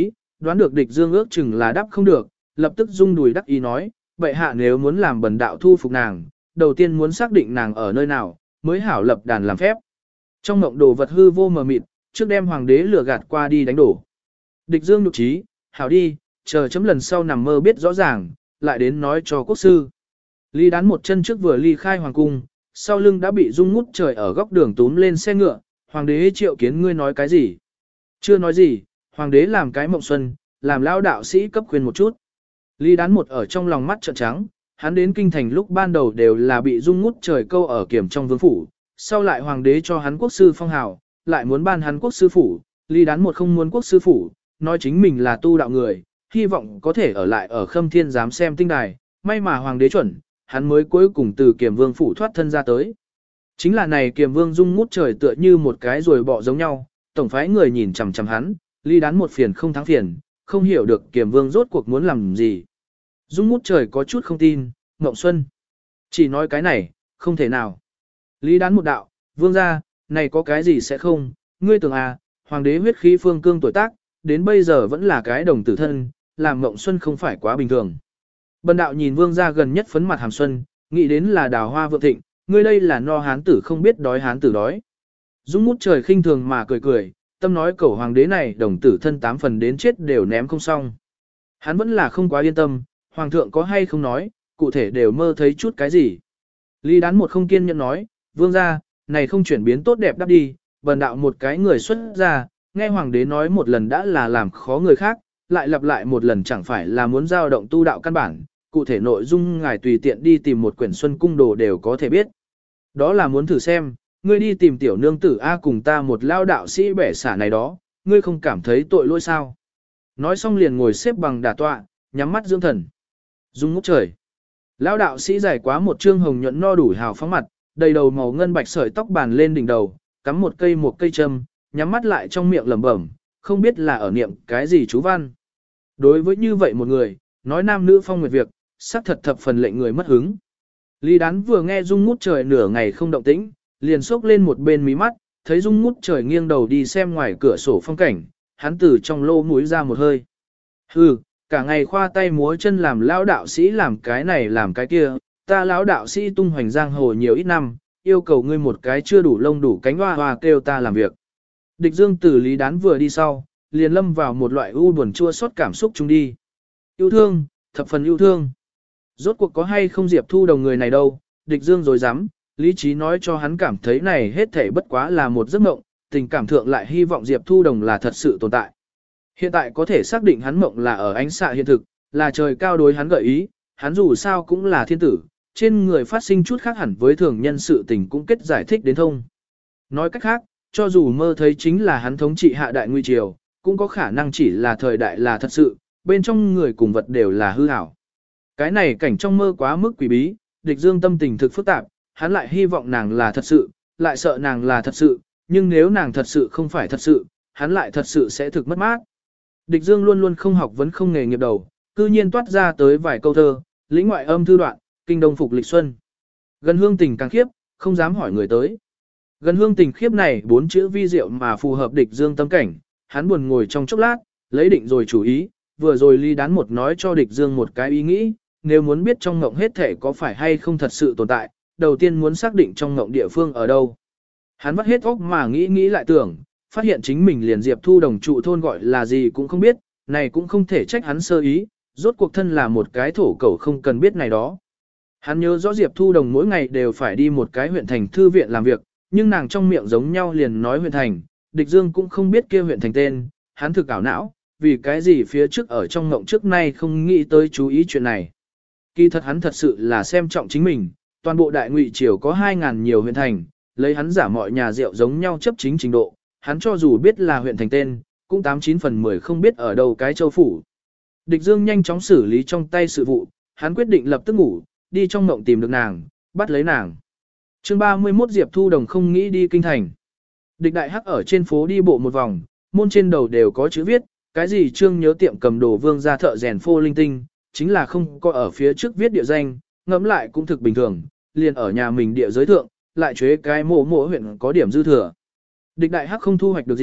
Đoán được địch dương ước chừng là đáp không được, lập tức rung đùi đắc ý nói, vậy hạ nếu muốn làm bần đạo thu phục nàng, đầu tiên muốn xác định nàng ở nơi nào, mới hảo lập đàn làm phép. Trong mộng đồ vật hư vô mờ mịt, trước đem hoàng đế lừa gạt qua đi đánh đổ. Địch dương nhục trí, hảo đi, chờ chấm lần sau nằm mơ biết rõ ràng, lại đến nói cho quốc sư. Lý Đán một chân trước vừa ly khai hoàng cung, sau lưng đã bị Dung Ngút Trời ở góc đường túm lên xe ngựa, hoàng đế triệu kiến ngươi nói cái gì? Chưa nói gì, hoàng đế làm cái mộng xuân, làm lão đạo sĩ cấp khuyên một chút. Lý Đán một ở trong lòng mắt trợn trắng, hắn đến kinh thành lúc ban đầu đều là bị Dung Ngút Trời câu ở kiểm trong vương phủ, sau lại hoàng đế cho hắn quốc sư phong hào, lại muốn ban hắn quốc sư phủ, Lý Đán một không muốn quốc sư phủ, nói chính mình là tu đạo người, hy vọng có thể ở lại ở Khâm Thiên giám xem tinh đài, may mà hoàng đế chuẩn, hắn mới cuối cùng từ Kiềm Vương phủ thoát thân ra tới. Chính là này Kiềm Vương Dung Ngút Trời tựa như một cái rồi bỏ giống nhau, tổng phái người nhìn chằm chằm hắn, Lý Đán một phiền không thắng phiền, không hiểu được Kiềm Vương rốt cuộc muốn làm gì. Dung Ngút Trời có chút không tin, Ngộng Xuân chỉ nói cái này, không thể nào. Lý Đán một đạo, vương gia, này có cái gì sẽ không, ngươi tưởng à, hoàng đế huyết khí phương cương tuổi tác, đến bây giờ vẫn là cái đồng tử thân, làm Ngộng Xuân không phải quá bình thường. Bần đạo nhìn vương gia gần nhất phấn mặt hàm xuân, nghĩ đến là đào hoa vượng thịnh, ngươi đây là no hán tử không biết đói hán tử đói. Dung Ngút Trời khinh thường mà cười cười, tâm nói cẩu hoàng đế này đồng tử thân tám phần đến chết đều ném không xong. Hắn vẫn là không quá yên tâm, hoàng thượng có hay không nói, cụ thể đều mơ thấy chút cái gì. Lý Đán một không kiên nhẫn nói, vương gia, này không chuyển biến tốt đẹp đắp đi, bần đạo một cái người xuất ra, nghe hoàng đế nói một lần đã là làm khó người khác, lại lặp lại một lần chẳng phải là muốn giao động tu đạo căn bản, cụ thể nội dung ngài tùy tiện đi tìm một quyển xuân cung đồ đều có thể biết. Đó là muốn thử xem, ngươi đi tìm tiểu nương tử A cùng ta một lao đạo sĩ bẻ xả này đó, ngươi không cảm thấy tội lỗi sao. Nói xong liền ngồi xếp bằng đả tọa, nhắm mắt dưỡng thần. Dung Ngút Trời. Lao đạo sĩ dài quá một trương hồng nhuận no đủ hào phóng mặt, đầy đầu màu ngân bạch sợi tóc bàn lên đỉnh đầu, cắm một cây một cây châm, nhắm mắt lại trong miệng lẩm bẩm, không biết là ở niệm cái gì chú văn. Đối với như vậy một người, nói nam nữ phong nguyệt việc, xác thật thập phần lệnh người mất hứng. Lý Đán vừa nghe Dung Ngút Trời nửa ngày không động tĩnh, liền xốc lên một bên mí mắt, thấy Dung Ngút Trời nghiêng đầu đi xem ngoài cửa sổ phong cảnh, hắn từ trong lô mũi ra một hơi. Hừ, cả ngày khoa tay múa chân làm lão đạo sĩ làm cái này làm cái kia, ta lão đạo sĩ tung hoành giang hồ nhiều ít năm, yêu cầu ngươi một cái chưa đủ lông đủ cánh hoa hoa kêu ta làm việc. Địch Dương từ Lý Đán vừa đi sau, liền lâm vào một loại u buồn chua xót cảm xúc chung đi. Yêu thương, thập phần yêu thương. Rốt cuộc có hay không Diệp Thu Đồng người này đâu, Địch Dương rồi dám, lý trí nói cho hắn cảm thấy này hết thảy bất quá là một giấc mộng, tình cảm thượng lại hy vọng Diệp Thu Đồng là thật sự tồn tại. Hiện tại có thể xác định hắn mộng là ở ánh xạ hiện thực, là trời cao đối hắn gợi ý, hắn dù sao cũng là thiên tử, trên người phát sinh chút khác hẳn với thường nhân sự tình cũng kết giải thích đến thông. Nói cách khác, cho dù mơ thấy chính là hắn thống trị hạ đại nguy triều, cũng có khả năng chỉ là thời đại là thật sự, bên trong người cùng vật đều là hư ảo. Cái này cảnh trong mơ quá mức quỷ bí, Địch Dương tâm tình thực phức tạp, hắn lại hy vọng nàng là thật sự, lại sợ nàng là thật sự, nhưng nếu nàng thật sự không phải thật sự, hắn lại thật sự sẽ thực mất mát. Địch Dương luôn luôn không học vấn không nghề nghiệp đầu, cư nhiên toát ra tới vài câu thơ, lĩnh ngoại âm thư đoạn, kinh đông phục lịch xuân. Gần hương tình càng khiếp, không dám hỏi người tới. Gần hương tình khiếp này bốn chữ vi diệu mà phù hợp Địch Dương tâm cảnh, hắn buồn ngồi trong chốc lát, lấy định rồi chủ ý, vừa rồi Lý Đán một nói cho Địch Dương một cái ý nghĩ, nếu muốn biết trong ngộng hết thể có phải hay không thật sự tồn tại, đầu tiên muốn xác định trong ngộng địa phương ở đâu. Hắn vắt hết óc mà nghĩ nghĩ lại tưởng, phát hiện chính mình liền Diệp Thu Đồng trụ thôn gọi là gì cũng không biết, này cũng không thể trách hắn sơ ý, rốt cuộc thân là một cái thổ cẩu không cần biết này đó. Hắn nhớ rõ Diệp Thu Đồng mỗi ngày đều phải đi một cái huyện thành thư viện làm việc, nhưng nàng trong miệng giống nhau liền nói huyện thành, Địch Dương cũng không biết kia huyện thành tên, hắn thực ảo não, vì cái gì phía trước ở trong ngộng trước nay không nghĩ tới chú ý chuyện này. Kỳ thật hắn thật sự là xem trọng chính mình, toàn bộ đại ngụy triều có hai ngàn nhiều huyện thành, lấy hắn giả mọi nhà rượu giống nhau chấp chính trình độ, hắn cho dù biết là huyện thành tên, cũng tám chín phần mười không biết ở đâu cái châu phủ. Địch Dương nhanh chóng xử lý trong tay sự vụ, hắn quyết định lập tức ngủ, đi trong mộng tìm được nàng, bắt lấy nàng. Chương ba mươi mốt Diệp Thu Đồng không nghĩ đi kinh thành. Địch Đại Hắc ở trên phố đi bộ một vòng, môn trên đầu đều có chữ viết, cái gì trương nhớ tiệm cầm đồ vương gia thợ rèn phô linh tinh, chính là không có ở phía trước viết địa danh, ngẫm lại cũng thực bình thường, liền ở nhà mình địa giới thượng, lại chế cái mộ mộ huyện có điểm dư thừa. Địch Đại Hắc không thu hoạch được gì,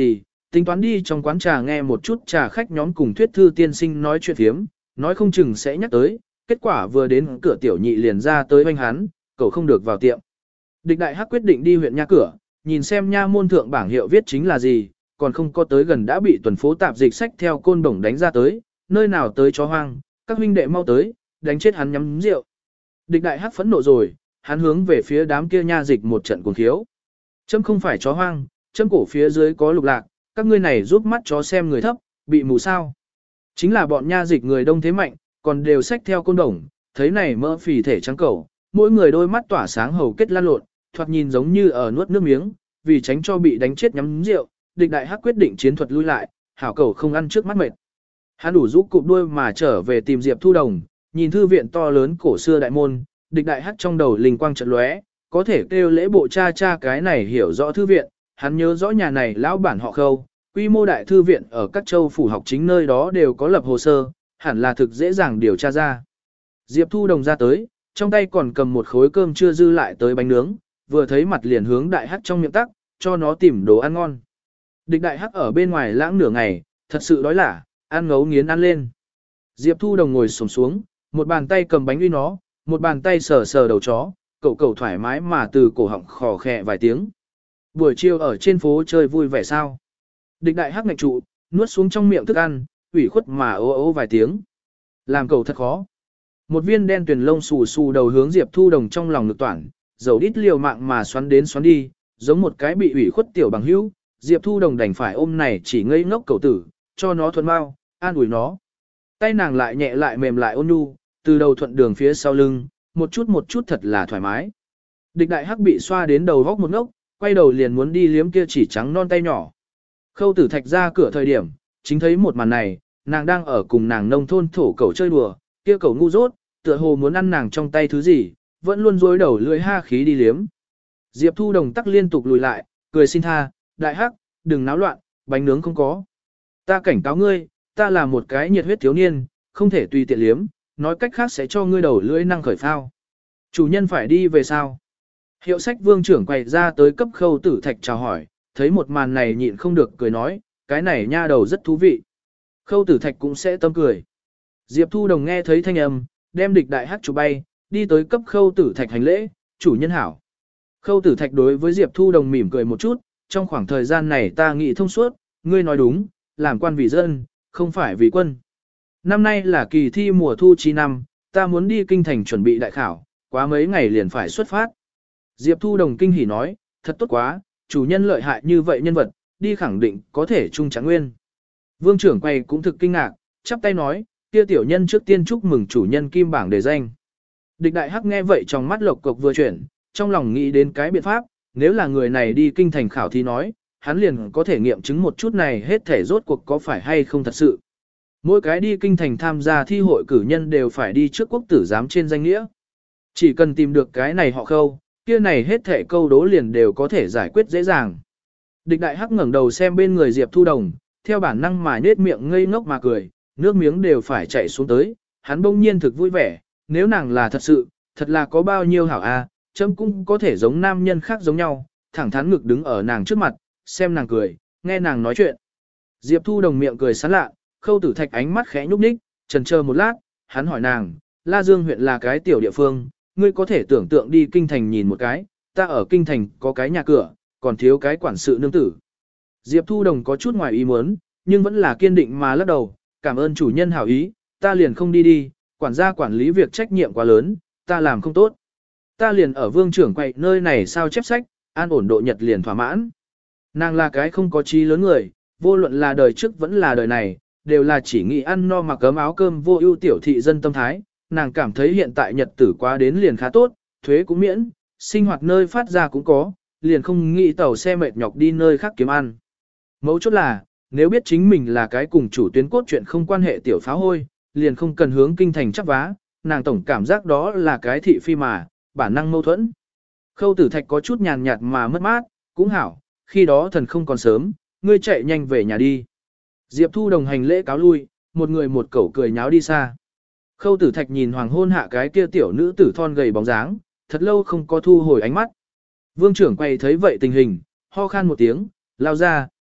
tính toán đi trong quán trà nghe một chút trà khách nhóm cùng thuyết thư tiên sinh nói chuyện thiếm, nói không chừng sẽ nhắc tới, kết quả vừa đến cửa tiểu nhị liền ra tới oanh hắn, cậu không được vào tiệm. Địch đại hắc quyết định đi huyện nha cửa, nhìn xem nha môn thượng bảng hiệu viết chính là gì, còn không có tới gần đã bị tuần phố tạp dịch sách theo côn đồng đánh ra tới, nơi nào tới chó hoang, các huynh đệ mau tới, đánh chết hắn nhắm rượu. Địch đại hắc phẫn nộ rồi, hắn hướng về phía đám kia nha dịch một trận cuồng khiếu. Chấm không phải chó hoang, chấm cổ phía dưới có lục lạc, các ngươi này giúp mắt chó xem người thấp, bị mù sao. Chính là bọn nha dịch người đông thế mạnh, còn đều sách theo côn đồng, thấy này mỡ phì thể trắng cẩu, mỗi người đôi mắt tỏa sáng hầu kết lan lộn, thoạt nhìn giống như ở nuốt nước miếng, vì tránh cho bị đánh chết nhắm rượu, địch đại hắc quyết định chiến thuật lui lại, hảo cẩu không ăn trước mắt mệt. Hắn đủ rũ cụp đuôi mà trở về tìm Diệp Thu Đồng, nhìn thư viện to lớn cổ xưa đại môn, địch đại hắc trong đầu linh quang chợt lóe, có thể kêu lễ bộ cha cha cái này hiểu rõ thư viện, hắn nhớ rõ nhà này lão bản họ Khâu, quy mô đại thư viện ở các châu phủ học chính nơi đó đều có lập hồ sơ, hẳn là thực dễ dàng điều tra ra. Diệp Thu Đồng ra tới, trong tay còn cầm một khối cơm chưa dư lại tới bánh nướng, vừa thấy mặt liền hướng đại hắc trong miệng tắc, cho nó tìm đồ ăn ngon. Địch đại hắc ở bên ngoài lãng nửa ngày, thật sự đói lả, ăn ngấu nghiến ăn lên. Diệp Thu Đồng ngồi xổm xuống, một bàn tay cầm bánh uy nó, một bàn tay sờ sờ đầu chó, cậu cậu thoải mái mà từ cổ họng khò khè vài tiếng. Buổi chiều ở trên phố chơi vui vẻ sao? Địch đại hắc ngạch trụ, nuốt xuống trong miệng thức ăn, ủy khuất mà ô ô vài tiếng. Làm cậu thật khó. Một viên đen tuyền lông xù xù đầu hướng Diệp Thu Đồng trong lòng ngực toản, dầu đít liều mạng mà xoắn đến xoắn đi, giống một cái bị ủy khuất tiểu bằng hữu. Diệp Thu Đồng đành phải ôm này chỉ ngây ngốc cậu tử, cho nó thuần mau, an ủi nó. Tay nàng lại nhẹ lại mềm lại ôn nhu, từ đầu thuận đường phía sau lưng, một chút một chút thật là thoải mái. Địch đại hắc bị xoa đến đầu vóc một ngốc, quay đầu liền muốn đi liếm kia chỉ trắng non tay nhỏ. Khâu Tử Thạch ra cửa thời điểm, chính thấy một màn này, nàng đang ở cùng nàng nông thôn thổ cẩu chơi đùa, kia cẩu ngu dốt, tựa hồ muốn ăn nàng trong tay thứ gì, vẫn luôn dối đầu lưỡi ha khí đi liếm. Diệp Thu Đồng tắc liên tục lùi lại, cười xin tha, đại hắc, đừng náo loạn, bánh nướng không có. Ta cảnh cáo ngươi, ta là một cái nhiệt huyết thiếu niên, không thể tùy tiện liếm, nói cách khác sẽ cho ngươi đầu lưỡi năng khởi phao. Chủ nhân phải đi về sao? Hiệu sách vương trưởng quay ra tới cấp Khâu Tử Thạch chào hỏi, thấy một màn này nhịn không được cười nói, cái này nha đầu rất thú vị. Khâu Tử Thạch cũng sẽ tâm cười. Diệp Thu Đồng nghe thấy thanh âm, đem địch đại hắc chụp bay, đi tới cấp Khâu Tử Thạch hành lễ, chủ nhân hảo. Khâu Tử Thạch đối với Diệp Thu Đồng mỉm cười một chút, trong khoảng thời gian này ta nghĩ thông suốt, ngươi nói đúng, làm quan vì dân, không phải vì quân. Năm nay là kỳ thi mùa thu chi năm, ta muốn đi kinh thành chuẩn bị đại khảo, quá mấy ngày liền phải xuất phát. Diệp Thu Đồng kinh hỉ nói, thật tốt quá, chủ nhân lợi hại như vậy nhân vật, đi khẳng định có thể trung trạng nguyên. Vương trưởng quay cũng thực kinh ngạc, chắp tay nói, kia tiểu nhân trước tiên chúc mừng chủ nhân kim bảng đề danh. Địch đại hắc nghe vậy trong mắt lộc cộc vừa chuyển, trong lòng nghĩ đến cái biện pháp, nếu là người này đi kinh thành khảo thì nói, hắn liền có thể nghiệm chứng một chút này hết thể rốt cuộc có phải hay không thật sự. Mỗi cái đi kinh thành tham gia thi hội cử nhân đều phải đi trước quốc tử giám trên danh nghĩa. Chỉ cần tìm được cái này họ Khâu, kia này hết thể câu đố liền đều có thể giải quyết dễ dàng. Địch đại hắc ngẩng đầu xem bên người Diệp Thu Đồng, theo bản năng mà nết miệng ngây ngốc mà cười, nước miếng đều phải chảy xuống tới, hắn bỗng nhiên thực vui vẻ, nếu nàng là thật sự, thật là có bao nhiêu hảo a, chấm cũng có thể giống nam nhân khác giống nhau, thẳng thắn ngực đứng ở nàng trước mặt, xem nàng cười, nghe nàng nói chuyện. Diệp Thu Đồng miệng cười sán lạ, Khâu Tử Thạch ánh mắt khẽ nhúc nhích, chần chờ một lát, hắn hỏi nàng, La Dương huyện là cái tiểu địa phương, ngươi có thể tưởng tượng đi kinh thành nhìn một cái, ta ở kinh thành có cái nhà cửa, còn thiếu cái quản sự nương tử. Diệp Thu Đồng có chút ngoài ý muốn, nhưng vẫn là kiên định mà lắc đầu, cảm ơn chủ nhân hảo ý, ta liền không đi đi, quản gia quản lý việc trách nhiệm quá lớn, ta làm không tốt. Ta liền ở vương trưởng quậy nơi này sao chép sách, an ổn độ nhật liền thỏa mãn. Nàng là cái không có trí lớn người, vô luận là đời trước vẫn là đời này, đều là chỉ nghĩ ăn no mặc ấm áo cơm vô ưu tiểu thị dân tâm thái. Nàng cảm thấy hiện tại nhật tử quá đến liền khá tốt, thuế cũng miễn, sinh hoạt nơi phát ra cũng có, liền không nghĩ tàu xe mệt nhọc đi nơi khác kiếm ăn. Mấu chốt là, nếu biết chính mình là cái cùng chủ tuyến cốt chuyện không quan hệ tiểu phá hôi, liền không cần hướng kinh thành chắp vá, nàng tổng cảm giác đó là cái thị phi mà, bản năng mâu thuẫn. Khâu Tử Thạch có chút nhàn nhạt mà mất mát, cũng hảo, khi đó thần không còn sớm, ngươi chạy nhanh về nhà đi. Diệp Thu Đồng hành lễ cáo lui, một người một cẩu cười nháo đi xa. Khâu Tử Thạch nhìn hoàng hôn hạ cái kia tiểu nữ tử thon gầy bóng dáng, thật lâu không có thu hồi ánh mắt. Vương trưởng quay thấy vậy tình hình, ho khan một tiếng, lao ra,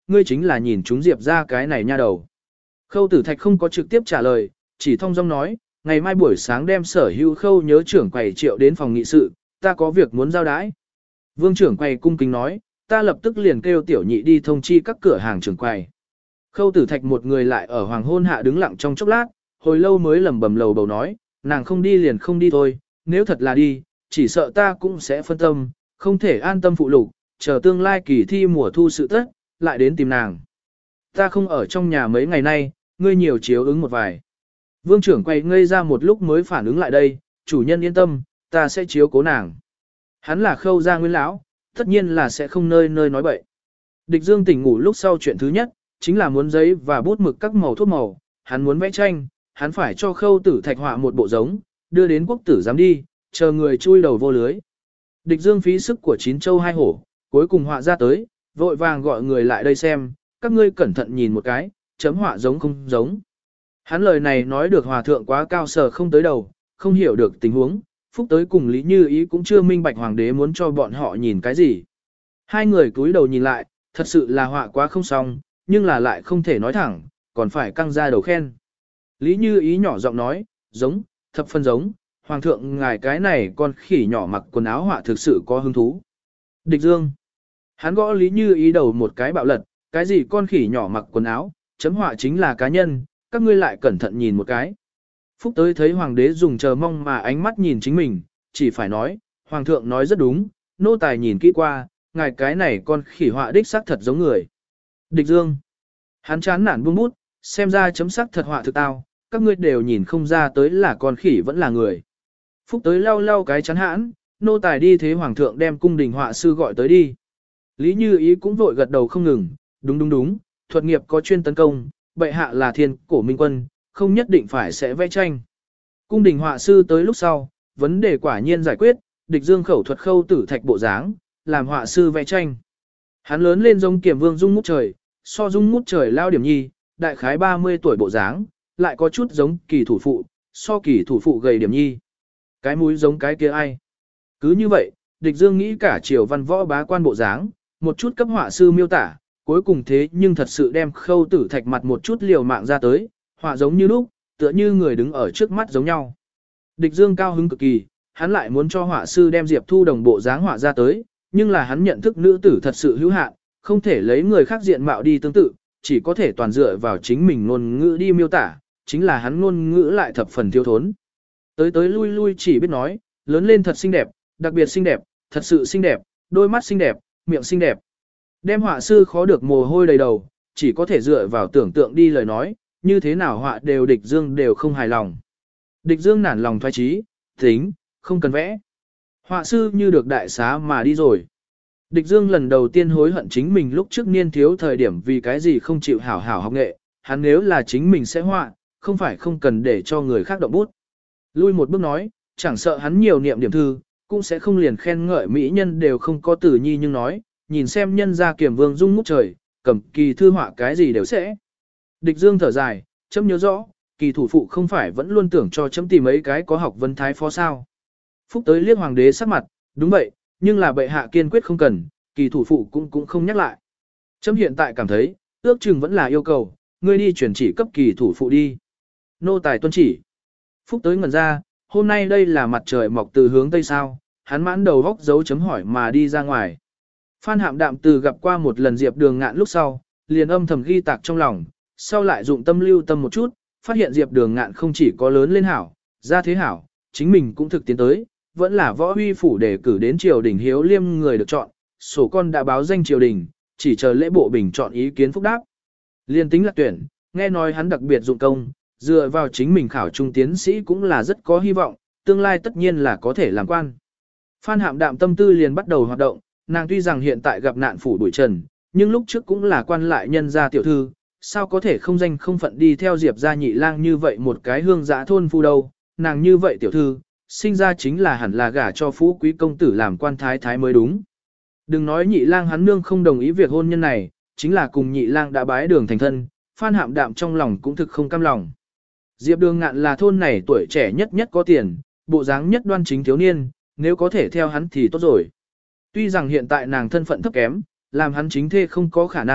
ngươi chính là nhìn chúng Diệp ra cái này nha đầu. Khâu Tử Thạch không có trực tiếp trả lời, chỉ thong dong nói, ngày mai buổi sáng đem sở hữu khâu nhớ trưởng quầy triệu đến phòng nghị sự, ta có việc muốn giao đái. Vương trưởng quầy cung kính nói, ta lập tức liền kêu tiểu nhị đi thông chi các cửa hàng trưởng quầy. Khâu Tử Thạch một người lại ở hoàng hôn hạ đứng lặng trong chốc lát, hồi lâu mới lẩm bẩm lầu bầu nói, nàng không đi liền không đi thôi, nếu thật là đi, chỉ sợ ta cũng sẽ phân tâm, không thể an tâm phụ lục, chờ tương lai kỳ thi mùa thu sự tất, lại đến tìm nàng. Ta không ở trong nhà mấy ngày nay, ngươi nhiều chiếu ứng một vài. Vương trưởng quay ngây ra một lúc mới phản ứng lại đây, chủ nhân yên tâm, ta sẽ chiếu cố nàng. Hắn là Khâu gia nguyên lão, tất nhiên là sẽ không nơi nơi nói bậy. Địch Dương tỉnh ngủ lúc sau chuyện thứ nhất, chính là muốn giấy và bút mực các màu thuốc màu, hắn muốn vẽ tranh, hắn phải cho Khâu Tử Thạch họa một bộ giống, đưa đến quốc tử giám đi, chờ người chui đầu vô lưới. Địch Dương phí sức của chín châu hai hổ, cuối cùng họa ra tới, vội vàng gọi người lại đây xem, các ngươi cẩn thận nhìn một cái, chấm họa giống không giống. Hắn lời này nói được hòa thượng quá cao sở không tới đầu, không hiểu được tình huống, Phúc tới cùng Lý Như Ý cũng chưa minh bạch hoàng đế muốn cho bọn họ nhìn cái gì. Hai người cúi đầu nhìn lại, thật sự là họa quá không xong, nhưng là lại không thể nói thẳng, còn phải căng ra đầu khen. Lý Như Ý nhỏ giọng nói, giống, thập phân giống, hoàng thượng ngài cái này con khỉ nhỏ mặc quần áo họa thực sự có hứng thú. Địch Dương. Hắn gõ Lý Như Ý đầu một cái bạo lật, cái gì con khỉ nhỏ mặc quần áo, chấm họa chính là cá nhân, các ngươi lại cẩn thận nhìn một cái. Phúc tới thấy hoàng đế dùng chờ mong mà ánh mắt nhìn chính mình, chỉ phải nói, hoàng thượng nói rất đúng, nô tài nhìn kỹ qua, ngài cái này con khỉ họa đích xác thật giống người. Địch Dương. Hắn chán nản buông bút, xem ra chấm sắc thật họa thực tao, các ngươi đều nhìn không ra tới là con khỉ vẫn là người. Phúc tới lau lau cái chán hãn, nô tài đi thế hoàng thượng đem cung đình họa sư gọi tới đi. Lý Như Ý cũng vội gật đầu không ngừng, đúng đúng đúng, thuật nghiệp có chuyên tấn công, bệ hạ là thiên cổ minh quân, không nhất định phải sẽ vẽ tranh. Cung đình họa sư tới lúc sau, vấn đề quả nhiên giải quyết, Địch Dương khẩu thuật Khâu Tử Thạch bộ dáng, làm họa sư vẽ tranh. Hắn lớn lên giống Kiểm Vương Dung Mút Trời, so Dung Mút Trời lao điểm nhi, đại khái ba mươi tuổi bộ dáng, lại có chút giống Kỳ thủ phụ, so Kỳ thủ phụ gầy điểm nhi. Cái mũi giống cái kia ai? Cứ như vậy, Địch Dương nghĩ cả triều văn võ bá quan bộ dáng, một chút cấp họa sư miêu tả, cuối cùng thế nhưng thật sự đem Khâu Tử Thạch mặt một chút liều mạng ra tới, họa giống như lúc, tựa như người đứng ở trước mắt giống nhau. Địch Dương cao hứng cực kỳ, hắn lại muốn cho họa sư đem Diệp Thu đồng bộ dáng họa ra tới, nhưng là hắn nhận thức nữ tử thật sự hữu hạn, không thể lấy người khác diện mạo đi tương tự, chỉ có thể toàn dựa vào chính mình ngôn ngữ đi miêu tả, chính là hắn ngôn ngữ lại thập phần thiếu thốn. Tới tới lui lui chỉ biết nói, lớn lên thật xinh đẹp, đặc biệt xinh đẹp, thật sự xinh đẹp, đôi mắt xinh đẹp, miệng xinh đẹp. Đem họa sư khó được mồ hôi đầy đầu, chỉ có thể dựa vào tưởng tượng đi lời nói, như thế nào họa đều Địch Dương đều không hài lòng. Địch Dương nản lòng thoái chí, tính, không cần vẽ. Họa sư như được đại xá mà đi rồi. Địch Dương lần đầu tiên hối hận chính mình lúc trước niên thiếu thời điểm vì cái gì không chịu hảo hảo học nghệ, hắn nếu là chính mình sẽ họa, không phải không cần để cho người khác động bút. Lui một bước nói, chẳng sợ hắn nhiều niệm điểm thư, cũng sẽ không liền khen ngợi mỹ nhân đều không có từ nhi nhưng nói, nhìn xem nhân gia Kiểm Vương Dung Mút Trời, cầm Kỳ thư họa cái gì đều sẽ. Địch Dương thở dài, chấm nhớ rõ, Kỳ thủ phụ không phải vẫn luôn tưởng cho chấm tìm mấy cái có học vấn thái phó sao. Phúc tới liếc hoàng đế sắc mặt, đúng vậy, nhưng là bệ hạ kiên quyết không cần, Kỳ thủ phụ cũng cũng không nhắc lại. Chấm hiện tại cảm thấy, ước chừng vẫn là yêu cầu, ngươi đi chuyển chỉ cấp Kỳ thủ phụ đi. Nô tài tuân chỉ. Phúc tới ngẩn ra, hôm nay đây là mặt trời mọc từ hướng tây sao, hắn mãn đầu góc dấu chấm hỏi mà đi ra ngoài. Phan Hạm Đạm từ gặp qua một lần Diệp Đường Ngạn lúc sau, liền âm thầm ghi tạc trong lòng, sau lại dụng tâm lưu tâm một chút, phát hiện Diệp Đường Ngạn không chỉ có lớn lên hảo, ra thế hảo, chính mình cũng thực tiến tới, vẫn là võ huy phủ để cử đến triều đình hiếu liêm người được chọn, sổ con đã báo danh triều đình, chỉ chờ lễ bộ bình chọn ý kiến phúc đáp. Liên tính là tuyển, nghe nói hắn đặc biệt dụng công, dựa vào chính mình khảo trung tiến sĩ cũng là rất có hy vọng, tương lai tất nhiên là có thể làm quan. Phan Hạm Đạm tâm tư liền bắt đầu hoạt động, nàng tuy rằng hiện tại gặp nạn phủ bụi trần, nhưng lúc trước cũng là quan lại nhân gia tiểu thư, sao có thể không danh không phận đi theo Diệp gia nhị lang như vậy một cái hương giã thôn phu đâu, nàng như vậy tiểu thư, sinh ra chính là hẳn là gả cho phú quý công tử làm quan thái thái mới đúng. Đừng nói nhị lang hắn nương không đồng ý việc hôn nhân này, chính là cùng nhị lang đã bái đường thành thân, Phan Hạm Đạm trong lòng cũng thực không cam lòng. Diệp Đường Ngạn là thôn này tuổi trẻ nhất nhất có tiền, bộ dáng nhất đoan chính thiếu niên, nếu có thể theo hắn thì tốt rồi. Tuy rằng hiện tại nàng thân phận thấp kém, làm hắn chính thê không có khả năng,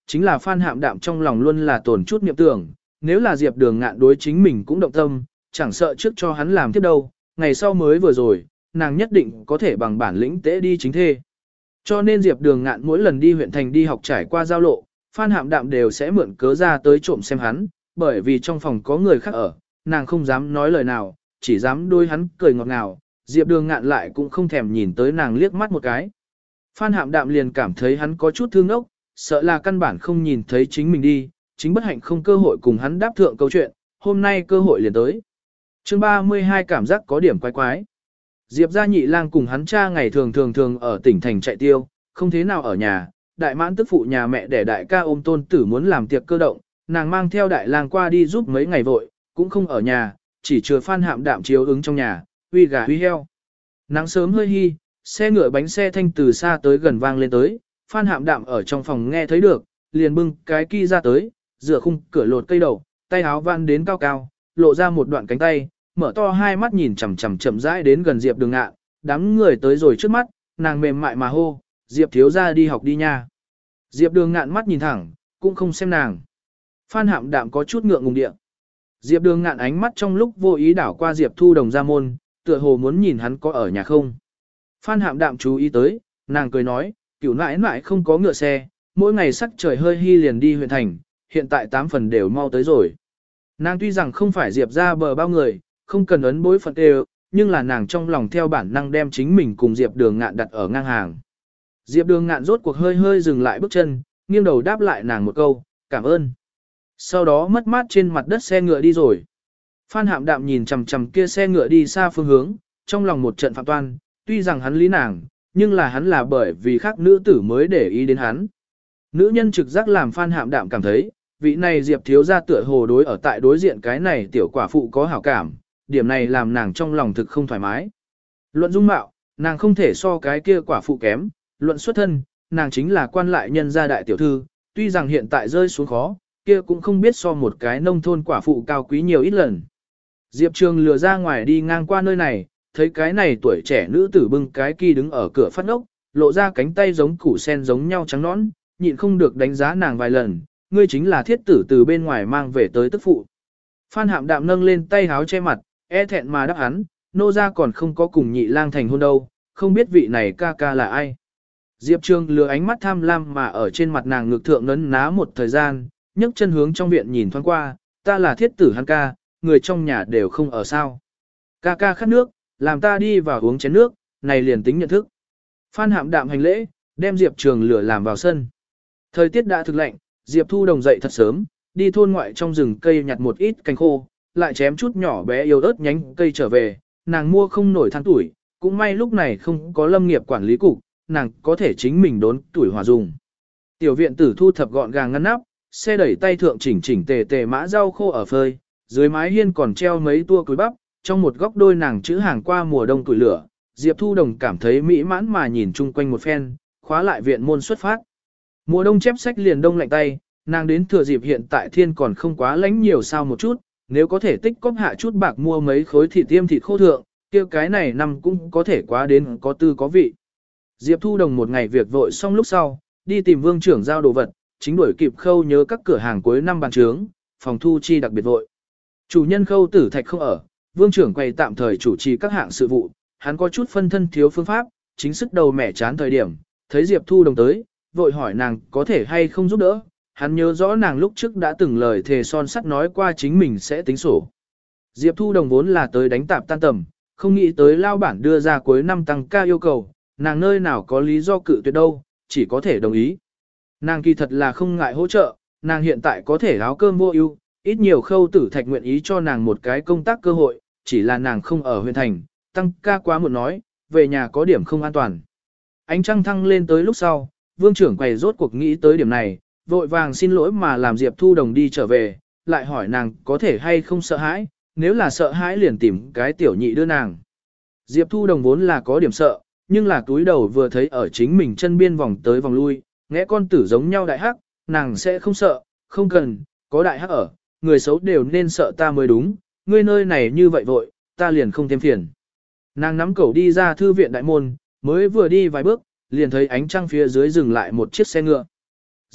Chính là Phan Hạm Đạm trong lòng luôn là tổn chút niệm tưởng, nếu là Diệp Đường Ngạn đối chính mình cũng động tâm, chẳng sợ trước cho hắn làm tiếp đâu, ngày sau mới vừa rồi, nàng nhất định có thể bằng bản lĩnh tế đi chính thê. Cho nên Diệp Đường Ngạn mỗi lần đi huyện thành đi học trải qua giao lộ, Phan Hạm Đạm đều sẽ mượn cớ ra tới trộm xem hắn, bởi vì trong phòng có người khác ở, nàng không dám nói lời nào, chỉ dám đôi hắn cười ngọt ngào, Diệp Đường Ngạn lại cũng không thèm nhìn tới nàng liếc mắt một cái. Phan Hạm Đạm liền cảm thấy hắn có chút thương ốc, sợ là căn bản không nhìn thấy chính mình đi, chính bất hạnh không cơ hội cùng hắn đáp thượng câu chuyện, hôm nay cơ hội liền tới. Chương ba mươi hai cảm giác có điểm quái quái. Diệp gia nhị lang cùng hắn cha ngày thường thường thường ở tỉnh thành chạy tiêu, không thế nào ở nhà, đại mãn tức phụ nhà mẹ để đại ca ôm tôn tử muốn làm tiệc cơ động, nàng mang theo đại lang qua đi giúp mấy ngày vội, cũng không ở nhà, chỉ chừa Phan Hạm Đạm chiếu ứng trong nhà, uy gà uy heo. Nắng sớm hơi hi, xe ngựa bánh xe thanh từ xa tới gần vang lên tới, Phan Hạm Đạm ở trong phòng nghe thấy được, liền bưng cái kia ra tới, dựa khung cửa lột cây đầu, tay áo van đến cao cao, lộ ra một đoạn cánh tay, mở to hai mắt nhìn chằm chằm chậm rãi đến gần Diệp Đường Ngạn, đám người tới rồi trước mắt, nàng mềm mại mà hô, Diệp thiếu gia đi học đi nha. Diệp Đường Ngạn mắt nhìn thẳng, cũng không xem nàng. Phan Hạm Đạm có chút ngượng ngùng địa. Diệp Đường Ngạn ánh mắt trong lúc vô ý đảo qua Diệp Thu Đồng ra môn, tựa hồ muốn nhìn hắn có ở nhà không. Phan Hạm Đạm chú ý tới, nàng cười nói, cửu nãi nãi không có ngựa xe, mỗi ngày sắc trời hơi hi liền đi huyện thành, hiện tại tám phần đều mau tới rồi. Nàng tuy rằng không phải Diệp ra bờ bao người, không cần ấn bối phận đều, nhưng là nàng trong lòng theo bản năng đem chính mình cùng Diệp Đường Ngạn đặt ở ngang hàng. Diệp Đường Ngạn rốt cuộc hơi hơi dừng lại bước chân, nghiêng đầu đáp lại nàng một câu, cảm ơn. Sau đó mất mát trên mặt đất xe ngựa đi rồi. Phan Hạm Đạm nhìn chằm chằm kia xe ngựa đi xa phương hướng, trong lòng một trận phạm toan, tuy rằng hắn lý nàng, nhưng là hắn là bởi vì khác nữ tử mới để ý đến hắn. Nữ nhân trực giác làm Phan Hạm Đạm cảm thấy, vị này Diệp thiếu gia tựa hồ đối ở tại đối diện cái này tiểu quả phụ có hảo cảm, điểm này làm nàng trong lòng thực không thoải mái. Luận dung mạo, nàng không thể so cái kia quả phụ kém, luận xuất thân, nàng chính là quan lại nhân gia đại tiểu thư, tuy rằng hiện tại rơi xuống khó, kia cũng không biết so một cái nông thôn quả phụ cao quý nhiều ít lần. Diệp Trường lừa ra ngoài đi ngang qua nơi này, thấy cái này tuổi trẻ nữ tử bưng cái kia đứng ở cửa phát ốc, lộ ra cánh tay giống củ sen giống nhau trắng nõn, nhịn không được đánh giá nàng vài lần, ngươi chính là thiết tử từ bên ngoài mang về tới tức phụ. Phan Hạm Đạm nâng lên tay háo che mặt, e thẹn mà đáp hắn, nô gia còn không có cùng nhị lang thành hôn đâu, không biết vị này ca ca là ai. Diệp Trường lừa ánh mắt tham lam mà ở trên mặt nàng ngực thượng nấn ná một thời gian, nhấc chân hướng trong viện nhìn thoáng qua, ta là thiết tử hắn ca, người trong nhà đều không ở sao. Ca ca khát nước, làm ta đi vào uống chén nước, này liền tính nhận thức. Phan Hạm Đạm hành lễ, đem Diệp Trường lừa làm vào sân. Thời tiết đã thực lạnh, Diệp Thu Đồng dậy thật sớm, đi thôn ngoại trong rừng cây nhặt một ít cành khô, lại chém chút nhỏ bé yếu ớt nhánh cây trở về, nàng mua không nổi than tuổi, cũng may lúc này không có lâm nghiệp quản lý cục, nàng có thể chính mình đốn tuổi hòa dùng. Tiểu viện tử thu thập gọn gàng ngăn nắp, xe đẩy tay thượng chỉnh chỉnh tề tề mã rau khô ở phơi, dưới mái hiên còn treo mấy tua túi bắp, trong một góc đôi nàng chữ hàng qua mùa đông tuổi lửa, Diệp Thu Đồng cảm thấy mỹ mãn mà nhìn chung quanh một phen, khóa lại viện môn xuất phát. Mùa đông chép sách liền đông lạnh tay, nàng đến thừa dịp hiện tại thiên còn không quá lánh nhiều sao một chút, nếu có thể tích cóp hạ chút bạc mua mấy khối thịt tiêm thịt khô thượng, kia cái này năm cũng có thể quá đến có tư có vị. Diệp Thu Đồng một ngày việc vội xong lúc sau, đi tìm Vương trưởng giao đồ vật, chính đuổi kịp Khâu nhớ các cửa hàng cuối năm bàn trướng, phòng thu chi đặc biệt vội. Chủ nhân Khâu Tử Thạch không ở, Vương trưởng quay tạm thời chủ trì các hạng sự vụ, hắn có chút phân thân thiếu phương pháp, chính sức đầu mẻ chán thời điểm, thấy Diệp Thu Đồng tới, vội hỏi nàng có thể hay không giúp đỡ. Hắn nhớ rõ nàng lúc trước đã từng lời thề son sắt nói qua chính mình sẽ tính sổ. Diệp Thu Đồng vốn là tới đánh tạp tan tầm, không nghĩ tới lao bản đưa ra cuối năm tăng ca yêu cầu, nàng nơi nào có lý do cự tuyệt đâu, chỉ có thể đồng ý. Nàng kỳ thật là không ngại hỗ trợ, nàng hiện tại có thể áo cơm vô ưu, ít nhiều Khâu Tử Thạch nguyện ý cho nàng một cái công tác cơ hội, chỉ là nàng không ở huyện thành, tăng ca quá muộn nói, về nhà có điểm không an toàn. Ánh trăng thăng lên tới lúc sau, Vương trưởng quầy rốt cuộc nghĩ tới điểm này, vội vàng xin lỗi mà làm Diệp Thu Đồng đi trở về, lại hỏi nàng có thể hay không sợ hãi, nếu là sợ hãi liền tìm cái tiểu nhị đưa nàng. Diệp Thu Đồng vốn là có điểm sợ, nhưng là túi đầu vừa thấy ở chính mình chân biên vòng tới vòng lui, ngẽ con tử giống nhau đại hắc, nàng sẽ không sợ, không cần, có đại hắc ở, người xấu đều nên sợ ta mới đúng, ngươi nơi này như vậy vội, ta liền không thêm phiền. Nàng nắm cẩu đi ra thư viện đại môn, mới vừa đi vài bước, liền thấy ánh trăng phía dưới dừng lại một chiếc xe ngựa.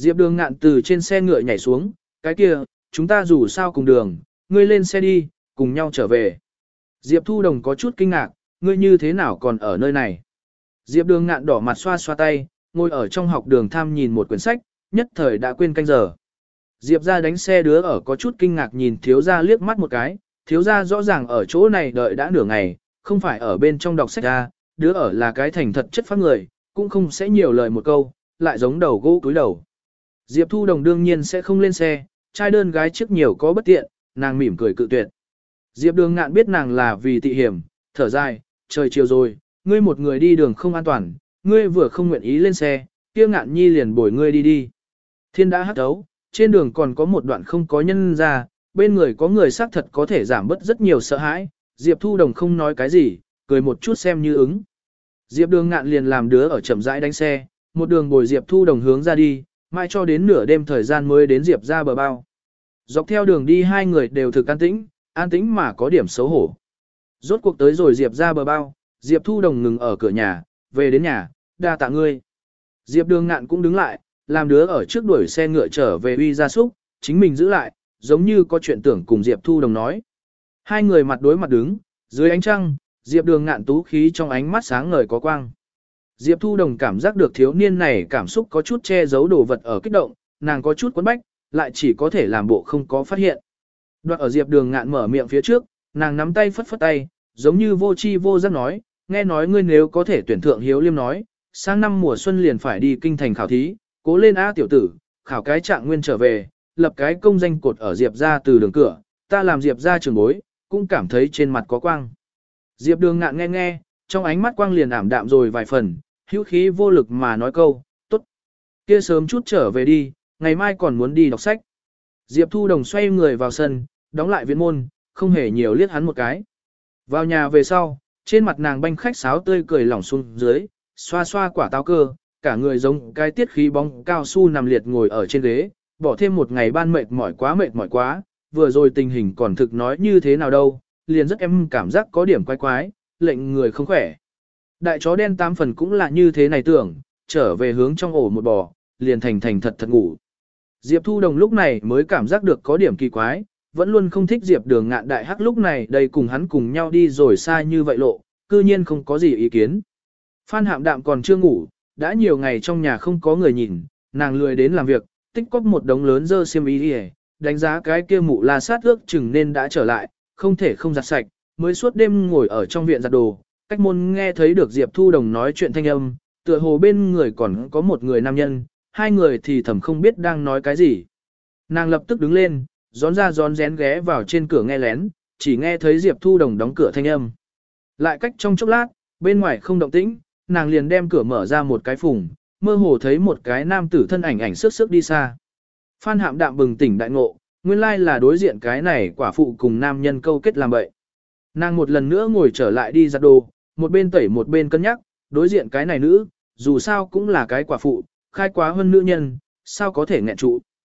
Diệp Đường Ngạn từ trên xe ngựa nhảy xuống, cái kia, chúng ta dù sao cùng đường, ngươi lên xe đi, cùng nhau trở về. Diệp Thu Đồng có chút kinh ngạc, ngươi như thế nào còn ở nơi này? Diệp Đường Ngạn đỏ mặt xoa xoa tay, ngồi ở trong học đường tham nhìn một quyển sách, nhất thời đã quên canh giờ. Diệp ra đánh xe đứa ở có chút kinh ngạc nhìn thiếu gia liếc mắt một cái, thiếu gia rõ ràng ở chỗ này đợi đã nửa ngày, không phải ở bên trong đọc sách ra, đứa ở là cái thành thật chất phát người, cũng không sẽ nhiều lời một câu, lại giống đầu gỗ cúi đầu. Diệp Thu Đồng đương nhiên sẽ không lên xe, trai đơn gái trước nhiều có bất tiện, nàng mỉm cười cự tuyệt. Diệp Đường Ngạn biết nàng là vì tị hiểm, thở dài, trời chiều rồi, ngươi một người đi đường không an toàn, ngươi vừa không nguyện ý lên xe, kia Ngạn Nhi liền bồi ngươi đi đi. Thiên đã hắt thấu, trên đường còn có một đoạn không có nhân ra, bên người có người xác thật có thể giảm bớt rất nhiều sợ hãi, Diệp Thu Đồng không nói cái gì, cười một chút xem như ứng. Diệp Đường Ngạn liền làm đứa ở chậm rãi đánh xe, một đường bồi Diệp Thu Đồng hướng ra đi, mãi cho đến nửa đêm thời gian mới đến Diệp ra bờ bao. Dọc theo đường đi hai người đều thực an tĩnh, an tĩnh mà có điểm xấu hổ. Rốt cuộc tới rồi Diệp ra bờ bao, Diệp Thu Đồng ngừng ở cửa nhà, về đến nhà, đa tạ ngươi. Diệp Đường Ngạn cũng đứng lại, làm đứa ở trước đuổi xe ngựa trở về uy gia súc, chính mình giữ lại, giống như có chuyện tưởng cùng Diệp Thu Đồng nói. Hai người mặt đối mặt đứng, dưới ánh trăng, Diệp Đường Ngạn tú khí trong ánh mắt sáng ngời có quang. Diệp Thu Đồng cảm giác được thiếu niên này cảm xúc có chút che giấu đồ vật ở kích động, nàng có chút quấn bách, lại chỉ có thể làm bộ không có phát hiện. Đoạn ở Diệp Đường Ngạn mở miệng phía trước, nàng nắm tay phất phất tay, giống như vô chi vô giác nói, nghe nói ngươi nếu có thể tuyển thượng Hiếu Liêm nói, sang năm mùa xuân liền phải đi kinh thành khảo thí, cố lên a tiểu tử, khảo cái trạng nguyên trở về, lập cái công danh cột ở Diệp ra từ đường cửa, ta làm Diệp ra trường bối, cũng cảm thấy trên mặt có quang. Diệp Đường Ngạn nghe nghe, trong ánh mắt quang liền ảm đạm rồi vài phần, hữu khí vô lực mà nói câu, tốt, kia sớm chút trở về đi, ngày mai còn muốn đi đọc sách. Diệp Thu Đồng xoay người vào sân, đóng lại viện môn, không hề nhiều liếc hắn một cái. Vào nhà về sau, trên mặt nàng banh khách sáo tươi cười lỏng xuống dưới, xoa xoa quả táo cơ, cả người giống cái tiết khí bóng cao su nằm liệt ngồi ở trên ghế, bỏ thêm một ngày ban mệt mỏi quá mệt mỏi quá, vừa rồi tình hình còn thực nói như thế nào đâu, liền rất em cảm giác có điểm quái quái, lệnh người không khỏe. Đại chó đen tám phần cũng là như thế này tưởng, trở về hướng trong ổ một bò, liền thành thành thật thật ngủ. Diệp Thu Đồng lúc này mới cảm giác được có điểm kỳ quái, vẫn luôn không thích Diệp Đường Ngạn đại hắc lúc này đây cùng hắn cùng nhau đi rồi xa như vậy lộ, cư nhiên không có gì ý kiến. Phan Hạm Đạm còn chưa ngủ, đã nhiều ngày trong nhà không có người nhìn, nàng lười đến làm việc, tích cóp một đống lớn dơ xiêm y đi, đánh giá cái kia mụ la sát ước chừng nên đã trở lại, không thể không giặt sạch, mới suốt đêm ngồi ở trong viện giặt đồ, cách môn nghe thấy được Diệp Thu Đồng nói chuyện thanh âm, tựa hồ bên người còn có một người nam nhân, hai người thì thầm không biết đang nói cái gì. Nàng lập tức đứng lên, gión ra gión rén ghé vào trên cửa nghe lén, chỉ nghe thấy Diệp Thu Đồng đóng cửa thanh âm. Lại cách trong chốc lát, bên ngoài không động tĩnh, nàng liền đem cửa mở ra một cái phùng, mơ hồ thấy một cái nam tử thân ảnh ảnh sức sức đi xa. Phan Hạm Đạm bừng tỉnh đại ngộ, nguyên lai là đối diện cái này quả phụ cùng nam nhân câu kết làm bậy. Nàng một lần nữa ngồi trở lại đi giặt đồ, một bên tẩy một bên cân nhắc, đối diện cái này nữ, dù sao cũng là cái quả phụ, khai quá hơn nữ nhân, sao có thể nghẹn trụ.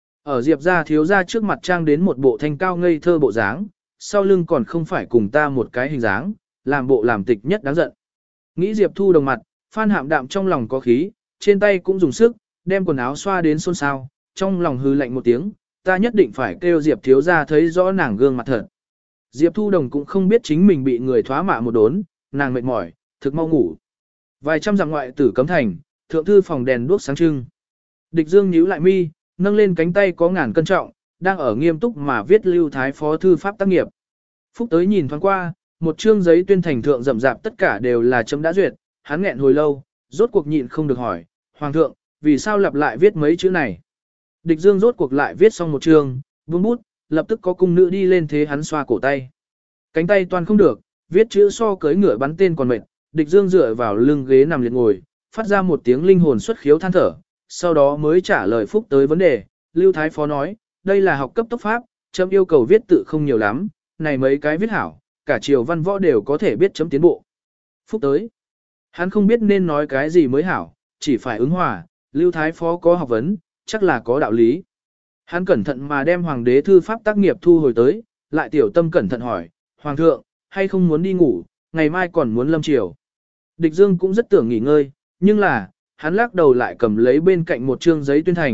Ở Diệp gia thiếu gia trước mặt trang đến một bộ thanh cao ngây thơ bộ dáng, sau lưng còn không phải cùng ta một cái hình dáng, làm bộ làm tịch nhất đáng giận. Nghĩ Diệp Thu Đồng mặt, Phan Hạm Đạm trong lòng có khí, trên tay cũng dùng sức, đem quần áo xoa đến xôn xao, trong lòng hư lạnh một tiếng, ta nhất định phải kêu Diệp thiếu gia thấy rõ nàng gương mặt thật. Diệp Thu Đồng cũng không biết chính mình bị người thoá mạ một đốn, nàng mệt mỏi, thực mau ngủ. Vài trăm dặm ngoại tử cấm thành, thượng thư phòng đèn đuốc sáng trưng. Địch Dương nhíu lại mi, nâng lên cánh tay có ngàn cân trọng, đang ở nghiêm túc mà viết lưu thái phó thư pháp tác nghiệp. Phúc tới nhìn thoáng qua, một chương giấy tuyên thành thượng rậm rạp tất cả đều là chấm đã duyệt, hắn nghẹn hồi lâu, rốt cuộc nhịn không được hỏi, Hoàng thượng, vì sao lặp lại viết mấy chữ này? Địch Dương rốt cuộc lại viết xong một chương, buông bút, lập tức có cung nữ đi lên thế hắn xoa cổ tay. Cánh tay toàn không được, viết chữ so cưới ngựa bắn tên còn mệt, Địch Dương dựa vào lưng ghế nằm liệt ngồi, phát ra một tiếng linh hồn xuất khiếu than thở, sau đó mới trả lời Phúc tới vấn đề. Lưu Thái Phó nói, đây là học cấp tốc pháp, chấm yêu cầu viết tự không nhiều lắm, này mấy cái viết hảo, cả triều văn võ đều có thể biết chấm tiến bộ. Phúc tới, hắn không biết nên nói cái gì mới hảo, chỉ phải ứng hòa, Lưu Thái Phó có học vấn, chắc là có đạo lý. Hắn cẩn thận mà đem hoàng đế thư pháp tác nghiệp thu hồi tới, lại tiểu tâm cẩn thận hỏi, Hoàng thượng, hay không muốn đi ngủ, ngày mai còn muốn lâm triều. Địch Dương cũng rất tưởng nghỉ ngơi, nhưng là, hắn lắc đầu lại cầm lấy bên cạnh một trương giấy tuyên thành,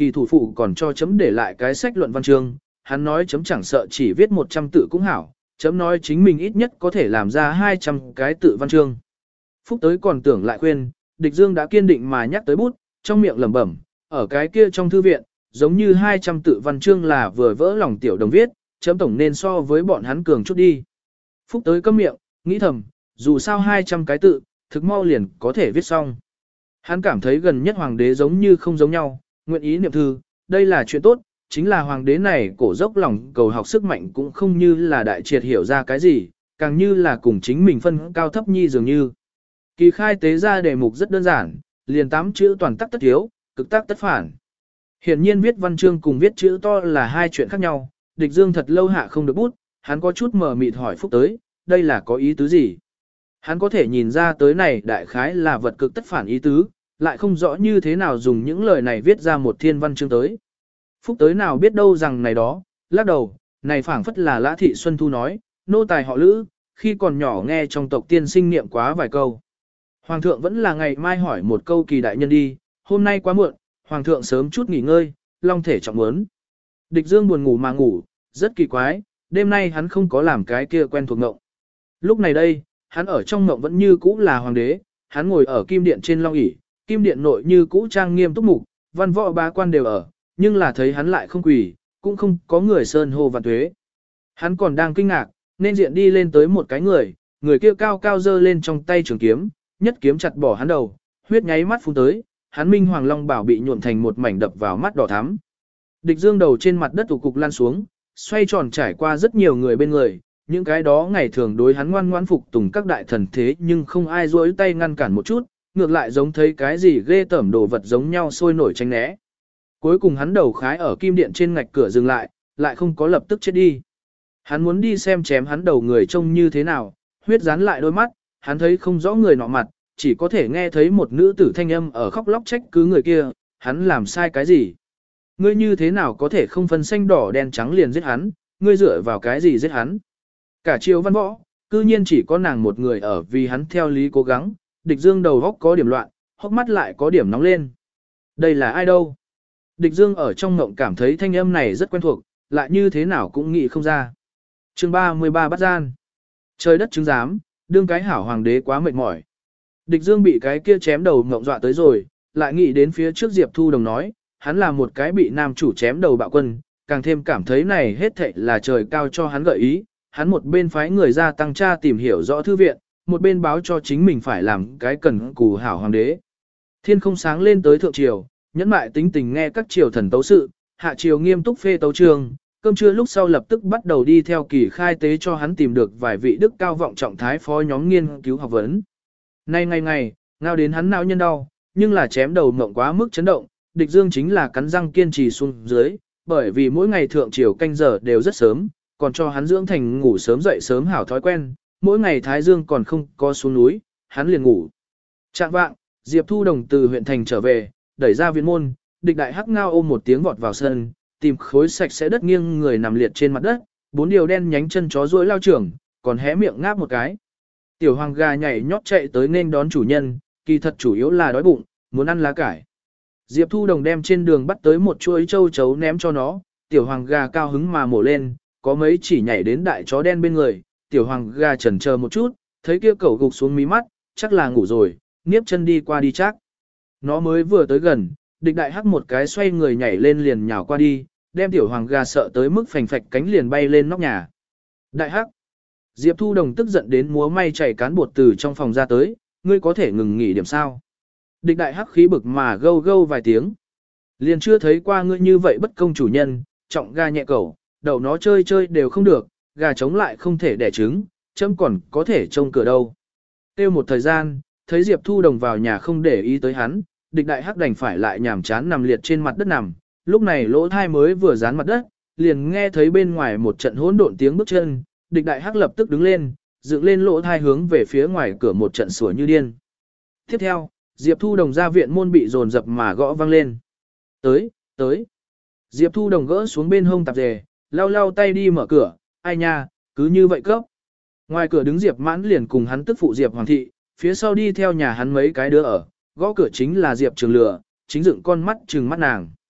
kỳ thủ phụ còn cho chấm để lại cái sách luận văn chương, hắn nói chấm chẳng sợ chỉ viết một trăm tự cũng hảo, chấm nói chính mình ít nhất có thể làm ra hai trăm cái tự văn chương. Phúc tới còn tưởng lại khuyên, địch dương đã kiên định mà nhắc tới bút, trong miệng lẩm bẩm, ở cái kia trong thư viện, giống như hai trăm tự văn chương là vừa vỡ lòng tiểu đồng viết, chấm tổng nên so với bọn hắn cường chút đi. Phúc tới câm miệng, nghĩ thầm, dù sao hai trăm cái tự, thực mau liền có thể viết xong. Hắn cảm thấy gần nhất hoàng đế giống như không giống nhau, nguyện ý niệm thư, đây là chuyện tốt, chính là hoàng đế này cổ dốc lòng cầu học sức mạnh cũng không như là đại triệt hiểu ra cái gì, càng như là cùng chính mình phân cao thấp nhi dường như. Kỳ khai tế ra đề mục rất đơn giản, liền tám chữ toàn tắc tất thiếu, cực tắc tất phản. Hiển nhiên viết văn chương cùng viết chữ to là hai chuyện khác nhau, địch dương thật lâu hạ không được bút, hắn có chút mờ mịt hỏi Phúc tới, đây là có ý tứ gì? Hắn có thể nhìn ra tới này đại khái là vật cực tất phản ý tứ, lại không rõ như thế nào dùng những lời này viết ra một thiên văn chương tới. Phúc tới nào biết đâu rằng này đó, lắc đầu, này phảng phất là Lã Thị Xuân Thu nói, nô tài họ Lữ, khi còn nhỏ nghe trong tộc tiên sinh niệm quá vài câu. Hoàng thượng vẫn là ngày mai hỏi một câu kỳ đại nhân đi, hôm nay quá muộn, hoàng thượng sớm chút nghỉ ngơi, long thể trọng muốn. Địch dương buồn ngủ mà ngủ, rất kỳ quái, đêm nay hắn không có làm cái kia quen thuộc ngộng. Lúc này đây, hắn ở trong ngộng vẫn như cũ là hoàng đế, hắn ngồi ở kim điện trên long ỷ, kim điện nội như cũ trang nghiêm túc mục, văn võ bá quan đều ở, nhưng là thấy hắn lại không quỳ, cũng không có người sơn hô vạn tuế. Hắn còn đang kinh ngạc, nên diện đi lên tới một cái người, người kia cao cao dơ lên trong tay trường kiếm, nhất kiếm chặt bỏ hắn đầu, huyết nháy mắt phun tới, hắn minh hoàng long bảo bị nhuộm thành một mảnh đập vào mắt đỏ thắm. Địch dương đầu trên mặt đất tụ cục lan xuống, xoay tròn trải qua rất nhiều người bên người, những cái đó ngày thường đối hắn ngoan ngoãn phục tùng các đại thần thế nhưng không ai rỗi tay ngăn cản một chút, ngược lại giống thấy cái gì ghê tởm đồ vật giống nhau sôi nổi tránh né. Cuối cùng hắn đầu khái ở kim điện trên ngạch cửa dừng lại, lại không có lập tức chết đi. Hắn muốn đi xem chém hắn đầu người trông như thế nào, huyết dán lại đôi mắt, hắn thấy không rõ người nọ mặt, chỉ có thể nghe thấy một nữ tử thanh âm ở khóc lóc trách cứ người kia, hắn làm sai cái gì. Ngươi như thế nào có thể không phân xanh đỏ đen trắng liền giết hắn, ngươi dựa vào cái gì giết hắn. Cả triều văn võ, cư nhiên chỉ có nàng một người ở vì hắn theo lý cố gắng, địch dương đầu góc có điểm loạn, hốc mắt lại có điểm nóng lên. Đây là ai đâu? Địch dương ở trong ngộng cảm thấy thanh âm này rất quen thuộc, lại như thế nào cũng nghĩ không ra. Chương ba mươi ba bắt gian. Trời đất chứng giám, đương cái hảo hoàng đế quá mệt mỏi. Địch dương bị cái kia chém đầu ngộng dọa tới rồi, lại nghĩ đến phía trước Diệp Thu Đồng nói, hắn là một cái bị nam chủ chém đầu bạo quân, càng thêm cảm thấy này hết thảy là trời cao cho hắn gợi ý, hắn một bên phái người ra tăng tra tìm hiểu rõ thư viện, một bên báo cho chính mình phải làm cái cần cù hảo hoàng đế. Thiên không sáng lên tới thượng triều, nhẫn mại tính tình nghe các triều thần tấu sự, hạ triều nghiêm túc phê tấu trường, cơm trưa lúc sau lập tức bắt đầu đi theo kỳ khai tế cho hắn tìm được vài vị đức cao vọng trọng thái phó nhóm nghiên cứu học vấn. Nay ngày ngày, ngao đến hắn não nhân đau, nhưng là chém đầu mộng quá mức chấn động, địch dương chính là cắn răng kiên trì xuống dưới, bởi vì mỗi ngày thượng triều canh giờ đều rất sớm, còn cho hắn dưỡng thành ngủ sớm dậy sớm hảo thói quen, mỗi ngày thái dương còn không có xuống núi, hắn liền ngủ. Trạng vạng, Diệp Thu Đồng từ huyện thành trở về, đẩy ra viện môn, địch đại hắc ngao ôm một tiếng vọt vào sân, tìm khối sạch sẽ đất nghiêng người nằm liệt trên mặt đất, bốn điều đen nhánh chân chó rối lao trưởng, còn hé miệng ngáp một cái. Tiểu hoàng gà nhảy nhót chạy tới nên đón chủ nhân, kỳ thật chủ yếu là đói bụng, muốn ăn lá cải. Diệp Thu Đồng đem trên đường bắt tới một chuỗi châu chấu ném cho nó, tiểu hoàng gà cao hứng mà mổ lên, có mấy chỉ nhảy đến đại chó đen bên người, tiểu hoàng gà chần chờ một chút, thấy kia cẩu gục xuống mí mắt, chắc là ngủ rồi, nghiếp chân đi qua đi chắc. Nó mới vừa tới gần, địch đại hắc một cái xoay người nhảy lên liền nhào qua đi, đem tiểu hoàng gà sợ tới mức phành phạch cánh liền bay lên nóc nhà. Đại hắc! Diệp Thu Đồng tức giận đến múa may chảy cán bột từ trong phòng ra tới, ngươi có thể ngừng nghỉ điểm sao. Địch đại hắc khí bực mà gâu gâu vài tiếng. Liền chưa thấy qua ngươi như vậy bất công chủ nhân, trọng gà nhẹ cẩu, đầu nó chơi chơi đều không được, gà chống lại không thể đẻ trứng, chấm còn có thể trông cửa đâu. Tiêu một thời gian, thấy Diệp Thu Đồng vào nhà không để ý tới hắn, địch đại hắc đành phải lại nhàm chán nằm liệt trên mặt đất nằm, lúc này lỗ thai mới vừa dán mặt đất, liền nghe thấy bên ngoài một trận hỗn độn tiếng bước chân, địch đại hắc lập tức đứng lên, dựng lên lỗ thai hướng về phía ngoài cửa một trận sủa như điên. Tiếp theo, Diệp Thu Đồng ra viện môn bị dồn dập mà gõ vang lên. Tới, tới. Diệp Thu Đồng gỡ xuống bên hông tạp dề, lau lau tay đi mở cửa, ai nha, cứ như vậy cấp. Ngoài cửa đứng Diệp Mãn liền cùng hắn tức phụ Diệp Hoàng thị, phía sau đi theo nhà hắn mấy cái đứa ở, gõ cửa chính là Diệp Trường Lừa, chính dựng con mắt trừng mắt nàng.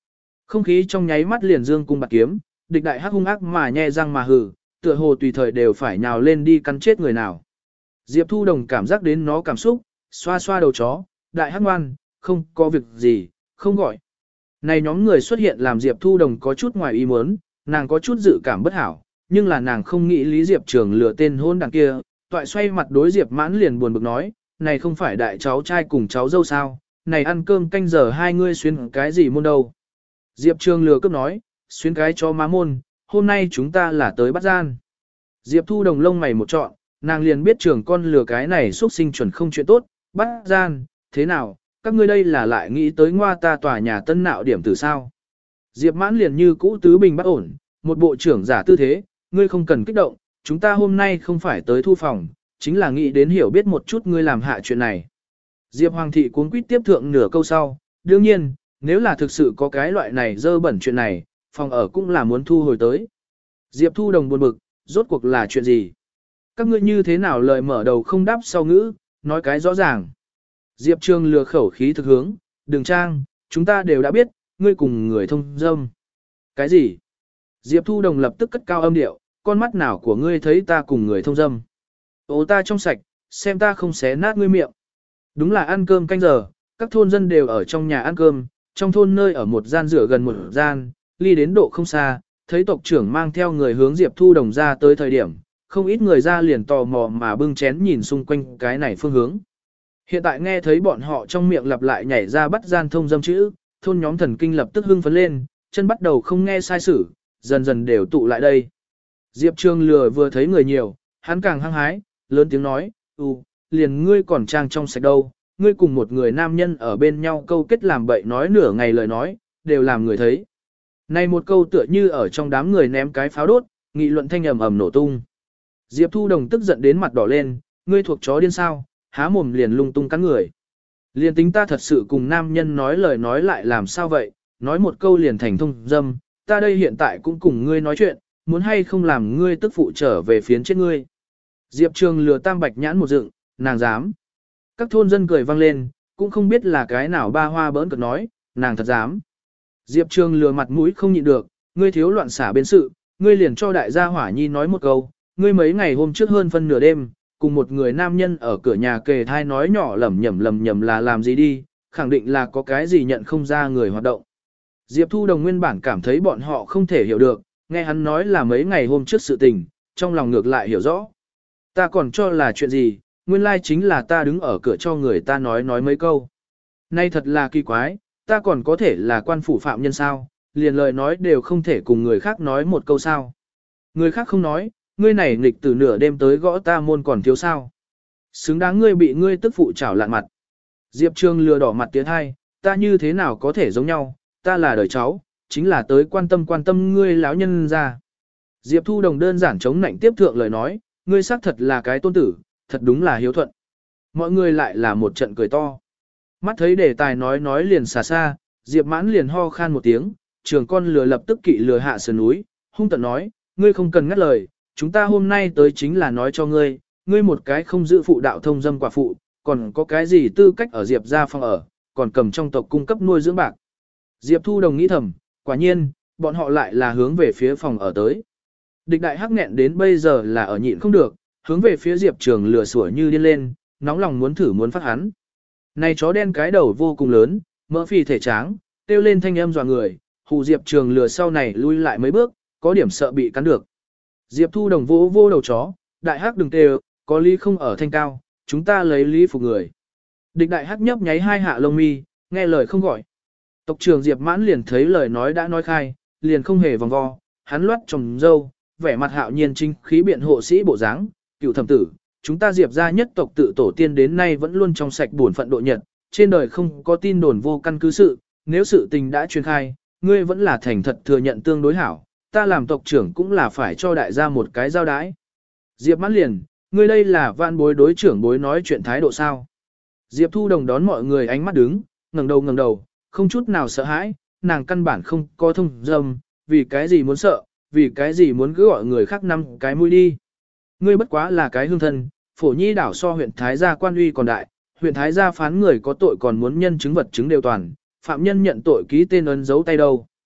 Không khí trong nháy mắt liền dương cung bạc kiếm, địch đại hắc hung ác mà nhe răng mà hừ, tựa hồ tùy thời đều phải nhào lên đi cắn chết người nào. Diệp Thu Đồng cảm giác đến nó cảm xúc, xoa xoa đầu chó, đại hắc ngoan, không có việc gì, không gọi. Này nhóm người xuất hiện làm Diệp Thu Đồng có chút ngoài ý muốn, nàng có chút dự cảm bất hảo, nhưng là nàng không nghĩ Lý Diệp Trường lừa tên hôn đằng kia, toại xoay mặt đối Diệp Mãn liền buồn bực nói, này không phải đại cháu trai cùng cháu dâu sao, này ăn cơm canh giờ hai ngươi xuyên cái gì môn đâu. Diệp Trường lừa cướp nói, xuyên cái cho má môn, hôm nay chúng ta là tới bắt gian. Diệp Thu Đồng lông mày một trọn, nàng liền biết trường con lừa cái này xuất sinh chuẩn không chuyện tốt, bắt gian, thế nào, các ngươi đây là lại nghĩ tới ngoa ta tòa nhà tân nạo điểm từ sao. Diệp Mãn liền như cũ tứ bình bắt ổn, một bộ trưởng giả tư thế, ngươi không cần kích động, chúng ta hôm nay không phải tới thu phòng, chính là nghĩ đến hiểu biết một chút ngươi làm hạ chuyện này. Diệp Hoàng thị cuống quýt tiếp thượng nửa câu sau, đương nhiên, nếu là thực sự có cái loại này dơ bẩn chuyện này, phòng ở cũng là muốn thu hồi tới. Diệp Thu Đồng buồn bực, rốt cuộc là chuyện gì? Các ngươi như thế nào lời mở đầu không đáp sau ngữ, nói cái rõ ràng. Diệp Trường lừa khẩu khí thực hướng, đừng trang, chúng ta đều đã biết, ngươi cùng người thông dâm. Cái gì? Diệp Thu Đồng lập tức cất cao âm điệu, con mắt nào của ngươi thấy ta cùng người thông dâm. Ô ta trong sạch, xem ta không xé nát ngươi miệng. Đúng là ăn cơm canh giờ, các thôn dân đều ở trong nhà ăn cơm, trong thôn nơi ở một gian rửa gần một gian, ly đến độ không xa, thấy tộc trưởng mang theo người hướng Diệp Thu Đồng ra tới thời điểm, không ít người ra liền tò mò mà bưng chén nhìn xung quanh cái này phương hướng. Hiện tại nghe thấy bọn họ trong miệng lặp lại nhảy ra bắt gian thông dâm chữ, thôn nhóm thần kinh lập tức hưng phấn lên, chân bắt đầu không nghe sai sử, dần dần đều tụ lại đây. Diệp Trường lừa vừa thấy người nhiều, hắn càng hăng hái, lớn tiếng nói, ừ, liền ngươi còn trang trong sạch đâu, ngươi cùng một người nam nhân ở bên nhau câu kết làm bậy nói nửa ngày lời nói, đều làm người thấy. Này một câu tựa như ở trong đám người ném cái pháo đốt, nghị luận thanh ầm ầm nổ tung. Diệp Thu Đồng tức giận đến mặt đỏ lên, ngươi thuộc chó điên sao, há mồm liền lung tung cắn người. Liền tính ta thật sự cùng nam nhân nói lời nói lại làm sao vậy, nói một câu liền thành thông dâm, ta đây hiện tại cũng cùng ngươi nói chuyện, muốn hay không làm ngươi tức phụ trở về phiến chết ngươi. Diệp Trường lừa tam bạch nhãn một dựng, nàng dám. Các thôn dân cười vang lên, cũng không biết là cái nào ba hoa bỡn cực nói, nàng thật dám. Diệp Trường lừa mặt mũi không nhịn được, ngươi thiếu loạn xả bên sự, ngươi liền cho đại gia Hỏa Nhi nói một câu, ngươi mấy ngày hôm trước hơn phân nửa đêm, cùng một người nam nhân ở cửa nhà kề thai nói nhỏ lầm nhầm lầm nhầm là làm gì đi, khẳng định là có cái gì nhận không ra người hoạt động. Diệp Thu Đồng nguyên bản cảm thấy bọn họ không thể hiểu được, nghe hắn nói là mấy ngày hôm trước sự tình, trong lòng ngược lại hiểu rõ. Ta còn cho là chuyện gì, nguyên lai chính là ta đứng ở cửa cho người ta nói nói mấy câu. Nay thật là kỳ quái, ta còn có thể là quan phủ phạm nhân sao, liền lời nói đều không thể cùng người khác nói một câu sao. Người khác không nói, ngươi này nghịch từ nửa đêm tới gõ ta môn còn thiếu sao. Xứng đáng ngươi bị ngươi tức phụ chảo lạn mặt. Diệp Trường lừa đỏ mặt tiến hai, ta như thế nào có thể giống nhau, ta là đời cháu, chính là tới quan tâm quan tâm ngươi láo nhân ra. Diệp Thu Đồng đơn giản chống nạnh tiếp thượng lời nói, ngươi xác thật là cái tôn tử, thật đúng là hiếu thuận. Mọi người lại là một trận cười to. Mắt thấy đề tài nói nói liền xả xa, Diệp Mãn liền ho khan một tiếng, trường con lừa lập tức kỵ lừa hạ sườn núi, hung tận nói, ngươi không cần ngắt lời, chúng ta hôm nay tới chính là nói cho ngươi, ngươi một cái không giữ phụ đạo thông dâm quả phụ, còn có cái gì tư cách ở Diệp gia phòng ở, còn cầm trong tộc cung cấp nuôi dưỡng bạc. Diệp Thu Đồng nghĩ thầm, quả nhiên, bọn họ lại là hướng về phía phòng ở tới. Địch đại hắc nghẹn đến bây giờ là ở nhịn không được, hướng về phía Diệp Trường lừa sủa như điên lên, nóng lòng muốn thử muốn phát hắn. Này chó đen cái đầu vô cùng lớn, mỡ phì thể tráng, kêu lên thanh âm dọa người, hù Diệp Trường lừa sau này lui lại mấy bước, có điểm sợ bị cắn được. Diệp Thu Đồng vô vô đầu chó, đại hắc đừng kêu, có lý không ở thanh cao, chúng ta lấy lý phục người. Địch đại hắc nhấp nháy hai hạ lông mi, nghe lời không gọi. Tộc trưởng Diệp Mãn liền thấy lời nói đã nói khai, liền không hề vòng vo, hắn loát trồng dâu, vẻ mặt hạo nhiên chính khí biện hộ sĩ bộ dáng, cựu thẩm tử, chúng ta Diệp gia nhất tộc tự tổ tiên đến nay vẫn luôn trong sạch buồn phận độ nhật, trên đời không có tin đồn vô căn cứ sự, nếu sự tình đã truyền khai, ngươi vẫn là thành thật thừa nhận tương đối hảo, ta làm tộc trưởng cũng là phải cho đại gia một cái giao đái. Diệp Mãn liền, ngươi đây là vạn bối đối trưởng bối nói chuyện thái độ sao? Diệp Thu Đồng đón mọi người ánh mắt đứng, ngẩng đầu ngẩng đầu, không chút nào sợ hãi, nàng căn bản không có thông dâm, vì cái gì muốn sợ, vì cái gì muốn cứ gọi người khác năm cái mũi đi. Ngươi bất quá là cái hương thân, phổ nhi đảo so huyện Thái gia quan uy còn đại, huyện Thái gia phán người có tội còn muốn nhân chứng vật chứng đều toàn, phạm nhân nhận tội ký tên ấn dấu tay đâu.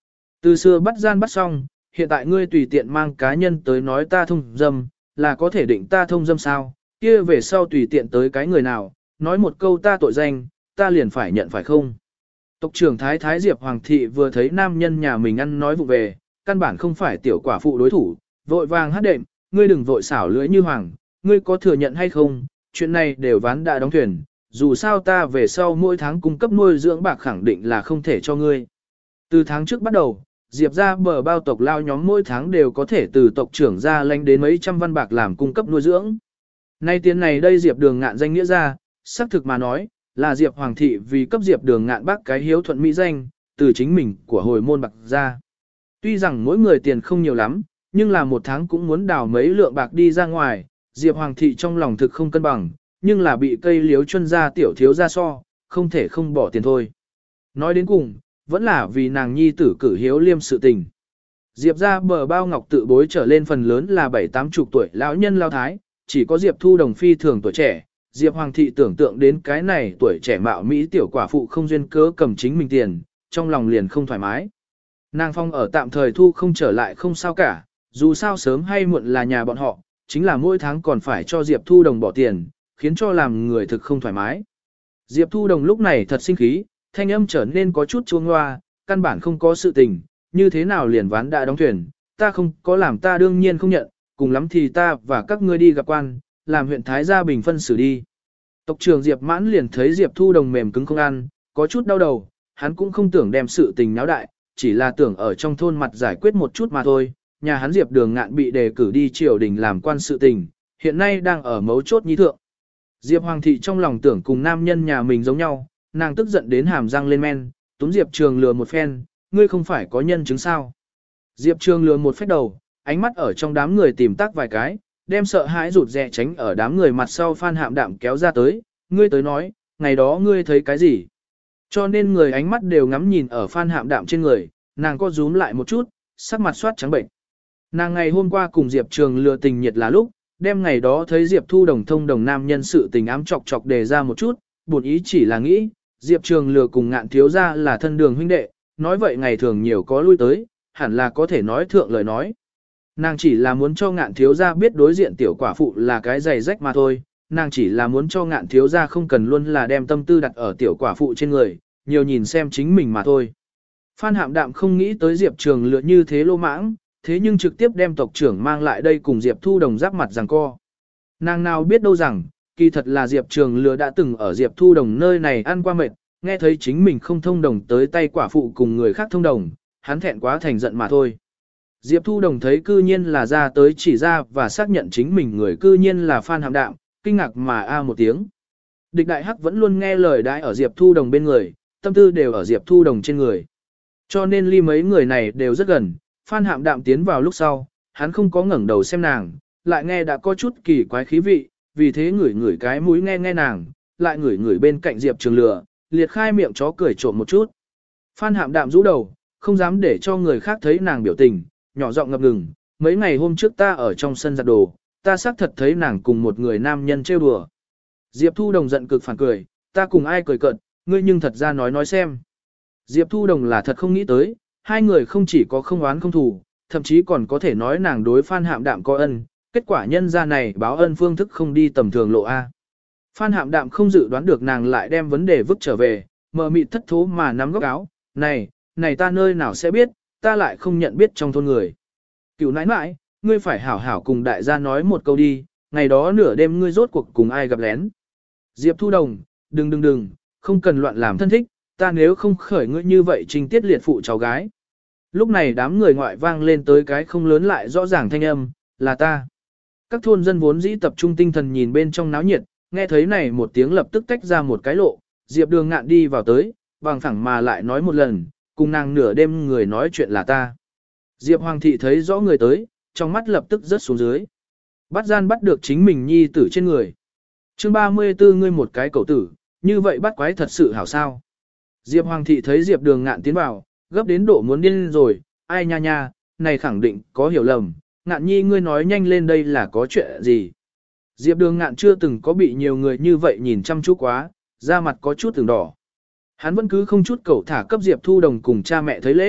Từ xưa bắt gian bắt xong, hiện tại ngươi tùy tiện mang cá nhân tới nói ta thông dâm, là có thể định ta thông dâm sao, kia về sau tùy tiện tới cái người nào, nói một câu ta tội danh, ta liền phải nhận phải không? Tộc trưởng Thái Thái Diệp Hoàng thị vừa thấy nam nhân nhà mình ăn nói vụ về, căn bản không phải tiểu quả phụ đối thủ, vội vàng hát đệm, ngươi đừng vội xảo lưỡi như hoàng, ngươi có thừa nhận hay không, chuyện này đều ván đã đóng thuyền, dù sao ta về sau mỗi tháng cung cấp nuôi dưỡng bạc khẳng định là không thể cho ngươi. Từ tháng trước bắt đầu, Diệp ra bờ bao tộc lao nhóm mỗi tháng đều có thể từ tộc trưởng ra lanh đến mấy trăm văn bạc làm cung cấp nuôi dưỡng. Nay tiền này đây Diệp Đường Ngạn danh nghĩa ra, xác thực mà nói, là Diệp Hoàng thị vì cấp Diệp Đường Ngạn bác cái hiếu thuận mỹ danh, từ chính mình của hồi môn bạc ra. Tuy rằng mỗi người tiền không nhiều lắm, nhưng là một tháng cũng muốn đào mấy lượng bạc đi ra ngoài, Diệp Hoàng thị trong lòng thực không cân bằng, nhưng là bị cây liếu chân ra tiểu thiếu ra so, không thể không bỏ tiền thôi. Nói đến cùng, vẫn là vì nàng nhi tử cử hiếu liêm sự tình. Diệp ra bờ bao ngọc tự bối trở lên phần lớn là bảy tám chục tuổi lão nhân lao thái, chỉ có Diệp Thu Đồng phi thường tuổi trẻ. Diệp Hoàng thị tưởng tượng đến cái này tuổi trẻ mạo Mỹ tiểu quả phụ không duyên cớ cầm chính mình tiền, trong lòng liền không thoải mái. Nàng phong ở tạm thời thu không trở lại không sao cả, dù sao sớm hay muộn là nhà bọn họ, chính là mỗi tháng còn phải cho Diệp Thu Đồng bỏ tiền, khiến cho làm người thực không thoải mái. Diệp Thu Đồng lúc này thật sinh khí, thanh âm trở nên có chút chuông loa, căn bản không có sự tình, như thế nào liền ván đã đóng thuyền, ta không có làm ta đương nhiên không nhận, cùng lắm thì ta và các ngươi đi gặp quan, làm huyện Thái gia bình phân xử đi. Tộc trưởng Diệp Mãn liền thấy Diệp Thu Đồng mềm cứng không ăn, có chút đau đầu, hắn cũng không tưởng đem sự tình náo đại, chỉ là tưởng ở trong thôn mặt giải quyết một chút mà thôi. Nhà hắn Diệp Đường Ngạn bị đề cử đi triều đình làm quan sự tình, hiện nay đang ở mấu chốt nhí thượng. Diệp Hoàng thị trong lòng tưởng cùng nam nhân nhà mình giống nhau, nàng tức giận đến hàm răng lên men, túm Diệp Trường lừa một phen, ngươi không phải có nhân chứng sao? Diệp Trường lừa một phách đầu, ánh mắt ở trong đám người tìm tác vài cái, đem sợ hãi rụt rè tránh ở đám người mặt sau Phan Hạm Đạm kéo ra tới, ngươi tới nói, ngày đó ngươi thấy cái gì? Cho nên người ánh mắt đều ngắm nhìn ở Phan Hạm Đạm trên người, nàng co rúm lại một chút, sắc mặt soát trắng bệnh. Nàng ngày hôm qua cùng Diệp Trường lừa tình nhiệt là lúc, đem ngày đó thấy Diệp Thu Đồng thông đồng nam nhân sự tình ám chọc chọc đề ra một chút, buồn ý chỉ là nghĩ, Diệp Trường lừa cùng Ngạn thiếu gia là thân đường huynh đệ, nói vậy ngày thường nhiều có lui tới, hẳn là có thể nói thượng lời nói. Nàng chỉ là muốn cho Ngạn thiếu gia biết đối diện tiểu quả phụ là cái giày rách mà thôi, nàng chỉ là muốn cho Ngạn thiếu gia không cần luôn là đem tâm tư đặt ở tiểu quả phụ trên người, nhiều nhìn xem chính mình mà thôi. Phan Hạm Đạm không nghĩ tới Diệp Trường lừa như thế lô mãng, thế nhưng trực tiếp đem tộc trưởng mang lại đây cùng Diệp Thu Đồng giáp mặt giằng co. Nàng nào biết đâu rằng, kỳ thật là Diệp Trường lừa đã từng ở Diệp Thu Đồng nơi này ăn qua mệt, nghe thấy chính mình không thông đồng tới tay quả phụ cùng người khác thông đồng, hắn thẹn quá thành giận mà thôi. Diệp Thu Đồng thấy cư nhiên là ra tới chỉ ra và xác nhận chính mình người cư nhiên là Phan Hạm Đạm, kinh ngạc mà a một tiếng. Địch Đại Hắc vẫn luôn nghe lời đãi ở Diệp Thu Đồng bên người, tâm tư đều ở Diệp Thu Đồng trên người. Cho nên ly mấy người này đều rất gần, Phan Hạm Đạm tiến vào lúc sau, hắn không có ngẩng đầu xem nàng, lại nghe đã có chút kỳ quái khí vị, vì thế ngửi ngửi cái mũi nghe nghe nàng, lại ngửi ngửi bên cạnh Diệp Trường lừa, liệt khai miệng chó cười trộm một chút. Phan Hạm Đạm rũ đầu, không dám để cho người khác thấy nàng biểu tình, nhỏ giọng ngập ngừng, mấy ngày hôm trước ta ở trong sân giặt đồ, ta xác thật thấy nàng cùng một người nam nhân trêu đùa. Diệp Thu Đồng giận cực phản cười, ta cùng ai cười cợt, ngươi nhưng thật ra nói nói xem. Diệp Thu Đồng là thật không nghĩ tới, hai người không chỉ có không oán không thù, thậm chí còn có thể nói nàng đối Phan Hạm Đạm có ân, kết quả nhân ra này báo ân phương thức không đi tầm thường lộ A. Phan Hạm Đạm không dự đoán được nàng lại đem vấn đề vứt trở về, mờ mịt thất thố mà nắm góc áo, này, này ta nơi nào sẽ biết, ta lại không nhận biết trong thôn người. Cựu nãi nãi, ngươi phải hảo hảo cùng đại gia nói một câu đi, ngày đó nửa đêm ngươi rốt cuộc cùng ai gặp lén. Diệp Thu Đồng, đừng đừng đừng, không cần loạn làm thân thích, ta nếu không khởi ngươi như vậy trình tiết liệt phụ cháu gái. Lúc này đám người ngoại vang lên tới cái không lớn lại rõ ràng thanh âm, là ta. Các thôn dân vốn dĩ tập trung tinh thần nhìn bên trong náo nhiệt, nghe thấy này một tiếng lập tức tách ra một cái lộ, Diệp Đường Ngạn đi vào tới, bằng phẳng mà lại nói một lần, cùng nàng nửa đêm người nói chuyện là ta. Diệp Hoàng thị thấy rõ người tới, trong mắt lập tức rớt xuống dưới. Bắt gian bắt được chính mình nhi tử trên người. Chương ba mươi tư ngươi một cái cậu tử, như vậy bắt quái thật sự hảo sao. Diệp Hoàng thị thấy Diệp Đường Ngạn tiến vào, gấp đến độ muốn điên rồi, ai nha nha, này khẳng định có hiểu lầm, Ngạn nhi ngươi nói nhanh lên đây là có chuyện gì. Diệp Đường Ngạn chưa từng có bị nhiều người như vậy nhìn chăm chú quá, da mặt có chút từng đỏ. Hắn vẫn cứ không chút cẩu thả cấp Diệp Thu Đồng cùng cha mẹ thấy lễ,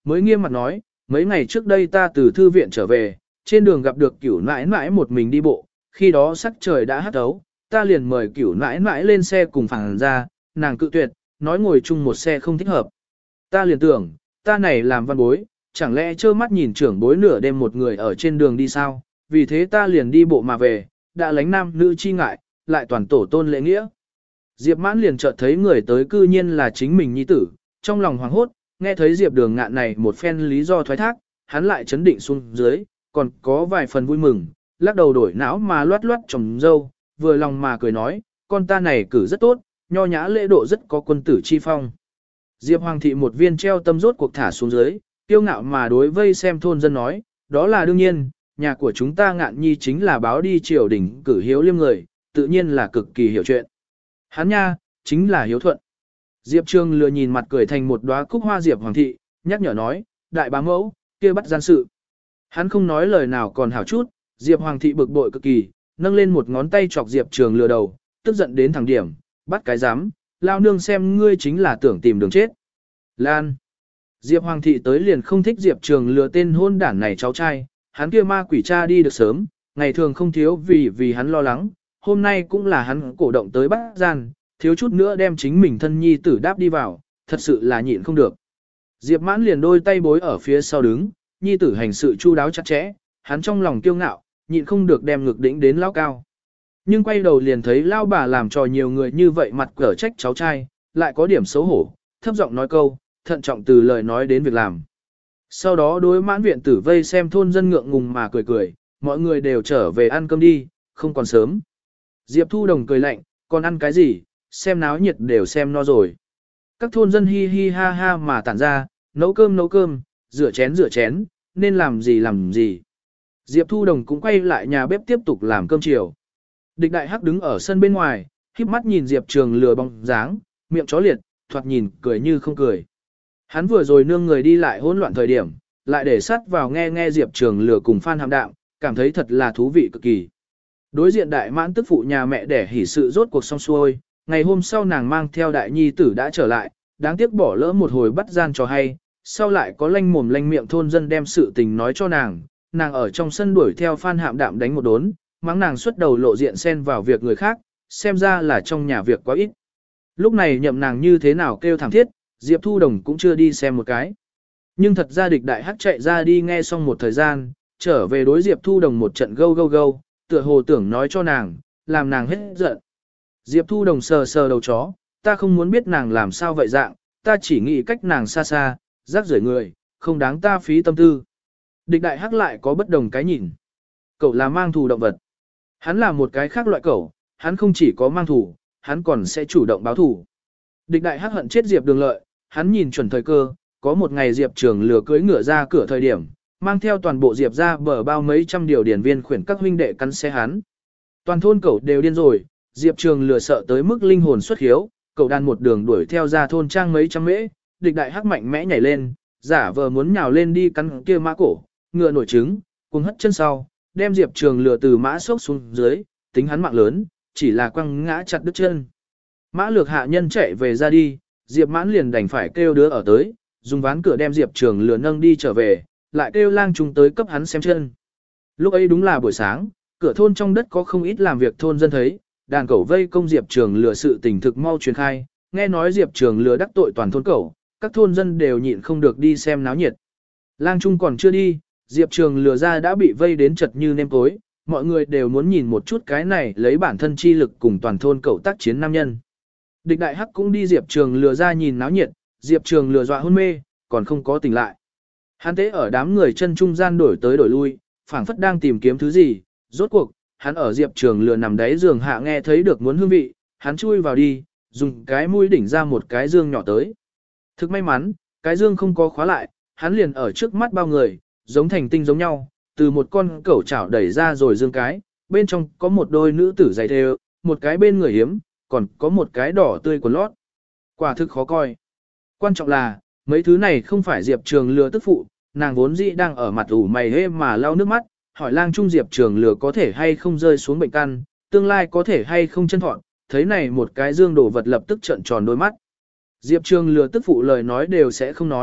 mới nghiêm mặt nói, mấy ngày trước đây ta từ thư viện trở về, trên đường gặp được cửu nãi nãi một mình đi bộ, khi đó sắc trời đã hắt ấu, ta liền mời cửu nãi nãi lên xe cùng phản ra, nàng cự tuyệt, nói ngồi chung một xe không thích hợp. Ta liền tưởng, ta này làm văn bối, chẳng lẽ trơ mắt nhìn trưởng bối nửa đêm một người ở trên đường đi sao, vì thế ta liền đi bộ mà về, đã lánh nam nữ chi ngại, lại toàn tổ tôn lễ nghĩa. Diệp mãn liền chợt thấy người tới cư nhiên là chính mình nhi tử, trong lòng hoảng hốt, nghe thấy Diệp đường ngạn này một phen lý do thoái thác, hắn lại chấn định xuống dưới, còn có vài phần vui mừng, lắc đầu đổi não mà loát loát trồng dâu, vừa lòng mà cười nói, con ta này cử rất tốt, nho nhã lễ độ rất có quân tử chi phong. Diệp Hoàng thị một viên treo tâm rốt cuộc thả xuống dưới, tiêu ngạo mà đối vây xem thôn dân nói, đó là đương nhiên, nhà của chúng ta ngạn nhi chính là báo đi triều đình cử hiếu liêm người, tự nhiên là cực kỳ hiểu chuyện. Hắn nha, chính là hiếu thuận. Diệp Trường lừa nhìn mặt cười thành một đóa cúc hoa Diệp Hoàng thị, nhắc nhở nói, đại bá mẫu, kia bắt gian sự. Hắn không nói lời nào còn hảo chút, Diệp Hoàng thị bực bội cực kỳ, nâng lên một ngón tay chọc Diệp Trường lừa đầu, tức giận đến thẳng điểm, bắt cái dám, lao nương xem ngươi chính là tưởng tìm đường chết. Lan. Diệp Hoàng thị tới liền không thích Diệp Trường lừa tên hôn đản này cháu trai, hắn kia ma quỷ cha đi được sớm, ngày thường không thiếu vì vì hắn lo lắng, hôm nay cũng là hắn cổ động tới bắt gian, thiếu chút nữa đem chính mình thân nhi tử đáp đi vào, thật sự là nhịn không được. Diệp mãn liền đôi tay bối ở phía sau đứng, nhi tử hành sự chu đáo chặt chẽ, hắn trong lòng kiêu ngạo, nhịn không được đem ngực đỉnh đến lao cao. Nhưng quay đầu liền thấy lao bà làm trò nhiều người như vậy mặt cở trách cháu trai, lại có điểm xấu hổ, thấp giọng nói câu, thận trọng từ lời nói đến việc làm. Sau đó đối mãn viện tử vây xem thôn dân ngượng ngùng mà cười cười, mọi người đều trở về ăn cơm đi, không còn sớm. Diệp Thu Đồng cười lạnh, còn ăn cái gì, xem náo nhiệt đều xem no rồi. Các thôn dân hi hi ha ha mà tản ra, nấu cơm nấu cơm, rửa chén rửa chén, nên làm gì làm gì. Diệp Thu Đồng cũng quay lại nhà bếp tiếp tục làm cơm chiều. Địch Đại Hắc đứng ở sân bên ngoài, híp mắt nhìn Diệp Trường lừa bóng dáng, miệng chó liệt, thoạt nhìn cười như không cười. Hắn vừa rồi nương người đi lại hỗn loạn thời điểm, lại để sắt vào nghe nghe Diệp Trường lừa cùng Phan Hàm Đạm, cảm thấy thật là thú vị cực kỳ. Đối diện đại mãn tức phụ nhà mẹ đẻ hỉ sự rốt cuộc xong xuôi, ngày hôm sau nàng mang theo đại nhi tử đã trở lại, đáng tiếc bỏ lỡ một hồi bắt gian cho hay, sau lại có lanh mồm lanh miệng thôn dân đem sự tình nói cho nàng, nàng ở trong sân đuổi theo Phan Hạm Đạm đánh một đốn, mắng nàng xuất đầu lộ diện xen vào việc người khác, xem ra là trong nhà việc quá ít. Lúc này nhậm nàng như thế nào kêu thảm thiết, Diệp Thu Đồng cũng chưa đi xem một cái. Nhưng thật ra Địch Đại Hắc chạy ra đi nghe xong một thời gian, trở về đối Diệp Thu Đồng một trận gâu gâu gâu, tựa hồ tưởng nói cho nàng, làm nàng hết giận. Diệp Thu Đồng sờ sờ đầu chó, ta không muốn biết nàng làm sao vậy dạng, ta chỉ nghĩ cách nàng xa xa, rác rưởi người, không đáng ta phí tâm tư. Địch Đại Hắc lại có bất đồng cái nhìn. Cậu là mang thù động vật. Hắn là một cái khác loại cậu, hắn không chỉ có mang thù, hắn còn sẽ chủ động báo thù. Địch Đại Hắc hận chết Diệp Đường Lợi, hắn nhìn chuẩn thời cơ, có một ngày Diệp Trường lừa cưới ngựa ra cửa thời điểm, mang theo toàn bộ Diệp ra bờ bao mấy trăm điều điển viên khuyển các huynh đệ cắn xe hắn. Toàn thôn cậu đều điên rồi, Diệp Trường lừa sợ tới mức linh hồn xuất hiếu, cậu đàn một đường đuổi theo ra thôn trang mấy trăm mễ, Địch Đại Hắc mạnh mẽ nhảy lên, giả vờ muốn nhào lên đi cắn kia mã cổ, ngựa nổi trứng, cuống hất chân sau, đem Diệp Trường lừa từ mã xốc xuống dưới, tính hắn mạng lớn, chỉ là quăng ngã chặt đứt chân. Mã lược hạ nhân chạy về ra đi, Diệp Mãn liền đành phải kêu đứa ở tới, dùng ván cửa đem Diệp Trường lừa nâng đi trở về, lại kêu lang trung tới cấp hắn xem chân. Lúc ấy đúng là buổi sáng, cửa thôn trong đất có không ít làm việc thôn dân thấy, đàn cẩu vây công Diệp Trường lừa sự tình thực mau truyền khai, nghe nói Diệp Trường lừa đắc tội toàn thôn cẩu, các thôn dân đều nhịn không được đi xem náo nhiệt. Lang trung còn chưa đi, Diệp Trường lừa ra đã bị vây đến chật như nêm tối, mọi người đều muốn nhìn một chút cái này lấy bản thân chi lực cùng toàn thôn cẩu tác chiến nam nhân. Địch Đại Hắc cũng đi Diệp Trường lừa ra nhìn náo nhiệt, Diệp Trường lừa dọa hôn mê, còn không có tỉnh lại. Hắn tế ở đám người chân trung gian đổi tới đổi lui, phảng phất đang tìm kiếm thứ gì, rốt cuộc, hắn ở Diệp Trường lừa nằm đáy giường hạ nghe thấy được muốn hương vị, hắn chui vào đi, dùng cái mũi đỉnh ra một cái dương nhỏ tới. Thực may mắn, cái dương không có khóa lại, hắn liền ở trước mắt bao người, giống thành tinh giống nhau, từ một con cẩu chảo đẩy ra rồi dương cái, bên trong có một đôi nữ tử giày thêu, một cái bên người hiếm, còn có một cái đỏ tươi của lót. Quả thực khó coi. Quan trọng là, mấy thứ này không phải Diệp Trường lừa tức phụ, nàng vốn dĩ đang ở mặt ủ mày hê mà lau nước mắt, hỏi lang trung Diệp Trường lừa có thể hay không rơi xuống bệnh căn, tương lai có thể hay không chân thọn, thấy này một cái dương đồ vật lập tức trợn tròn đôi mắt. Diệp Trường lừa tức phụ lời nói đều sẽ không nói,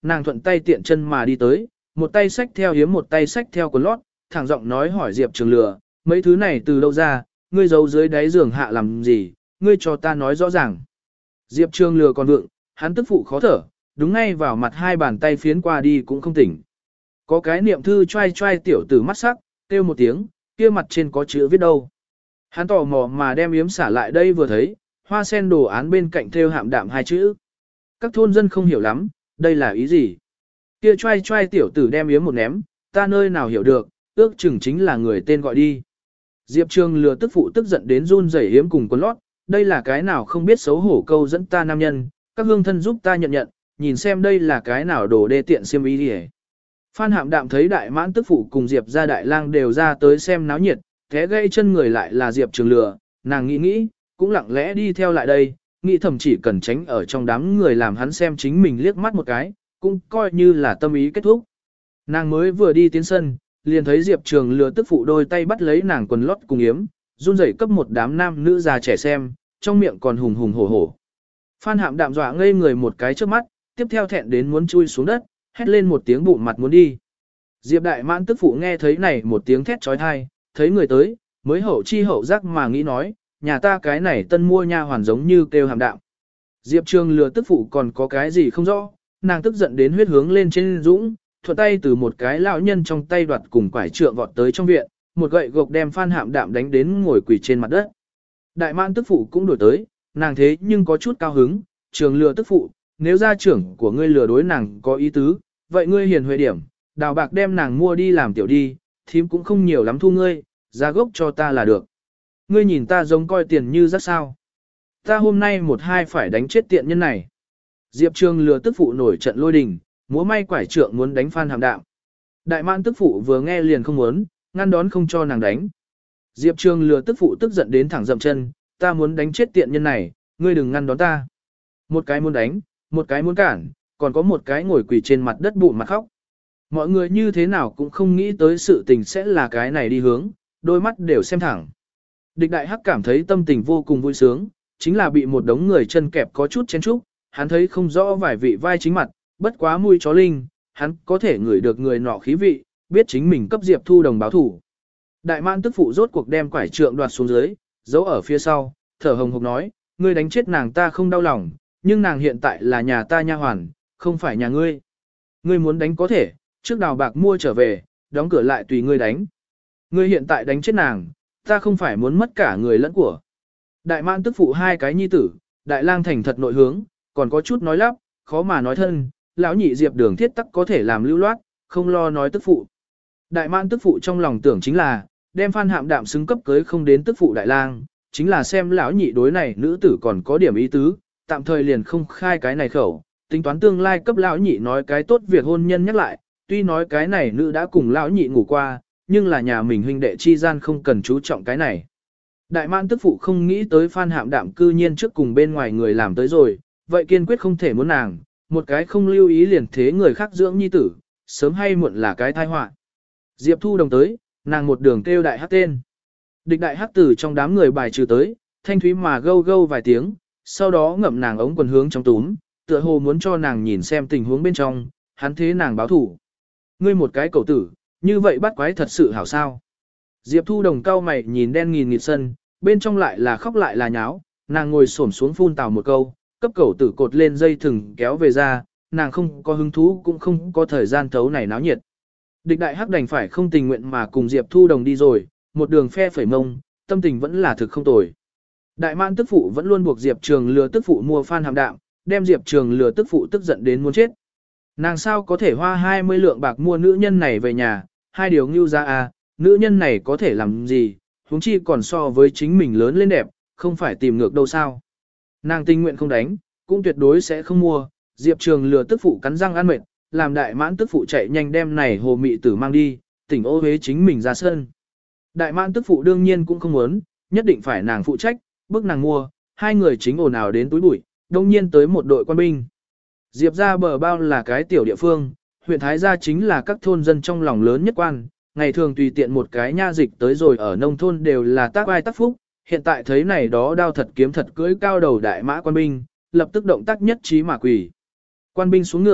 nàng thuận tay tiện chân mà đi tới, một tay xách theo hiếm một tay xách theo quần lót, thẳng giọng nói hỏi Diệp Trường Lừa, mấy thứ này từ đâu ra, ngươi giấu dưới đáy giường hạ làm gì, ngươi cho ta nói rõ ràng. Diệp Trường Lừa còn vượng, hắn tức phụ khó thở, đúng ngay vào mặt hai bàn tay phiến qua đi cũng không tỉnh. Có cái niệm thư trai trai tiểu tử mắt sắc, kêu một tiếng, kia mặt trên có chữ viết đâu. Hắn tò mò mà đem yếm xả lại đây vừa thấy, hoa sen đồ án bên cạnh thêu hạm đạm hai chữ. Các thôn dân không hiểu lắm, đây là ý gì. Kia trai trai tiểu tử đem yếm một ném, ta nơi nào hiểu được, ước chừng chính là người tên gọi đi. Diệp Trường Lừa tức phụ tức giận đến run rẩy yếm cùng quần lót, đây là cái nào không biết xấu hổ câu dẫn ta nam nhân, các hương thân giúp ta nhận nhận, nhìn xem đây là cái nào đồ đê tiện xiêm ý đi. Phan Hạm Đạm thấy đại mãn tức phụ cùng Diệp gia đại lang đều ra tới xem náo nhiệt, thế gây chân người lại là Diệp Trường Lừa, nàng nghĩ nghĩ, cũng lặng lẽ đi theo lại đây, nghĩ thầm chỉ cần tránh ở trong đám người làm hắn xem chính mình liếc mắt một cái, cũng coi như là tâm ý kết thúc. Nàng mới vừa đi tiến sân, liền thấy Diệp Trường Lừa tức phụ đôi tay bắt lấy nàng quần lót cùng yếm, run rẩy cấp một đám nam nữ già trẻ xem, trong miệng còn hùng hùng hổ hổ. Phan Hạm Đạm dọa ngây người một cái trước mắt, tiếp theo thẹn đến muốn chui xuống đất, hét lên một tiếng bụng mặt muốn đi. Diệp Đại Mãn tức phụ nghe thấy này một tiếng thét trói thai, thấy người tới, mới hậu chi hậu giác mà nghĩ nói, nhà ta cái này tân mua nha hoàn giống như kêu Hàm Đạm. Diệp Trường Lừa tức phụ còn có cái gì không rõ, nàng tức giận đến huyết hướng lên trên dũng, thuận tay từ một cái lão nhân trong tay đoạt cùng quải trượng vọt tới trong viện, một gậy gộc đem Phan Hạm Đạm đánh đến ngồi quỳ trên mặt đất. Đại Mãn tức phụ cũng đuổi tới, nàng thế nhưng có chút cao hứng, Trường Lừa tức phụ, nếu gia trưởng của ngươi lừa đối nàng có ý tứ, vậy ngươi hiền huệ điểm, đào bạc đem nàng mua đi làm tiểu đi, thím cũng không nhiều lắm thu ngươi, giá gốc cho ta là được. Ngươi nhìn ta giống coi tiền như rác sao. Ta hôm nay một hai phải đánh chết tiện nhân này. Diệp Trường Lừa tức phụ nổi trận lôi đình, múa may quải trượng muốn đánh Phan Hàm Đạm. Đại Mãn tức phụ vừa nghe liền không muốn, ngăn đón không cho nàng đánh. Diệp Trường Lừa tức phụ tức giận đến thẳng dậm chân, ta muốn đánh chết tiện nhân này, ngươi đừng ngăn đón ta. Một cái muốn đánh, một cái muốn cản, còn có một cái ngồi quỳ trên mặt đất bụng mặt khóc. Mọi người như thế nào cũng không nghĩ tới sự tình sẽ là cái này đi hướng, đôi mắt đều xem thẳng. Địch Đại Hắc cảm thấy tâm tình vô cùng vui sướng, chính là bị một đống người chân kẹp có chút chen chúc, hắn thấy không rõ vài vị vai chính mặt, bất quá mùi chó linh, hắn có thể ngửi được người nọ khí vị, biết chính mình cấp Diệp Thu Đồng báo thủ. Đại Mãn tức phụ rốt cuộc đem quải trượng đoạt xuống dưới, giấu ở phía sau, thở hồng hộc nói, ngươi đánh chết nàng ta không đau lòng, nhưng nàng hiện tại là nhà ta nha hoàn, không phải nhà ngươi. Ngươi muốn đánh có thể, trước đào bạc mua trở về, đóng cửa lại tùy ngươi đánh. Ngươi hiện tại đánh chết nàng, ta không phải muốn mất cả người lẫn của. Đại Mãn tức phụ hai cái nhi tử, Đại Lang thành thật nội hướng, còn có chút nói lắp, khó mà nói thân, lão nhị Diệp Đường thiết tắc có thể làm lưu loát, không lo nói tức phụ. Đại Mãn tức phụ trong lòng tưởng chính là, đem Phan Hạm Đạm xứng cấp cưới không đến tức phụ Đại Lang, chính là xem lão nhị đối này nữ tử còn có điểm ý tứ, tạm thời liền không khai cái này khẩu, tính toán tương lai cấp lão nhị nói cái tốt việc hôn nhân nhắc lại, tuy nói cái này nữ đã cùng lão nhị ngủ qua, nhưng là nhà mình huynh đệ chi gian không cần chú trọng cái này. Đại Mãn tức phụ không nghĩ tới Phan Hạm Đạm cư nhiên trước cùng bên ngoài người làm tới rồi, vậy kiên quyết không thể muốn nàng, một cái không lưu ý liền thế người khác dưỡng nhi tử, sớm hay muộn là cái tai họa. Diệp Thu Đồng tới, nàng một đường kêu Đại Hắc tên. Địch Đại Hắc từ trong đám người bài trừ tới, thanh thúy mà gâu gâu vài tiếng, sau đó ngậm nàng ống quần hướng trong túm, tựa hồ muốn cho nàng nhìn xem tình huống bên trong, hắn thế nàng báo thủ. Ngươi một cái cậu tử, như vậy bắt quái thật sự hảo sao. Diệp Thu Đồng cau mày nhìn đen nghìn nghịt sân, bên trong lại là khóc lại là nháo, nàng ngồi xổm xuống phun tào một câu, cấp cậu tử cột lên dây thừng kéo về ra, nàng không có hứng thú cũng không có thời gian thấu này náo nhiệt. Địch Đại Hắc đành phải không tình nguyện mà cùng Diệp Thu Đồng đi rồi, một đường phe phẩy mông, tâm tình vẫn là thực không tồi. Đại Mãn tức phụ vẫn luôn buộc Diệp Trường Lừa tức phụ mua Phan Hàm Đạm, đem Diệp Trường Lừa tức phụ tức giận đến muốn chết. Nàng sao có thể hoa hai mươi lượng bạc mua nữ nhân này về nhà, hai điều ngưu ra à, nữ nhân này có thể làm gì, huống chi còn so với chính mình lớn lên đẹp, không phải tìm ngược đâu sao. Nàng tình nguyện không đánh, cũng tuyệt đối sẽ không mua, Diệp Trường Lừa tức phụ cắn răng ăn mệt, làm Đại Mãn tức phụ chạy nhanh đem này hồ mị tử mang đi, tỉnh ô hế chính mình ra sân. Đại Mãn tức phụ đương nhiên cũng không muốn, nhất định phải nàng phụ trách, bức nàng mua, hai người chính ồn ào đến túi bụi, đông nhiên tới một đội quan binh. Diệp ra bờ bao là cái tiểu địa phương, huyện Thái Gia chính là các thôn dân trong lòng lớn nhất quan, ngày thường tùy tiện một cái nha dịch tới rồi ở nông thôn đều là tác ai tác phúc, hiện tại thấy này đó đao thật kiếm thật cưỡi cao đầu đại mã quan binh, lập tức động tác nhất trí mà quỷ. Quan binh xuống ngựa,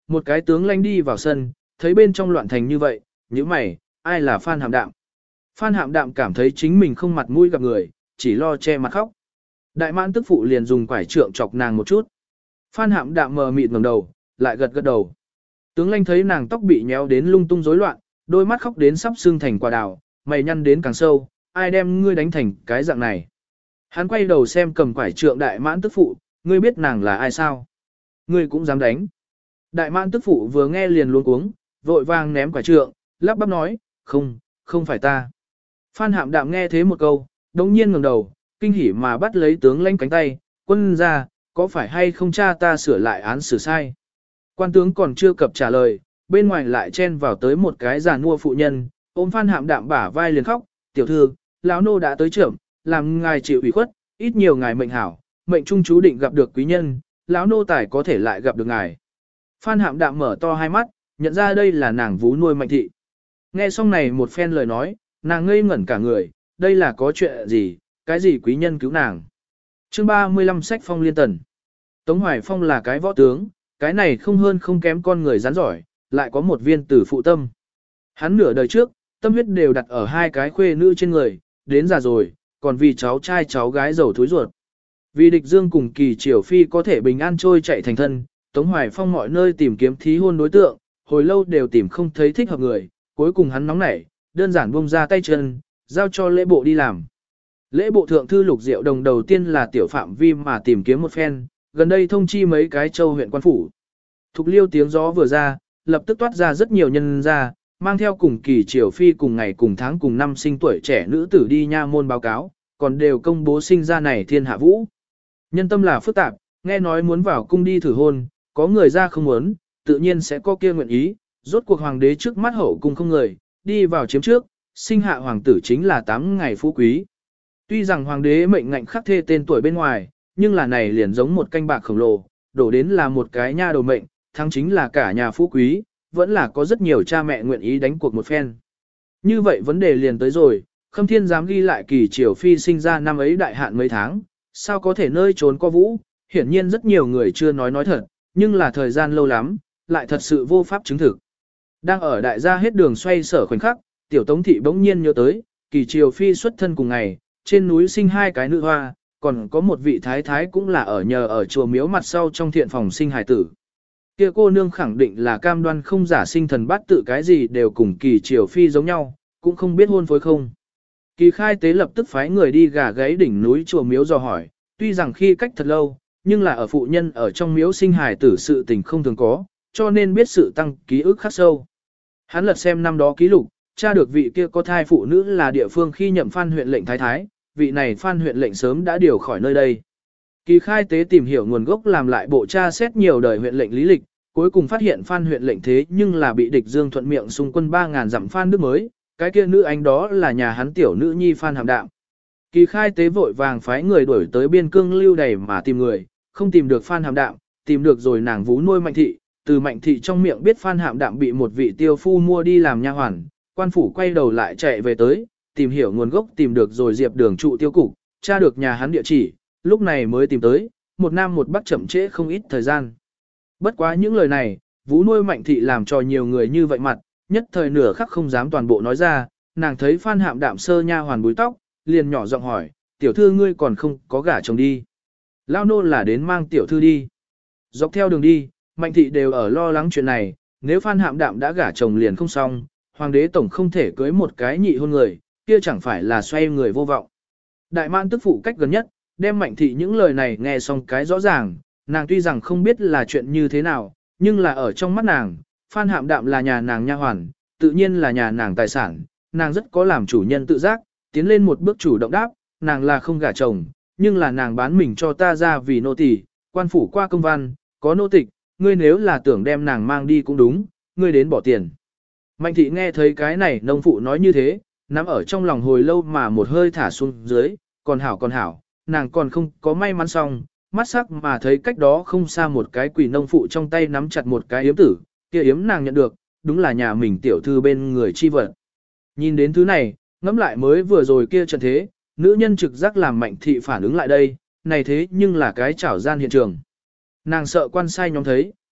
Một cái tướng lãnh đi vào sân, thấy bên trong loạn thành như vậy, như mày, ai là Phan Hạm Đạm? Phan Hạm Đạm cảm thấy chính mình không mặt mũi gặp người, chỉ lo che mặt khóc. Đại mãn tức phụ liền dùng quải trượng chọc nàng một chút. Phan Hạm Đạm mờ mịt ngẩng đầu, lại gật gật đầu. Tướng lãnh thấy nàng tóc bị nhéo đến lung tung rối loạn, đôi mắt khóc đến sắp sưng thành quả đào, mày nhăn đến càng sâu, ai đem ngươi đánh thành cái dạng này. Hắn quay đầu xem cầm quải trượng đại mãn tức phụ, ngươi biết nàng là ai sao? Ngươi cũng dám đánh. Đại mãn tức phụ vừa nghe liền luống cuống, vội vàng ném quải trượng, lắp bắp nói, không, không phải ta. Phan Hạm Đạm nghe thế một câu, đống nhiên ngẩng đầu, kinh hỉ mà bắt lấy tướng lãnh cánh tay, quân ra, có phải hay không cha ta sửa lại án xử sai? Quan tướng còn chưa cập trả lời, bên ngoài lại chen vào tới một cái già nua phụ nhân, ôm Phan Hạm Đạm bả vai liền khóc, tiểu thư, lão nô đã tới trưởng, làm ngài chịu ủy khuất, ít nhiều ngài mệnh hảo, mệnh trung chú định gặp được quý nhân, lão nô tài có thể lại gặp được ngài. Phan Hạm Đạm mở to hai mắt, nhận ra đây là nàng vú nuôi Mạnh thị. Nghe xong này một phen lời nói, nàng ngây ngẩn cả người, đây là có chuyện gì, cái gì quý nhân cứu nàng. Chương ba mươi lăm sách phong liên tần. Tống Hoài Phong là cái võ tướng, cái này không hơn không kém con người rắn giỏi, lại có một viên tử phụ tâm. Hắn nửa đời trước, tâm huyết đều đặt ở hai cái khuê nữ trên người, đến già rồi, còn vì cháu trai cháu gái giàu thối ruột. Vì địch dương cùng Kỳ Triều Phi có thể bình an trôi chạy thành thân, Tống Hoài Phong mọi nơi tìm kiếm thí hôn đối tượng, hồi lâu đều tìm không thấy thích hợp người, cuối cùng hắn nóng nảy, đơn giản buông ra tay chân, giao cho lễ bộ đi làm. Lễ bộ thượng thư Lục Diệu Đồng đầu tiên là tiểu phạm vi mà tìm kiếm một phen, gần đây thông chi mấy cái châu huyện quan phủ. Thục Liêu tiếng gió vừa ra, lập tức toát ra rất nhiều nhân ra, mang theo cùng Kỳ Triều Phi cùng ngày cùng tháng cùng năm sinh tuổi trẻ nữ tử đi nha môn báo cáo, còn đều công bố sinh ra này thiên hạ vũ. Nhân tâm là phức tạp, nghe nói muốn vào cung đi thử hôn, có người ra không muốn, tự nhiên sẽ có kia nguyện ý, rốt cuộc hoàng đế trước mắt hậu cung không người, đi vào chiếm trước, sinh hạ hoàng tử chính là tám ngày phú quý. Tuy rằng hoàng đế mệnh ngạnh khắc thê tên tuổi bên ngoài, nhưng là này liền giống một canh bạc khổng lồ, đổ đến là một cái nha đầu mệnh, thắng chính là cả nhà phú quý, vẫn là có rất nhiều cha mẹ nguyện ý đánh cuộc một phen. Như vậy vấn đề liền tới rồi, Khâm Thiên dám ghi lại Kỳ Triều Phi sinh ra năm ấy đại hạn mấy tháng, sao có thể nơi trốn có vũ, hiển nhiên rất nhiều người chưa nói nói thật, nhưng là thời gian lâu lắm, lại thật sự vô pháp chứng thực. Đang ở đại gia hết đường xoay sở khoảnh khắc, tiểu Tống thị bỗng nhiên nhớ tới, Kỳ Triều Phi xuất thân cùng ngày, trên núi sinh hai cái nữ hoa, còn có một vị thái thái cũng là ở nhờ ở chùa miếu mặt sau trong thiện phòng sinh hài tử. Kia cô nương khẳng định là cam đoan không giả sinh thần bát tự cái gì đều cùng Kỳ Triều Phi giống nhau, cũng không biết hôn phối không. Kỳ khai tế lập tức phái người đi gà gáy đỉnh núi chùa miếu dò hỏi, tuy rằng khi cách thật lâu, nhưng là ở phụ nhân ở trong miếu sinh hài tử sự tình không thường có, cho nên biết sự tăng ký ức khắc sâu. Hắn lật xem năm đó ký lục, tra được vị kia có thai phụ nữ là địa phương khi nhậm Phan huyện lệnh thái thái, vị này Phan huyện lệnh sớm đã điều khỏi nơi đây. Kỳ khai tế tìm hiểu nguồn gốc làm lại bộ tra xét nhiều đời huyện lệnh lý lịch, cuối cùng phát hiện Phan huyện lệnh thế nhưng là bị địch Dương thuận miệng xung quân ba ngàn dặm Phan Đức mới, cái kia nữ anh đó là nhà hắn tiểu nữ nhi Phan Hàm Đạm. Kỳ khai tế vội vàng phái người đuổi tới biên cương lưu đầy mà tìm người, không tìm được Phan Hàm Đạm, tìm được rồi nàng vú nuôi Mạnh thị, từ Mạnh thị trong miệng biết Phan Hàm Đạm bị một vị tiêu phu mua đi làm nha hoàn, quan phủ quay đầu lại chạy về tới, tìm hiểu nguồn gốc tìm được rồi Diệp Đường trụ tiêu cục, tra được nhà hắn địa chỉ, lúc này mới tìm tới, một nam một bắc chậm trễ không ít thời gian. Bất quá những lời này, vú nuôi Mạnh thị làm cho nhiều người như vậy mặt, nhất thời nửa khắc không dám toàn bộ nói ra, nàng thấy Phan Hạm Đạm sơ nha hoàn búi tóc, liền nhỏ giọng hỏi, tiểu thư ngươi còn không có gả chồng đi. Lao nô là đến mang tiểu thư đi. Dọc theo đường đi, Mạnh thị đều ở lo lắng chuyện này, nếu Phan Hạm Đạm đã gả chồng liền không xong, hoàng đế tổng không thể cưới một cái nhị hôn người, kia chẳng phải là xoay người vô vọng. Đại mãn tức phụ cách gần nhất, đem Mạnh thị những lời này nghe xong cái rõ ràng, nàng tuy rằng không biết là chuyện như thế nào, nhưng là ở trong mắt nàng, Phan Hạm Đạm là nhà nàng nha hoàn, tự nhiên là nhà nàng tài sản, nàng rất có làm chủ nhân tự giác, tiến lên một bước chủ động đáp, nàng là không gả chồng, nhưng là nàng bán mình cho ta ra vì nô tỳ, quan phủ qua công văn, có nô tịch, ngươi nếu là tưởng đem nàng mang đi cũng đúng, ngươi đến bỏ tiền. Mạnh thị nghe thấy cái này nông phụ nói như thế, nắm ở trong lòng hồi lâu mà một hơi thả xuống dưới, còn hảo còn hảo, nàng còn không có may mắn xong, mắt sắc mà thấy cách đó không xa một cái quỷ nông phụ trong tay nắm chặt một cái yếm tử, kia yếm nàng nhận được, đúng là nhà mình tiểu thư bên người chi vật. Nhìn đến thứ này, ngẫm lại mới vừa rồi kia trận thế, nữ nhân trực giác làm Mạnh thị phản ứng lại đây, này thế nhưng là cái chảo gian hiện trường. Nàng sợ quan sai nhóm thấy,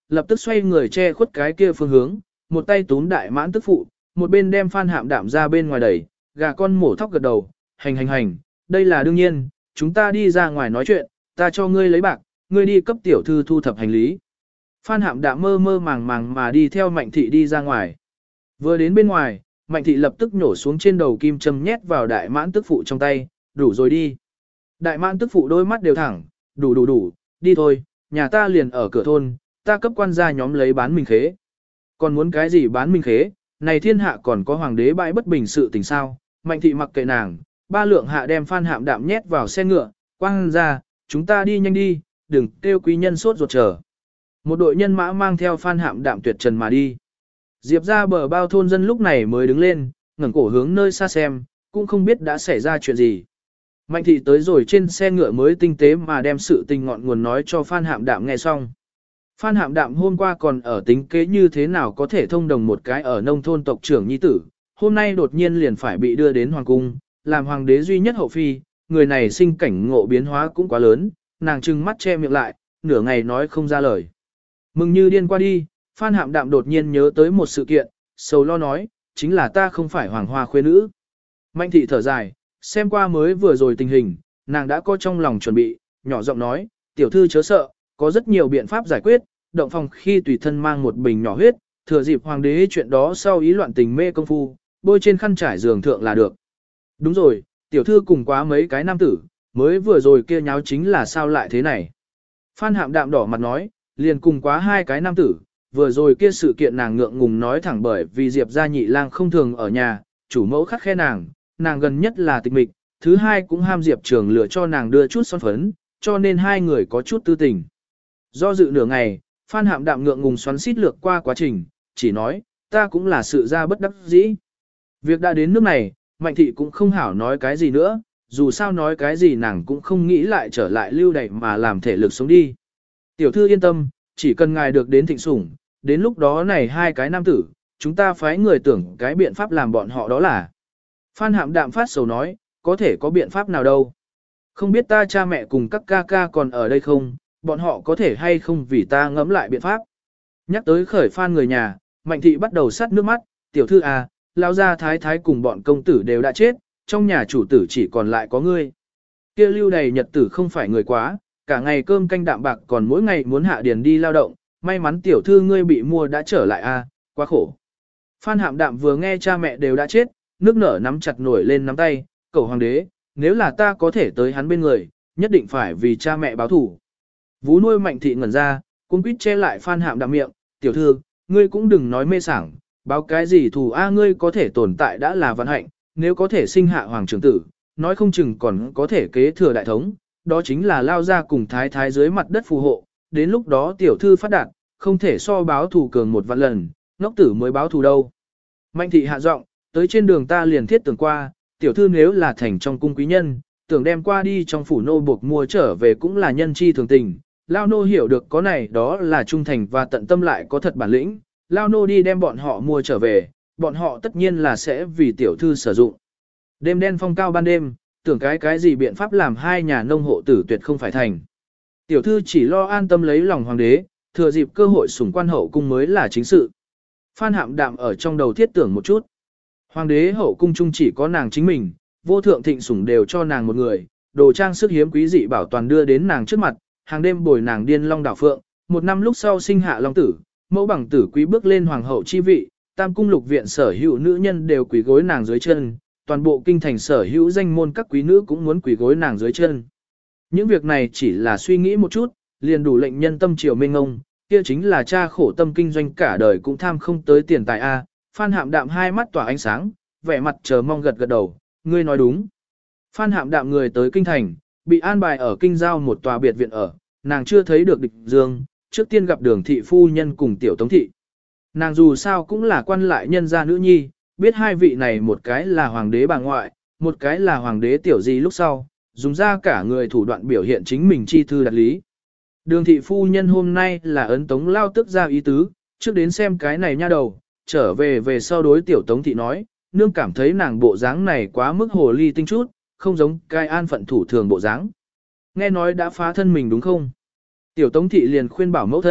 lập tức xoay người che khuất cái kia phương hướng, một tay túm đại mãn tức phụ, một bên đem Phan Hạm Đạm ra bên ngoài đẩy, gà con mổ thóc gật đầu, hành hành hành, đây là đương nhiên, chúng ta đi ra ngoài nói chuyện, ta cho ngươi lấy bạc, ngươi đi cấp tiểu thư thu thập hành lý. Phan Hạm Đạm mơ mơ màng màng mà đi theo Mạnh Thị đi ra ngoài. Vừa đến bên ngoài, Mạnh Thị lập tức nhổ xuống trên đầu kim châm nhét vào đại mãn tức phụ trong tay, đủ rồi đi. Đại mãn tức phụ đôi mắt đều thẳng, đủ đủ đủ, đi thôi, nhà ta liền ở cửa thôn, ta cấp quan gia nhóm lấy bán mình khế. Còn muốn cái gì bán mình khế, này thiên hạ còn có hoàng đế bãi bất bình sự tình sao, Mạnh Thị mặc kệ nàng, ba lượng hạ đem Phan Hạm Đạm nhét vào xe ngựa, quang ra, chúng ta đi nhanh đi, đừng kêu quý nhân sốt ruột chờ. Một đội nhân mã mang theo Phan Hạm Đạm tuyệt trần mà đi. Diệp ra bờ bao thôn dân lúc này mới đứng lên, ngẩng cổ hướng nơi xa xem, cũng không biết đã xảy ra chuyện gì. Mạnh Thị tới rồi trên xe ngựa mới tinh tế mà đem sự tình ngọn nguồn nói cho Phan Hạm Đạm nghe xong. Phan Hạm Đạm hôm qua còn ở tính kế như thế nào có thể thông đồng một cái ở nông thôn tộc trưởng nhi tử, hôm nay đột nhiên liền phải bị đưa đến hoàng cung, làm hoàng đế duy nhất hậu phi, người này sinh cảnh ngộ biến hóa cũng quá lớn, nàng trừng mắt che miệng lại, nửa ngày nói không ra lời. Mừng như điên qua đi, Phan Hạm Đạm đột nhiên nhớ tới một sự kiện, sầu lo nói, chính là ta không phải hoàng hoa khuê nữ. Mạnh Thị thở dài, xem qua mới vừa rồi tình hình, nàng đã có trong lòng chuẩn bị, nhỏ giọng nói, tiểu thư chớ sợ, có rất nhiều biện pháp giải quyết, động phòng khi tùy thân mang một bình nhỏ huyết, thừa dịp hoàng đế chuyện đó sau ý loạn tình mê công phu, bôi trên khăn trải giường thượng là được. Đúng rồi, tiểu thư cùng quá mấy cái nam tử, mới vừa rồi kia nháo chính là sao lại thế này. Phan Hạm Đạm đỏ mặt nói, liền cùng quá hai cái nam tử, vừa rồi kia sự kiện nàng ngượng ngùng nói thẳng bởi vì Diệp gia nhị lang không thường ở nhà, chủ mẫu khắc khe nàng, nàng gần nhất là tịch mịch, thứ hai cũng ham Diệp Trường lựa cho nàng đưa chút son phấn, cho nên hai người có chút tư tình. Do dự nửa ngày, Phan Hạm Đạm ngượng ngùng xoắn xít lược qua quá trình, chỉ nói, ta cũng là sự ra bất đắc dĩ. Việc đã đến nước này, Mạnh Thị cũng không hảo nói cái gì nữa, dù sao nói cái gì nàng cũng không nghĩ lại trở lại lưu đày mà làm thể lực sống đi. Tiểu thư yên tâm, chỉ cần ngài được đến thịnh sủng, đến lúc đó này hai cái nam tử, chúng ta phái người tưởng cái biện pháp làm bọn họ đó là. Phan Hạm Đạm phát sầu nói, có thể có biện pháp nào đâu. Không biết ta cha mẹ cùng các ca ca còn ở đây không, bọn họ có thể hay không vì ta ngẫm lại biện pháp. Nhắc tới khởi Phan người nhà, Mạnh Thị bắt đầu sắt nước mắt, tiểu thư à, lao ra thái thái cùng bọn công tử đều đã chết, trong nhà chủ tử chỉ còn lại có ngươi. Kia lưu đầy nhật tử không phải người quá, cả ngày cơm canh đạm bạc còn mỗi ngày muốn hạ điền đi lao động, may mắn tiểu thư ngươi bị mua đã trở lại a, à, quá khổ. Phan Hạm Đạm vừa nghe cha mẹ đều đã chết, nước nở nắm chặt nổi lên nắm tay, cầu hoàng đế, nếu là ta có thể tới hắn bên người, nhất định phải vì cha mẹ báo thủ. Vú nuôi Mạnh Thị ngẩn ra, cũng quýt che lại Phan Hạm Đạm miệng, tiểu thư, ngươi cũng đừng nói mê sảng, báo cái gì thù a ngươi có thể tồn tại đã là vận hạnh, nếu có thể sinh hạ hoàng trưởng tử, nói không chừng còn có thể kế thừa đại thống, đó chính là lao ra cùng thái thái dưới mặt đất phù hộ, đến lúc đó tiểu thư phát đạt, không thể so báo thù cường một vạn lần, ngốc tử mới báo thù đâu. Mạnh Thị hạ giọng, tới trên đường ta liền thiết tưởng qua, tiểu thư nếu là thành trong cung quý nhân, tưởng đem qua đi trong phủ nô buộc mua trở về cũng là nhân chi thường tình. Lao nô hiểu được có này đó là trung thành và tận tâm lại có thật bản lĩnh, Lao nô đi đem bọn họ mua trở về, bọn họ tất nhiên là sẽ vì tiểu thư sử dụng. Đêm đen phong cao ban đêm, tưởng cái cái gì biện pháp làm hai nhà nông hộ tử tuyệt không phải thành. Tiểu thư chỉ lo an tâm lấy lòng hoàng đế, thừa dịp cơ hội sủng quan hậu cung mới là chính sự. Phan Hạm Đạm ở trong đầu thiết tưởng một chút. Hoàng đế hậu cung chung chỉ có nàng chính mình, vô thượng thịnh sủng đều cho nàng một người, đồ trang sức hiếm quý dị bảo toàn đưa đến nàng trước mặt, hàng đêm bồi nàng điên long đảo phượng, một năm lúc sau sinh hạ long tử, mẫu bằng tử quý bước lên hoàng hậu chi vị, tam cung lục viện sở hữu nữ nhân đều quỳ gối nàng dưới chân, toàn bộ kinh thành sở hữu danh môn các quý nữ cũng muốn quỳ gối nàng dưới chân. Những việc này chỉ là suy nghĩ một chút, liền đủ lệnh nhân tâm triều mênh ngông, kia chính là cha khổ tâm kinh doanh cả đời cũng tham không tới tiền tài a. Phan Hạm Đạm hai mắt tỏa ánh sáng, vẻ mặt chờ mong gật gật đầu, ngươi nói đúng. Phan Hạm Đạm người tới kinh thành, bị an bài ở kinh giao một tòa biệt viện ở, nàng chưa thấy được địch dương, trước tiên gặp đường thị phu nhân cùng tiểu tống thị. Nàng dù sao cũng là quan lại nhân gia nữ nhi, biết hai vị này một cái là hoàng đế bà ngoại, một cái là hoàng đế tiểu di lúc sau, dùng ra cả người thủ đoạn biểu hiện chính mình chi thư đặt lý. Đường thị phu nhân hôm nay là ấn tống lao tức ra ý tứ, trước đến xem cái này nha đầu, trở về về sau đối tiểu tống thị nói, nương cảm thấy nàng bộ dáng này quá mức hồ ly tinh chút, không giống cái an phận thủ thường bộ dáng. Nghe nói đã phá thân mình đúng không? Tiểu tống thị liền khuyên bảo mẫu thân,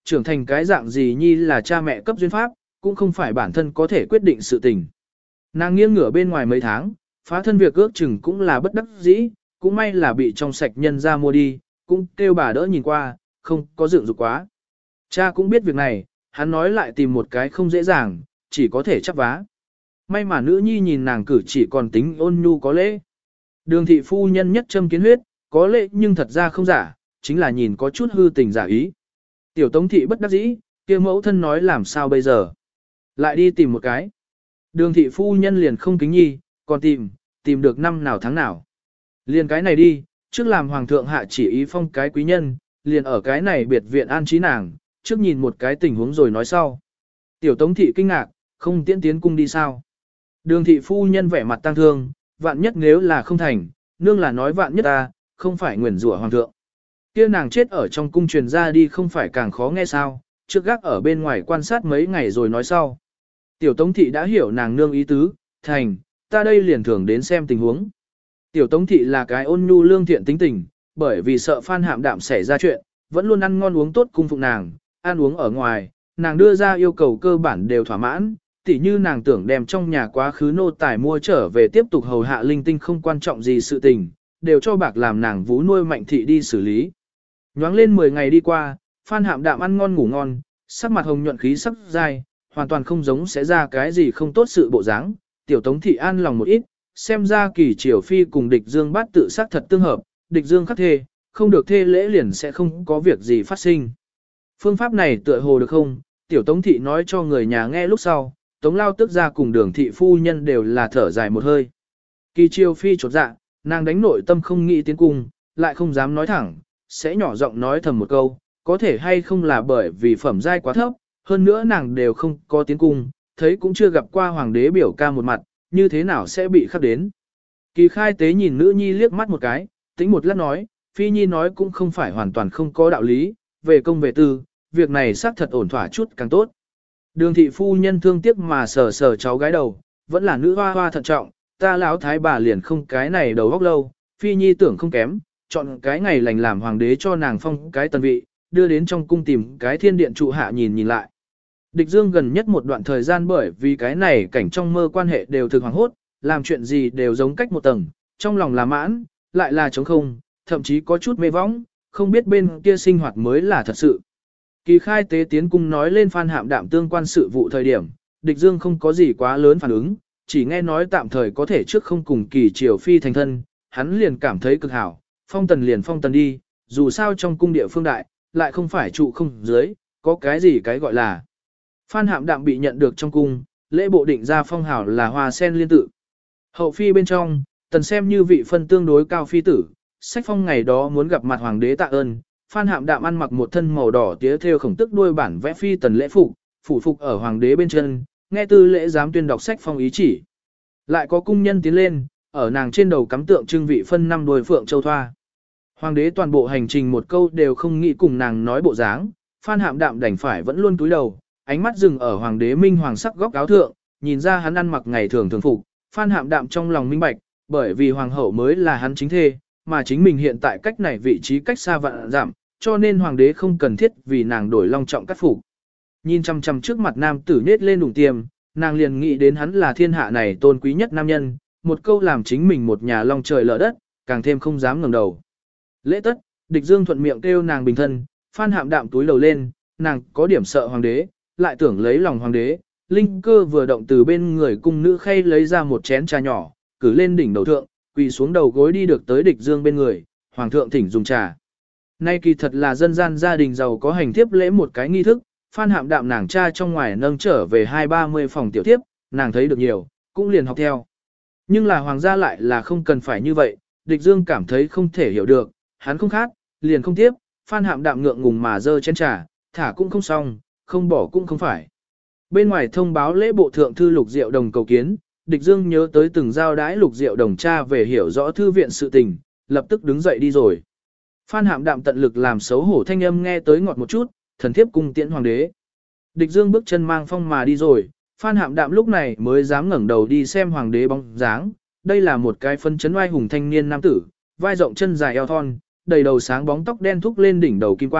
trưởng thành cái dạng gì nhi là cha mẹ cấp duyên pháp, cũng không phải bản thân có thể quyết định sự tình. Nàng nghiêng ngửa bên ngoài mấy tháng, phá thân việc ước chừng cũng là bất đắc dĩ, cũng may là bị trong sạch nhân ra mua đi, cũng kêu bà đỡ nhìn qua, không có dựng dục quá. Cha cũng biết việc này, hắn nói lại tìm một cái không dễ dàng, chỉ có thể chắp vá. May mà nữ nhi nhìn nàng cử chỉ còn tính ôn nhu có lễ. Đường thị phu nhân nhất châm kiến huyết, có lễ nhưng thật ra không giả, chính là nhìn có chút hư tình giả ý. Tiểu tống thị bất đắc dĩ, kia mẫu thân nói làm sao bây giờ. Lại đi tìm một cái. Đường thị phu nhân liền không kính nhi, còn tìm, tìm được năm nào tháng nào. Liền cái này đi, trước làm hoàng thượng hạ chỉ ý phong cái quý nhân, liền ở cái này biệt viện an trí nàng, trước nhìn một cái tình huống rồi nói sau. Tiểu tống thị kinh ngạc, không tiễn tiến cung đi sao. Đường thị phu nhân vẻ mặt tang thương, vạn nhất nếu là không thành, nương là nói vạn nhất ta, không phải nguyền rủa hoàng thượng. Kia nàng chết ở trong cung truyền ra đi không phải càng khó nghe sao, trước gác ở bên ngoài quan sát mấy ngày rồi nói sau. Tiểu tống thị đã hiểu nàng nương ý tứ, thành, ta đây liền thường đến xem tình huống. Tiểu tống thị là cái ôn nhu lương thiện tính tình, bởi vì sợ Phan Hạm Đạm xảy ra chuyện, vẫn luôn ăn ngon uống tốt cung phụng nàng, ăn uống ở ngoài, nàng đưa ra yêu cầu cơ bản đều thỏa mãn, tỉ như nàng tưởng đem trong nhà quá khứ nô tài mua trở về tiếp tục hầu hạ linh tinh không quan trọng gì sự tình, đều cho bạc làm nàng vú nuôi Mạnh thị đi xử lý. Nhoáng lên mười ngày đi qua, Phan Hạm Đạm ăn ngon ngủ ngon, sắc mặt hồng nhuận khí sắc dai, hoàn toàn không giống sẽ ra cái gì không tốt sự bộ dáng. Tiểu tống thị an lòng một ít, xem ra kỳ triều phi cùng địch dương bát tự sắc thật tương hợp, địch dương khắc thê, không được thê lễ liền sẽ không có việc gì phát sinh. Phương pháp này tựa hồ được không? Tiểu tống thị nói cho người nhà nghe lúc sau, tống lao tức ra cùng đường thị phu nhân đều là thở dài một hơi. Kỳ triều phi chột dạ, nàng đánh nội tâm không nghĩ tiến cung, lại không dám nói thẳng, sẽ nhỏ giọng nói thầm một câu, có thể hay không là bởi vì phẩm giai quá thấp, hơn nữa nàng đều không có tiến cung, thấy cũng chưa gặp qua hoàng đế biểu ca một mặt, như thế nào sẽ bị khắc đến. Kỳ khai tế nhìn nữ nhi liếc mắt một cái, tính một lát nói, phi nhi nói cũng không phải hoàn toàn không có đạo lý, về công về tư, việc này xác thật ổn thỏa chút càng tốt. Đường thị phu nhân thương tiếc mà sờ sờ cháu gái đầu, vẫn là nữ hoa hoa thận trọng, ta lão thái bà liền không cái này đầu góc lâu, phi nhi tưởng không kém, chọn cái ngày lành làm hoàng đế cho nàng phong cái tần vị, đưa đến trong cung tìm cái thiên điện trụ hạ nhìn nhìn lại. Địch Dương gần nhất một đoạn thời gian bởi vì cái này cảnh trong mơ quan hệ đều thực hoàng hốt, làm chuyện gì đều giống cách một tầng, trong lòng là mãn, lại là trống không, thậm chí có chút mê võng, không biết bên kia sinh hoạt mới là thật sự. Kỳ khai tế tiến cung nói lên Phan Hạm Đạm tương quan sự vụ thời điểm, Địch Dương không có gì quá lớn phản ứng, chỉ nghe nói tạm thời có thể trước không cùng kỳ triều phi thành thân, hắn liền cảm thấy cực hảo, phong tần liền phong tần đi, dù sao trong cung địa phương đại, lại không phải trụ không dưới, có cái gì cái gọi là. Phan Hạm Đạm bị nhận được trong cung, lễ bộ định ra phong hảo là hoa sen liên tự. Hậu phi bên trong, tần xem như vị phân tương đối cao phi tử, sách phong ngày đó muốn gặp mặt hoàng đế tạ ơn, Phan Hạm Đạm ăn mặc một thân màu đỏ tía thêu khổng tức đuôi bản vẽ phi tần lễ phục, phủ phục ở hoàng đế bên chân, nghe tư lễ giám tuyên đọc sách phong ý chỉ. Lại có cung nhân tiến lên, ở nàng trên đầu cắm tượng trưng vị phân năm đuôi phượng châu thoa. Hoàng đế toàn bộ hành trình một câu đều không nghĩ cùng nàng nói bộ dáng, Phan Hạm Đạm đành phải vẫn luôn cúi đầu, ánh mắt dừng ở hoàng đế minh hoàng sắc góc áo thượng, nhìn ra hắn ăn mặc ngày thường thường phục, Phan Hạm Đạm trong lòng minh bạch, bởi vì hoàng hậu mới là hắn chính thê, mà chính mình hiện tại cách này vị trí cách xa vạn giảm, cho nên hoàng đế không cần thiết vì nàng đổi long trọng cắt phục. Nhìn chăm chăm trước mặt nam tử nết lên đủng tiềm, nàng liền nghĩ đến hắn là thiên hạ này tôn quý nhất nam nhân, một câu làm chính mình một nhà long trời lở đất, càng thêm không dám ngẩng đầu. Lễ tất, Địch Dương thuận miệng kêu nàng bình thân, Phan Hạm Đạm túi đầu lên, nàng có điểm sợ hoàng đế, lại tưởng lấy lòng hoàng đế, linh cơ vừa động từ bên người cung nữ khay lấy ra một chén trà nhỏ, cử lên đỉnh đầu thượng, quỳ xuống đầu gối đi được tới Địch Dương bên người, hoàng thượng thỉnh dùng trà. Nay kỳ thật là dân gian gia đình giàu có hành thiếp lễ một cái nghi thức, Phan Hạm Đạm nàng cha trong ngoài nâng trở về hai ba mươi phòng tiểu thiếp, nàng thấy được nhiều, cũng liền học theo. Nhưng là hoàng gia lại là không cần phải như vậy, Địch Dương cảm thấy không thể hiểu được, hắn không khát, liền không tiếp, Phan Hạm Đạm ngượng ngùng mà dơ chén trà, thả cũng không xong, không bỏ cũng không phải. Bên ngoài thông báo lễ bộ thượng thư Lục Diệu Đồng cầu kiến, Địch Dương nhớ tới từng giao đái Lục Diệu Đồng cha về hiểu rõ thư viện sự tình, lập tức đứng dậy đi rồi. Phan Hạm Đạm tận lực làm xấu hổ thanh âm nghe tới ngọt một chút, thần thiếp cung tiễn hoàng đế. Địch Dương bước chân mang phong mà đi rồi, Phan Hạm Đạm lúc này mới dám ngẩng đầu đi xem hoàng đế bóng dáng. Đây là một cái phân chấn oai hùng thanh niên nam tử, vai rộng chân dài eo thon, đầy đầu sáng bóng tóc đen thúc lên đỉnh đầu kim quan,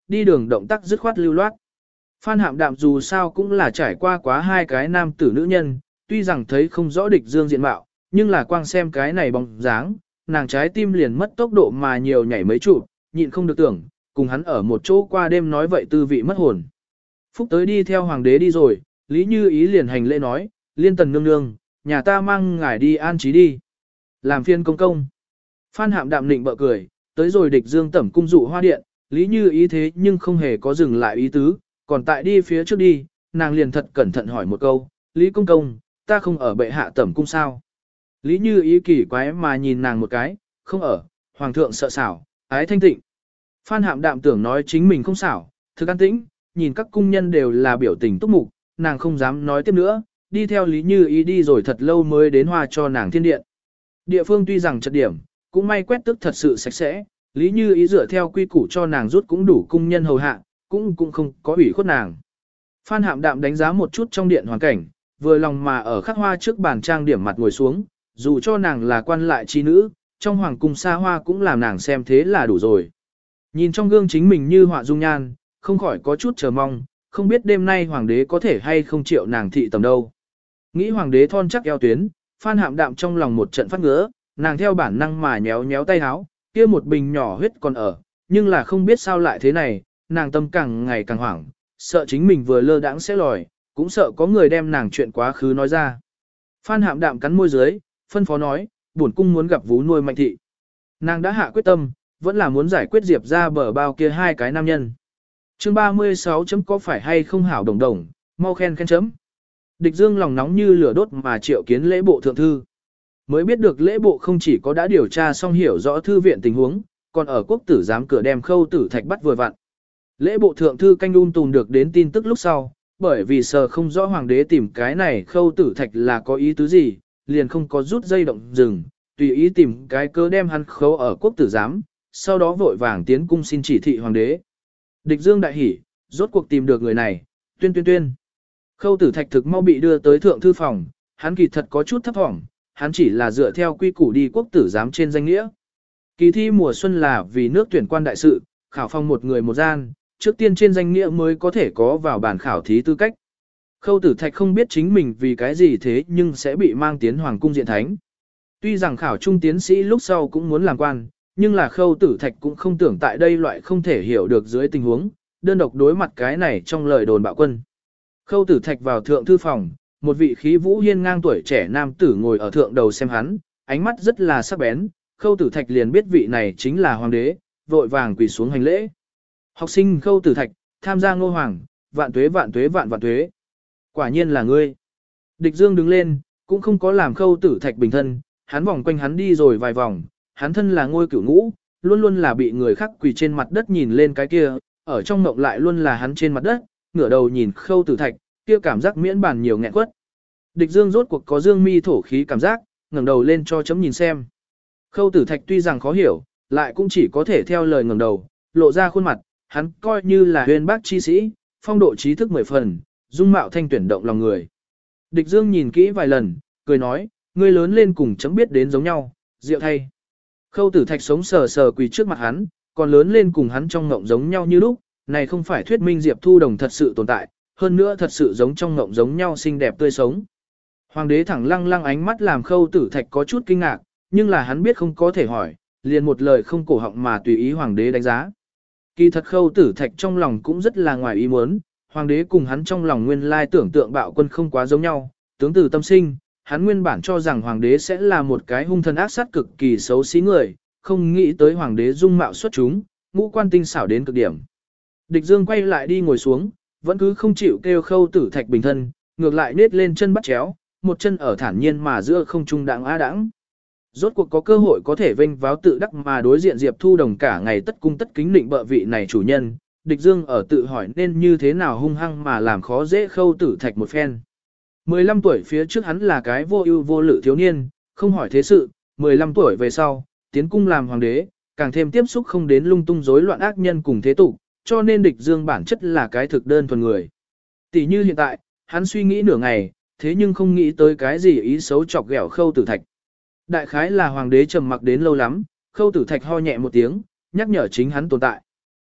đi đường động tác dứt khoát lưu loát. Phan Hạm Đạm dù sao cũng là trải qua quá hai cái nam tử nữ nhân, tuy rằng thấy không rõ địch dương diện mạo, nhưng là quang xem cái này bóng dáng, nàng trái tim liền mất tốc độ mà nhiều nhảy mấy trụ, nhịn không được tưởng, cùng hắn ở một chỗ qua đêm nói vậy tư vị mất hồn. Phúc tới đi theo hoàng đế đi rồi, Lý Như Ý liền hành lễ nói, Liên Tần nương nương, nhà ta mang ngài đi an trí đi. Làm phiên công công. Phan Hạm Đạm nịnh bợ cười, tới rồi địch dương tẩm cung dụ hoa điện, Lý Như Ý thế nhưng không hề có dừng lại ý tứ, còn tại đi phía trước đi, nàng liền thật cẩn thận hỏi một câu, Lý công công, ta không ở bệ hạ tẩm cung sao? Lý Như Ý kỳ quái mà nhìn nàng một cái, không ở, hoàng thượng sợ xảo, ái thanh tịnh. Phan Hạm Đạm tưởng nói chính mình không xảo, thực an tĩnh, nhìn các cung nhân đều là biểu tình túc mục, nàng không dám nói tiếp nữa, đi theo Lý Như Ý đi rồi thật lâu mới đến hoa cho nàng thiên điện. Địa phương tuy rằng chật điểm, cũng may quét tức thật sự sạch sẽ, Lý Như Ý dựa theo quy củ cho nàng rút cũng đủ cung nhân hầu hạ, cũng cũng không có ủy khuất nàng. Phan Hạm Đạm đánh giá một chút trong điện hoàn cảnh, vừa lòng mà ở khắc hoa trước bàn trang điểm mặt ngồi xuống, dù cho nàng là quan lại chi nữ, trong hoàng cung xa hoa cũng làm nàng xem thế là đủ rồi. Nhìn trong gương chính mình như họa dung nhan, không khỏi có chút chờ mong, không biết đêm nay hoàng đế có thể hay không chịu nàng thị tầm đâu. Nghĩ hoàng đế thon chắc eo tuyến, Phan Hạm Đạm trong lòng một trận phát ngứa, nàng theo bản năng mà nhéo nhéo tay áo, kia một bình nhỏ huyết còn ở, nhưng là không biết sao lại thế này, nàng tâm càng ngày càng hoảng, sợ chính mình vừa lơ đãng sẽ lòi, cũng sợ có người đem nàng chuyện quá khứ nói ra. Phan Hạm Đạm cắn môi dưới, phân phó nói, bổn cung muốn gặp vú nuôi Mạnh thị. Nàng đã hạ quyết tâm, vẫn là muốn giải quyết Diệp ra bờ bao kia hai cái nam nhân. Chương ba mươi sáu chấm có phải hay không hảo đồng đồng, mau khen khen chấm. Địch Dương lòng nóng như lửa đốt mà triệu kiến lễ bộ thượng thư. Mới biết được lễ bộ không chỉ có đã điều tra xong hiểu rõ thư viện tình huống, còn ở quốc tử giám cửa đem Khâu Tử Thạch bắt vừa vặn. Lễ bộ thượng thư canh un tùn được đến tin tức lúc sau, bởi vì sợ không rõ hoàng đế tìm cái này Khâu Tử Thạch là có ý tứ gì, liền không có rút dây động dừng, tùy ý tìm cái cớ đem hắn khấu ở quốc tử giám, sau đó vội vàng tiến cung xin chỉ thị hoàng đế. Địch Dương đại hỉ, rốt cuộc tìm được người này, tuyên tuyên tuyên. Khâu Tử Thạch thực mau bị đưa tới thượng thư phòng, hắn kỳ thật có chút thấp thỏm, hắn chỉ là dựa theo quy củ đi quốc tử giám trên danh nghĩa. Kỳ thi mùa xuân là vì nước tuyển quan đại sự, khảo phong một người một gian, trước tiên trên danh nghĩa mới có thể có vào bản khảo thí tư cách. Khâu Tử Thạch không biết chính mình vì cái gì thế nhưng sẽ bị mang tiến hoàng cung diện thánh. Tuy rằng khảo trung tiến sĩ lúc sau cũng muốn làm quan, nhưng là Khâu Tử Thạch cũng không tưởng tại đây loại không thể hiểu được dưới tình huống, đơn độc đối mặt cái này trong lời đồn bạo quân. Khâu Tử Thạch vào thượng thư phòng, một vị khí vũ hiên ngang tuổi trẻ nam tử ngồi ở thượng đầu xem hắn, ánh mắt rất là sắc bén, Khâu Tử Thạch liền biết vị này chính là hoàng đế, vội vàng quỳ xuống hành lễ. Học sinh Khâu Tử Thạch, tham gia ngô hoàng, vạn tuế vạn tuế vạn vạn tuế. Quả nhiên là ngươi. Địch Dương đứng lên, cũng không có làm Khâu Tử Thạch bình thân, hắn vòng quanh hắn đi rồi vài vòng, hắn thân là ngôi cửu ngũ, luôn luôn là bị người khác quỳ trên mặt đất nhìn lên cái kia, ở trong mộng lại luôn là hắn trên mặt đất, ngửa đầu nhìn Khâu Tử Thạch, kia cảm giác miễn bàn nhiều nghẹn quất. Địch Dương rốt cuộc có dương mi thổ khí cảm giác, ngẩng đầu lên cho chấm nhìn xem. Khâu Tử Thạch tuy rằng khó hiểu, lại cũng chỉ có thể theo lời ngẩng đầu, lộ ra khuôn mặt, hắn coi như là huyền bác chi sĩ, phong độ trí thức mười phần, dung mạo thanh tuyển động lòng người. Địch Dương nhìn kỹ vài lần, cười nói, ngươi lớn lên cùng chấm biết đến giống nhau, diệu thay. Khâu Tử Thạch sống sờ sờ quỳ trước mặt hắn, còn lớn lên cùng hắn trong ngộng giống nhau như lúc, này không phải thuyết minh Diệp Thu Đồng thật sự tồn tại, hơn nữa thật sự giống trong ngộng giống nhau xinh đẹp tươi sống. Hoàng đế thẳng lăng lăng ánh mắt làm Khâu Tử Thạch có chút kinh ngạc, nhưng là hắn biết không có thể hỏi, liền một lời không cổ họng mà tùy ý hoàng đế đánh giá. Kỳ thật Khâu Tử Thạch trong lòng cũng rất là ngoài ý muốn, hoàng đế cùng hắn trong lòng nguyên lai tưởng tượng bạo quân không quá giống nhau, tướng từ tâm sinh, hắn nguyên bản cho rằng hoàng đế sẽ là một cái hung thần ác sát cực kỳ xấu xí người, không nghĩ tới hoàng đế dung mạo xuất chúng, ngũ quan tinh xảo đến cực điểm. Địch Dương quay lại đi ngồi xuống, vẫn cứ không chịu kêu Khâu Tử Thạch bình thân, ngược lại nết lên chân bắt chéo, một chân ở thản nhiên mà giữa không trung đãng á đãng. Rốt cuộc có cơ hội có thể vênh váo tự đắc mà đối diện Diệp Thu Đồng cả ngày tất cung tất kính định bợ vị này chủ nhân, Địch Dương ở tự hỏi nên như thế nào hung hăng mà làm khó dễ Khâu Tử Thạch một phen. mười lăm tuổi phía trước hắn là cái vô ưu vô lự thiếu niên, không hỏi thế sự, mười lăm tuổi về sau, tiến cung làm hoàng đế, càng thêm tiếp xúc không đến lung tung rối loạn ác nhân cùng thế tục, cho nên Địch Dương bản chất là cái thực đơn thuần người. Tỷ như hiện tại, hắn suy nghĩ nửa ngày, thế nhưng không nghĩ tới cái gì ý xấu chọc ghẹo Khâu Tử Thạch. Đại khái là hoàng đế trầm mặc đến lâu lắm, Khâu Tử Thạch ho nhẹ một tiếng, nhắc nhở chính hắn tồn tại.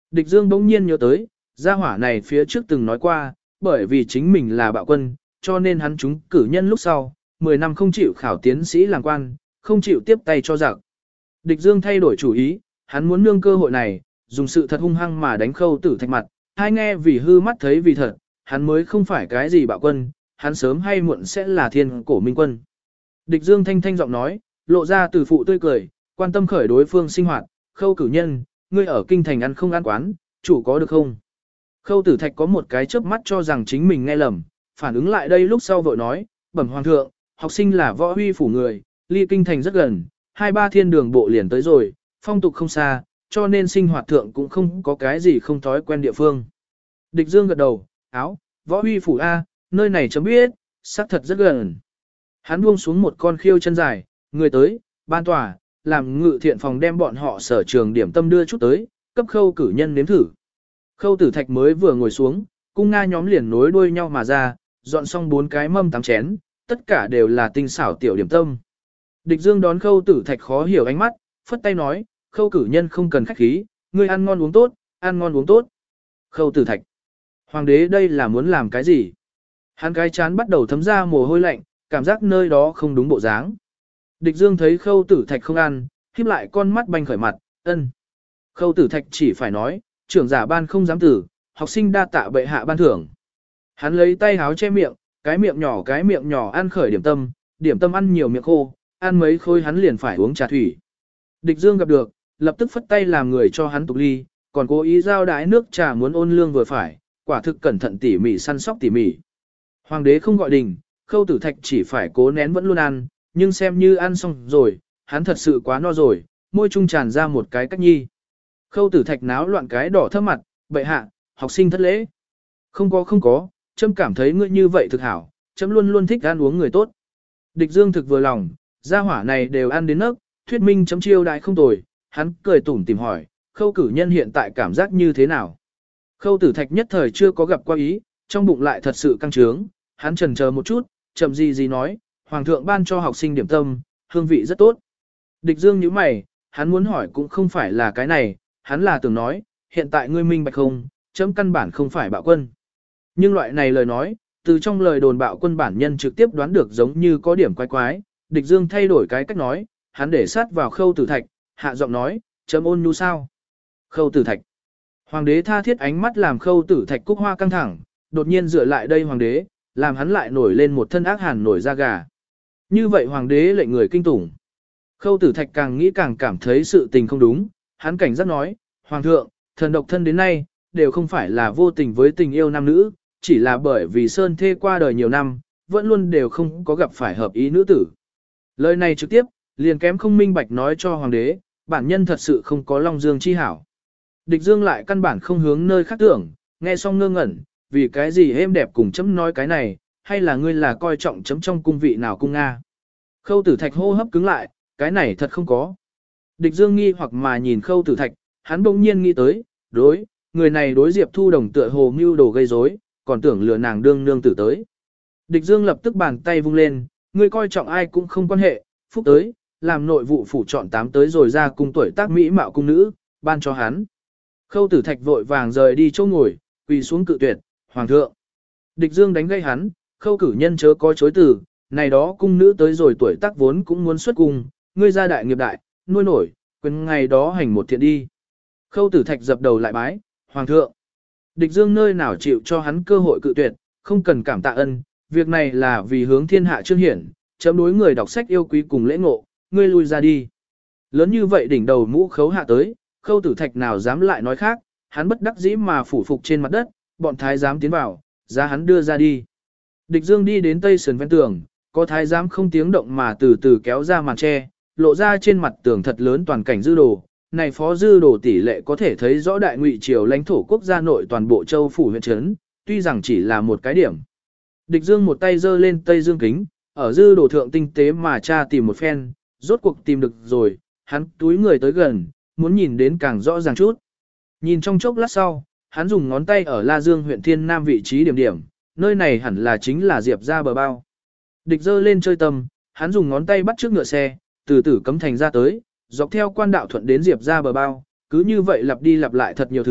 Địch Dương bỗng nhiên nhớ tới, gia hỏa này phía trước từng nói qua, bởi vì chính mình là bạo quân, cho nên hắn trúng cử nhân lúc sau, mười năm không chịu khảo tiến sĩ làm quan, không chịu tiếp tay cho giặc. Địch Dương thay đổi chủ ý, hắn muốn nương cơ hội này, dùng sự thật hung hăng mà đánh Khâu Tử Thạch mặt, hai nghe vì hư mắt thấy vì thật, hắn mới không phải cái gì bạo quân, hắn sớm hay muộn sẽ là thiên cổ minh quân. Địch Dương thanh thanh giọng nói, lộ ra từ phụ tươi cười, quan tâm khởi đối phương sinh hoạt, Khâu cử nhân, ngươi ở kinh thành ăn không ăn quán, chủ có được không? Khâu Tử Thạch có một cái chớp mắt cho rằng chính mình nghe lầm, phản ứng lại đây lúc sau vội nói, bẩm hoàng thượng, học sinh là võ huy phủ người, ly kinh thành rất gần, hai ba thiên đường bộ liền tới rồi, phong tục không xa, cho nên sinh hoạt thượng cũng không có cái gì không thói quen địa phương. Địch Dương gật đầu, áo, võ huy phủ A, nơi này chấm biết, xác thật rất gần. Hắn buông xuống một con khiêu chân dài, người tới, ban tòa, làm ngự thiện phòng đem bọn họ sở trường điểm tâm đưa chút tới, cấp Khâu cử nhân nếm thử. Khâu Tử Thạch mới vừa ngồi xuống, cung Nga nhóm liền nối đuôi nhau mà ra, dọn xong bốn cái mâm tám chén, tất cả đều là tinh xảo tiểu điểm tâm. Địch Dương đón Khâu Tử Thạch khó hiểu ánh mắt, phất tay nói, Khâu cử nhân không cần khách khí, ngươi ăn ngon uống tốt, ăn ngon uống tốt. Khâu Tử Thạch, hoàng đế đây là muốn làm cái gì? Hắn cái chán bắt đầu thấm ra mồ hôi lạnh, cảm giác nơi đó không đúng bộ dáng. Địch Dương thấy Khâu Tử Thạch không ăn, híp lại con mắt banh khởi mặt, ân. Khâu Tử Thạch chỉ phải nói, trưởng giả ban không dám tử, học sinh đa tạ bệ hạ ban thưởng. Hắn lấy tay háo che miệng, cái miệng nhỏ cái miệng nhỏ ăn khởi điểm tâm, điểm tâm ăn nhiều miệng khô, ăn mấy khối hắn liền phải uống trà thủy. Địch Dương gặp được, lập tức phất tay làm người cho hắn tục ly, còn cố ý giao đái nước trà muốn ôn lương vừa phải, quả thực cẩn thận tỉ mỉ săn sóc tỉ mỉ. Hoàng đế không gọi đình, Khâu Tử Thạch chỉ phải cố nén vẫn luôn ăn, nhưng xem như ăn xong rồi, hắn thật sự quá no rồi, môi trung tràn ra một cái cách nhi. Khâu Tử Thạch náo loạn cái đỏ thấp mặt, bệ hạ, học sinh thất lễ. Không có không có, chấm cảm thấy ngươi như vậy thực hảo, chấm luôn luôn thích ăn uống người tốt. Địch Dương thực vừa lòng, gia hỏa này đều ăn đến nấc, thuyết minh chấm chiêu đại không tồi, hắn cười tủm tìm hỏi, Khâu cử nhân hiện tại cảm giác như thế nào? Khâu Tử Thạch nhất thời chưa có gặp qua ý, trong bụng lại thật sự căng trướng, hắn chần chờ một chút, chậm gì gì nói, hoàng thượng ban cho học sinh điểm tâm, hương vị rất tốt. Địch Dương nhíu mày, hắn muốn hỏi cũng không phải là cái này, hắn là tưởng nói, hiện tại ngươi minh bạch không, chấm căn bản không phải bạo quân. Nhưng loại này lời nói, từ trong lời đồn bạo quân bản nhân trực tiếp đoán được giống như có điểm quái quái, Địch Dương thay đổi cái cách nói, hắn để sát vào Khâu Tử Thạch, hạ giọng nói, chấm ôn nhu sao? Khâu Tử Thạch. Hoàng đế tha thiết ánh mắt làm Khâu Tử Thạch cúc hoa căng thẳng, đột nhiên dựa lại đây hoàng đế, làm hắn lại nổi lên một thân ác hàn nổi da gà. Như vậy hoàng đế lệnh người kinh tủng. Khâu Tử Thạch càng nghĩ càng cảm thấy sự tình không đúng, hắn cảnh giác nói, hoàng thượng, thần độc thân đến nay, đều không phải là vô tình với tình yêu nam nữ, chỉ là bởi vì Sơn Thê qua đời nhiều năm, vẫn luôn đều không có gặp phải hợp ý nữ tử. Lời này trực tiếp, liền kém không minh bạch nói cho hoàng đế, bản nhân thật sự không có Long Dương chi hảo. Địch Dương lại căn bản không hướng nơi khác tưởng, nghe xong ngơ ngẩn, vì cái gì êm đẹp cùng chấm nói cái này, hay là ngươi là coi trọng chấm trong cung vị nào cung Nga. Khâu Tử Thạch hô hấp cứng lại, cái này thật không có. Địch Dương nghi hoặc mà nhìn Khâu Tử Thạch, hắn bỗng nhiên nghĩ tới, đối, người này đối Diệp Thu Đồng tựa hồ mưu đồ gây rối, còn tưởng lừa nàng đương nương tử tới. Địch Dương lập tức bàn tay vung lên, ngươi coi trọng ai cũng không quan hệ, phúc tới, làm nội vụ phủ chọn tám tới rồi ra cung tuổi tác mỹ mạo cung nữ, ban cho hắn. Khâu Tử Thạch vội vàng rời đi chỗ ngồi, quỳ xuống cự tuyệt, hoàng thượng. Địch Dương đánh gây hắn, Khâu cử nhân chớ có chối từ, này đó cung nữ tới rồi tuổi tác vốn cũng muốn xuất cung, ngươi gia đại nghiệp đại, nuôi nổi, quyền ngày đó hành một thiện đi. Khâu Tử Thạch dập đầu lại bái, hoàng thượng. Địch Dương nơi nào chịu cho hắn cơ hội cự tuyệt, không cần cảm tạ ân, việc này là vì hướng thiên hạ chương hiển, chấm đối người đọc sách yêu quý cùng lễ ngộ, ngươi lui ra đi. Lớn như vậy đỉnh đầu mũ khấu hạ tới, Khâu Tử Thạch nào dám lại nói khác, hắn bất đắc dĩ mà phủ phục trên mặt đất, bọn thái giám tiến vào, ra hắn đưa ra đi. Địch Dương đi đến tây sườn ven tường, có thái giám không tiếng động mà từ từ kéo ra màn tre, lộ ra trên mặt tường thật lớn toàn cảnh dư đồ. Này phó dư đồ tỷ lệ có thể thấy rõ đại ngụy triều lãnh thổ quốc gia nội toàn bộ châu phủ huyện trấn, tuy rằng chỉ là một cái điểm. Địch Dương một tay giơ lên tây dương kính, ở dư đồ thượng tinh tế mà tra tìm một phen, rốt cuộc tìm được rồi, hắn túi người tới gần, muốn nhìn đến càng rõ ràng chút. Nhìn trong chốc lát sau, hắn dùng ngón tay ở La Dương huyện Thiên Nam vị trí điểm điểm, nơi này hẳn là chính là Diệp ra bờ bao. Địch giơ lên chơi tâm, hắn dùng ngón tay bắt trước ngựa xe, từ từ cấm thành ra tới, dọc theo quan đạo thuận đến Diệp ra bờ bao, cứ như vậy lặp đi lặp lại thật nhiều thứ,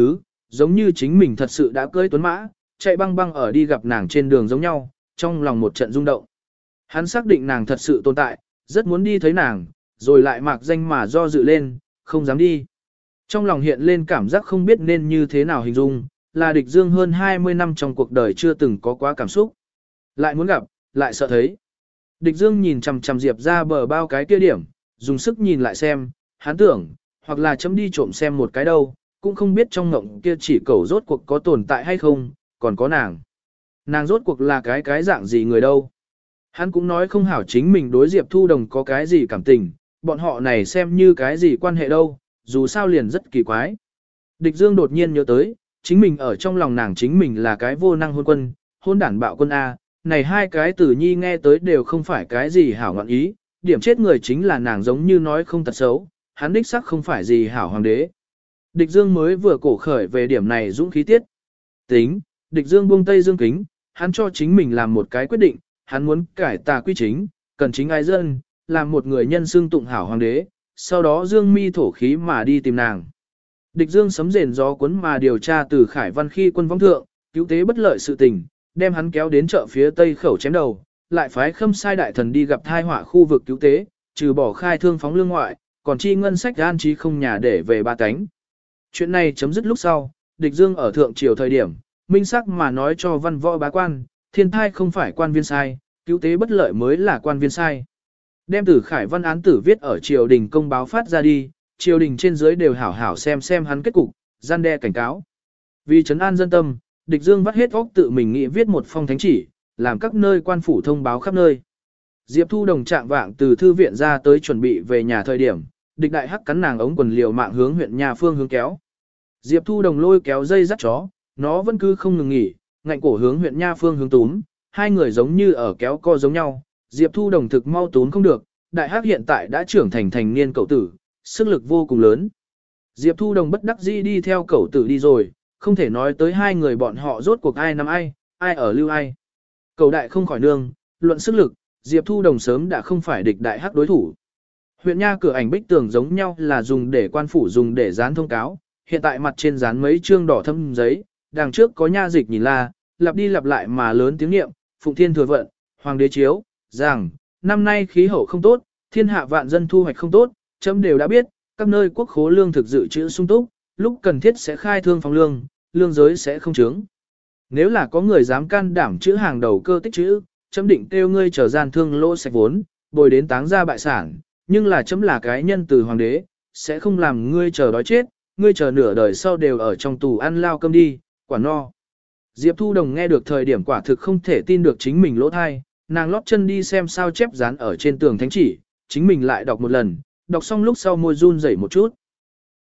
giống như chính mình thật sự đã cưỡi tuấn mã, chạy băng băng ở đi gặp nàng trên đường giống nhau, trong lòng một trận rung động. Hắn xác định nàng thật sự tồn tại, rất muốn đi thấy nàng, rồi lại mạc danh mà do dự lên, không dám đi. Trong lòng hiện lên cảm giác không biết nên như thế nào hình dung, là địch dương hơn hai mươi năm trong cuộc đời chưa từng có quá cảm xúc. Lại muốn gặp, lại sợ thấy. Địch dương nhìn chằm chằm Diệp ra bờ bao cái kia điểm, dùng sức nhìn lại xem, hắn tưởng, hoặc là chấm đi trộm xem một cái đâu, cũng không biết trong ngộng kia chỉ cầu rốt cuộc có tồn tại hay không, còn có nàng. Nàng rốt cuộc là cái cái dạng gì người đâu. Hắn cũng nói không hảo chính mình đối Diệp Thu Đồng có cái gì cảm tình, bọn họ này xem như cái gì quan hệ đâu, dù sao liền rất kỳ quái. Địch Dương đột nhiên nhớ tới, chính mình ở trong lòng nàng chính mình là cái vô năng hôn quân, hôn đản bạo quân A, này hai cái từ nhi nghe tới đều không phải cái gì hảo ngọn ý, điểm chết người chính là nàng giống như nói không thật xấu, hắn đích sắc không phải gì hảo hoàng đế. Địch Dương mới vừa cổ khởi về điểm này dũng khí tiết. Tính, Địch Dương buông Tây Dương kính, hắn cho chính mình làm một cái quyết định, hắn muốn cải tà quy chính, cần chính ai dân, làm một người nhân xưng tụng hảo hoàng đế, sau đó Dương mi thổ khí mà đi tìm nàng. Địch Dương sấm rền gió cuốn mà điều tra từ Khải Văn khi quân vong thượng, cứu tế bất lợi sự tình, đem hắn kéo đến chợ phía tây khẩu chém đầu, lại phái Khâm sai đại thần đi gặp thai họa khu vực cứu tế, trừ bỏ khai thương phóng lương ngoại, còn chi ngân sách an trí không nhà để về ba cánh. Chuyện này chấm dứt lúc sau, Địch Dương ở thượng triều thời điểm, minh sắc mà nói cho văn võ bá quan, thiên thai không phải quan viên sai, cứu tế bất lợi mới là quan viên sai. Đem từ Khải Văn án tử viết ở triều đình công báo phát ra đi, triều đình trên dưới đều hảo hảo xem xem hắn kết cục, gian đe cảnh cáo. Vì trấn an dân tâm, Địch Dương vắt hết óc tự mình nghĩ viết một phong thánh chỉ, làm các nơi quan phủ thông báo khắp nơi. Diệp Thu Đồng trạng vạng từ thư viện ra tới chuẩn bị về nhà thời điểm, Địch Đại Hắc cắn nàng ống quần liều mạng hướng huyện nhà phương hướng kéo. Diệp Thu Đồng lôi kéo dây dắt chó, nó vẫn cứ không ngừng nghỉ, ngạnh cổ hướng huyện nha phương hướng túm, hai người giống như ở kéo co giống nhau. Diệp Thu Đồng thực mau túm không được, Đại Hắc hiện tại đã trưởng thành thành niên cậu tử, sức lực vô cùng lớn. Diệp Thu Đồng bất đắc dĩ đi theo cậu tử đi rồi, không thể nói tới hai người bọn họ rốt cuộc ai nắm ai, ai ở lưu ai. Cậu đại không khỏi nương, luận sức lực, Diệp Thu Đồng sớm đã không phải địch Đại Hắc đối thủ. Huyện nha cửa ảnh bích tường giống nhau là dùng để quan phủ dùng để dán thông cáo, hiện tại mặt trên dán mấy chương đỏ thâm giấy, đằng trước có nha dịch nhìn la, lặp đi lặp lại mà lớn tiếng niệm, Phụng Thiên thừa vận, Hoàng đế chiếu, rằng, năm nay khí hậu không tốt, thiên hạ vạn dân thu hoạch không tốt, chấm đều đã biết, các nơi quốc khố lương thực dự trữ sung túc, lúc cần thiết sẽ khai thương phòng lương, lương giới sẽ không trướng. Nếu là có người dám can đảm chữ hàng đầu cơ tích chữ, chấm định kêu ngươi trở gian thương lỗ sạch vốn, bồi đến táng ra bại sản, nhưng là chấm là cái nhân từ hoàng đế, sẽ không làm ngươi chờ đói chết, ngươi chờ nửa đời sau đều ở trong tù ăn lao cơm đi, quả no. Diệp Thu Đồng nghe được thời điểm quả thực không thể tin được chính mình lỗ thai, nàng lót chân đi xem sao chép dán ở trên tường thánh chỉ, chính mình lại đọc một lần, đọc xong lúc sau môi run rẩy một chút.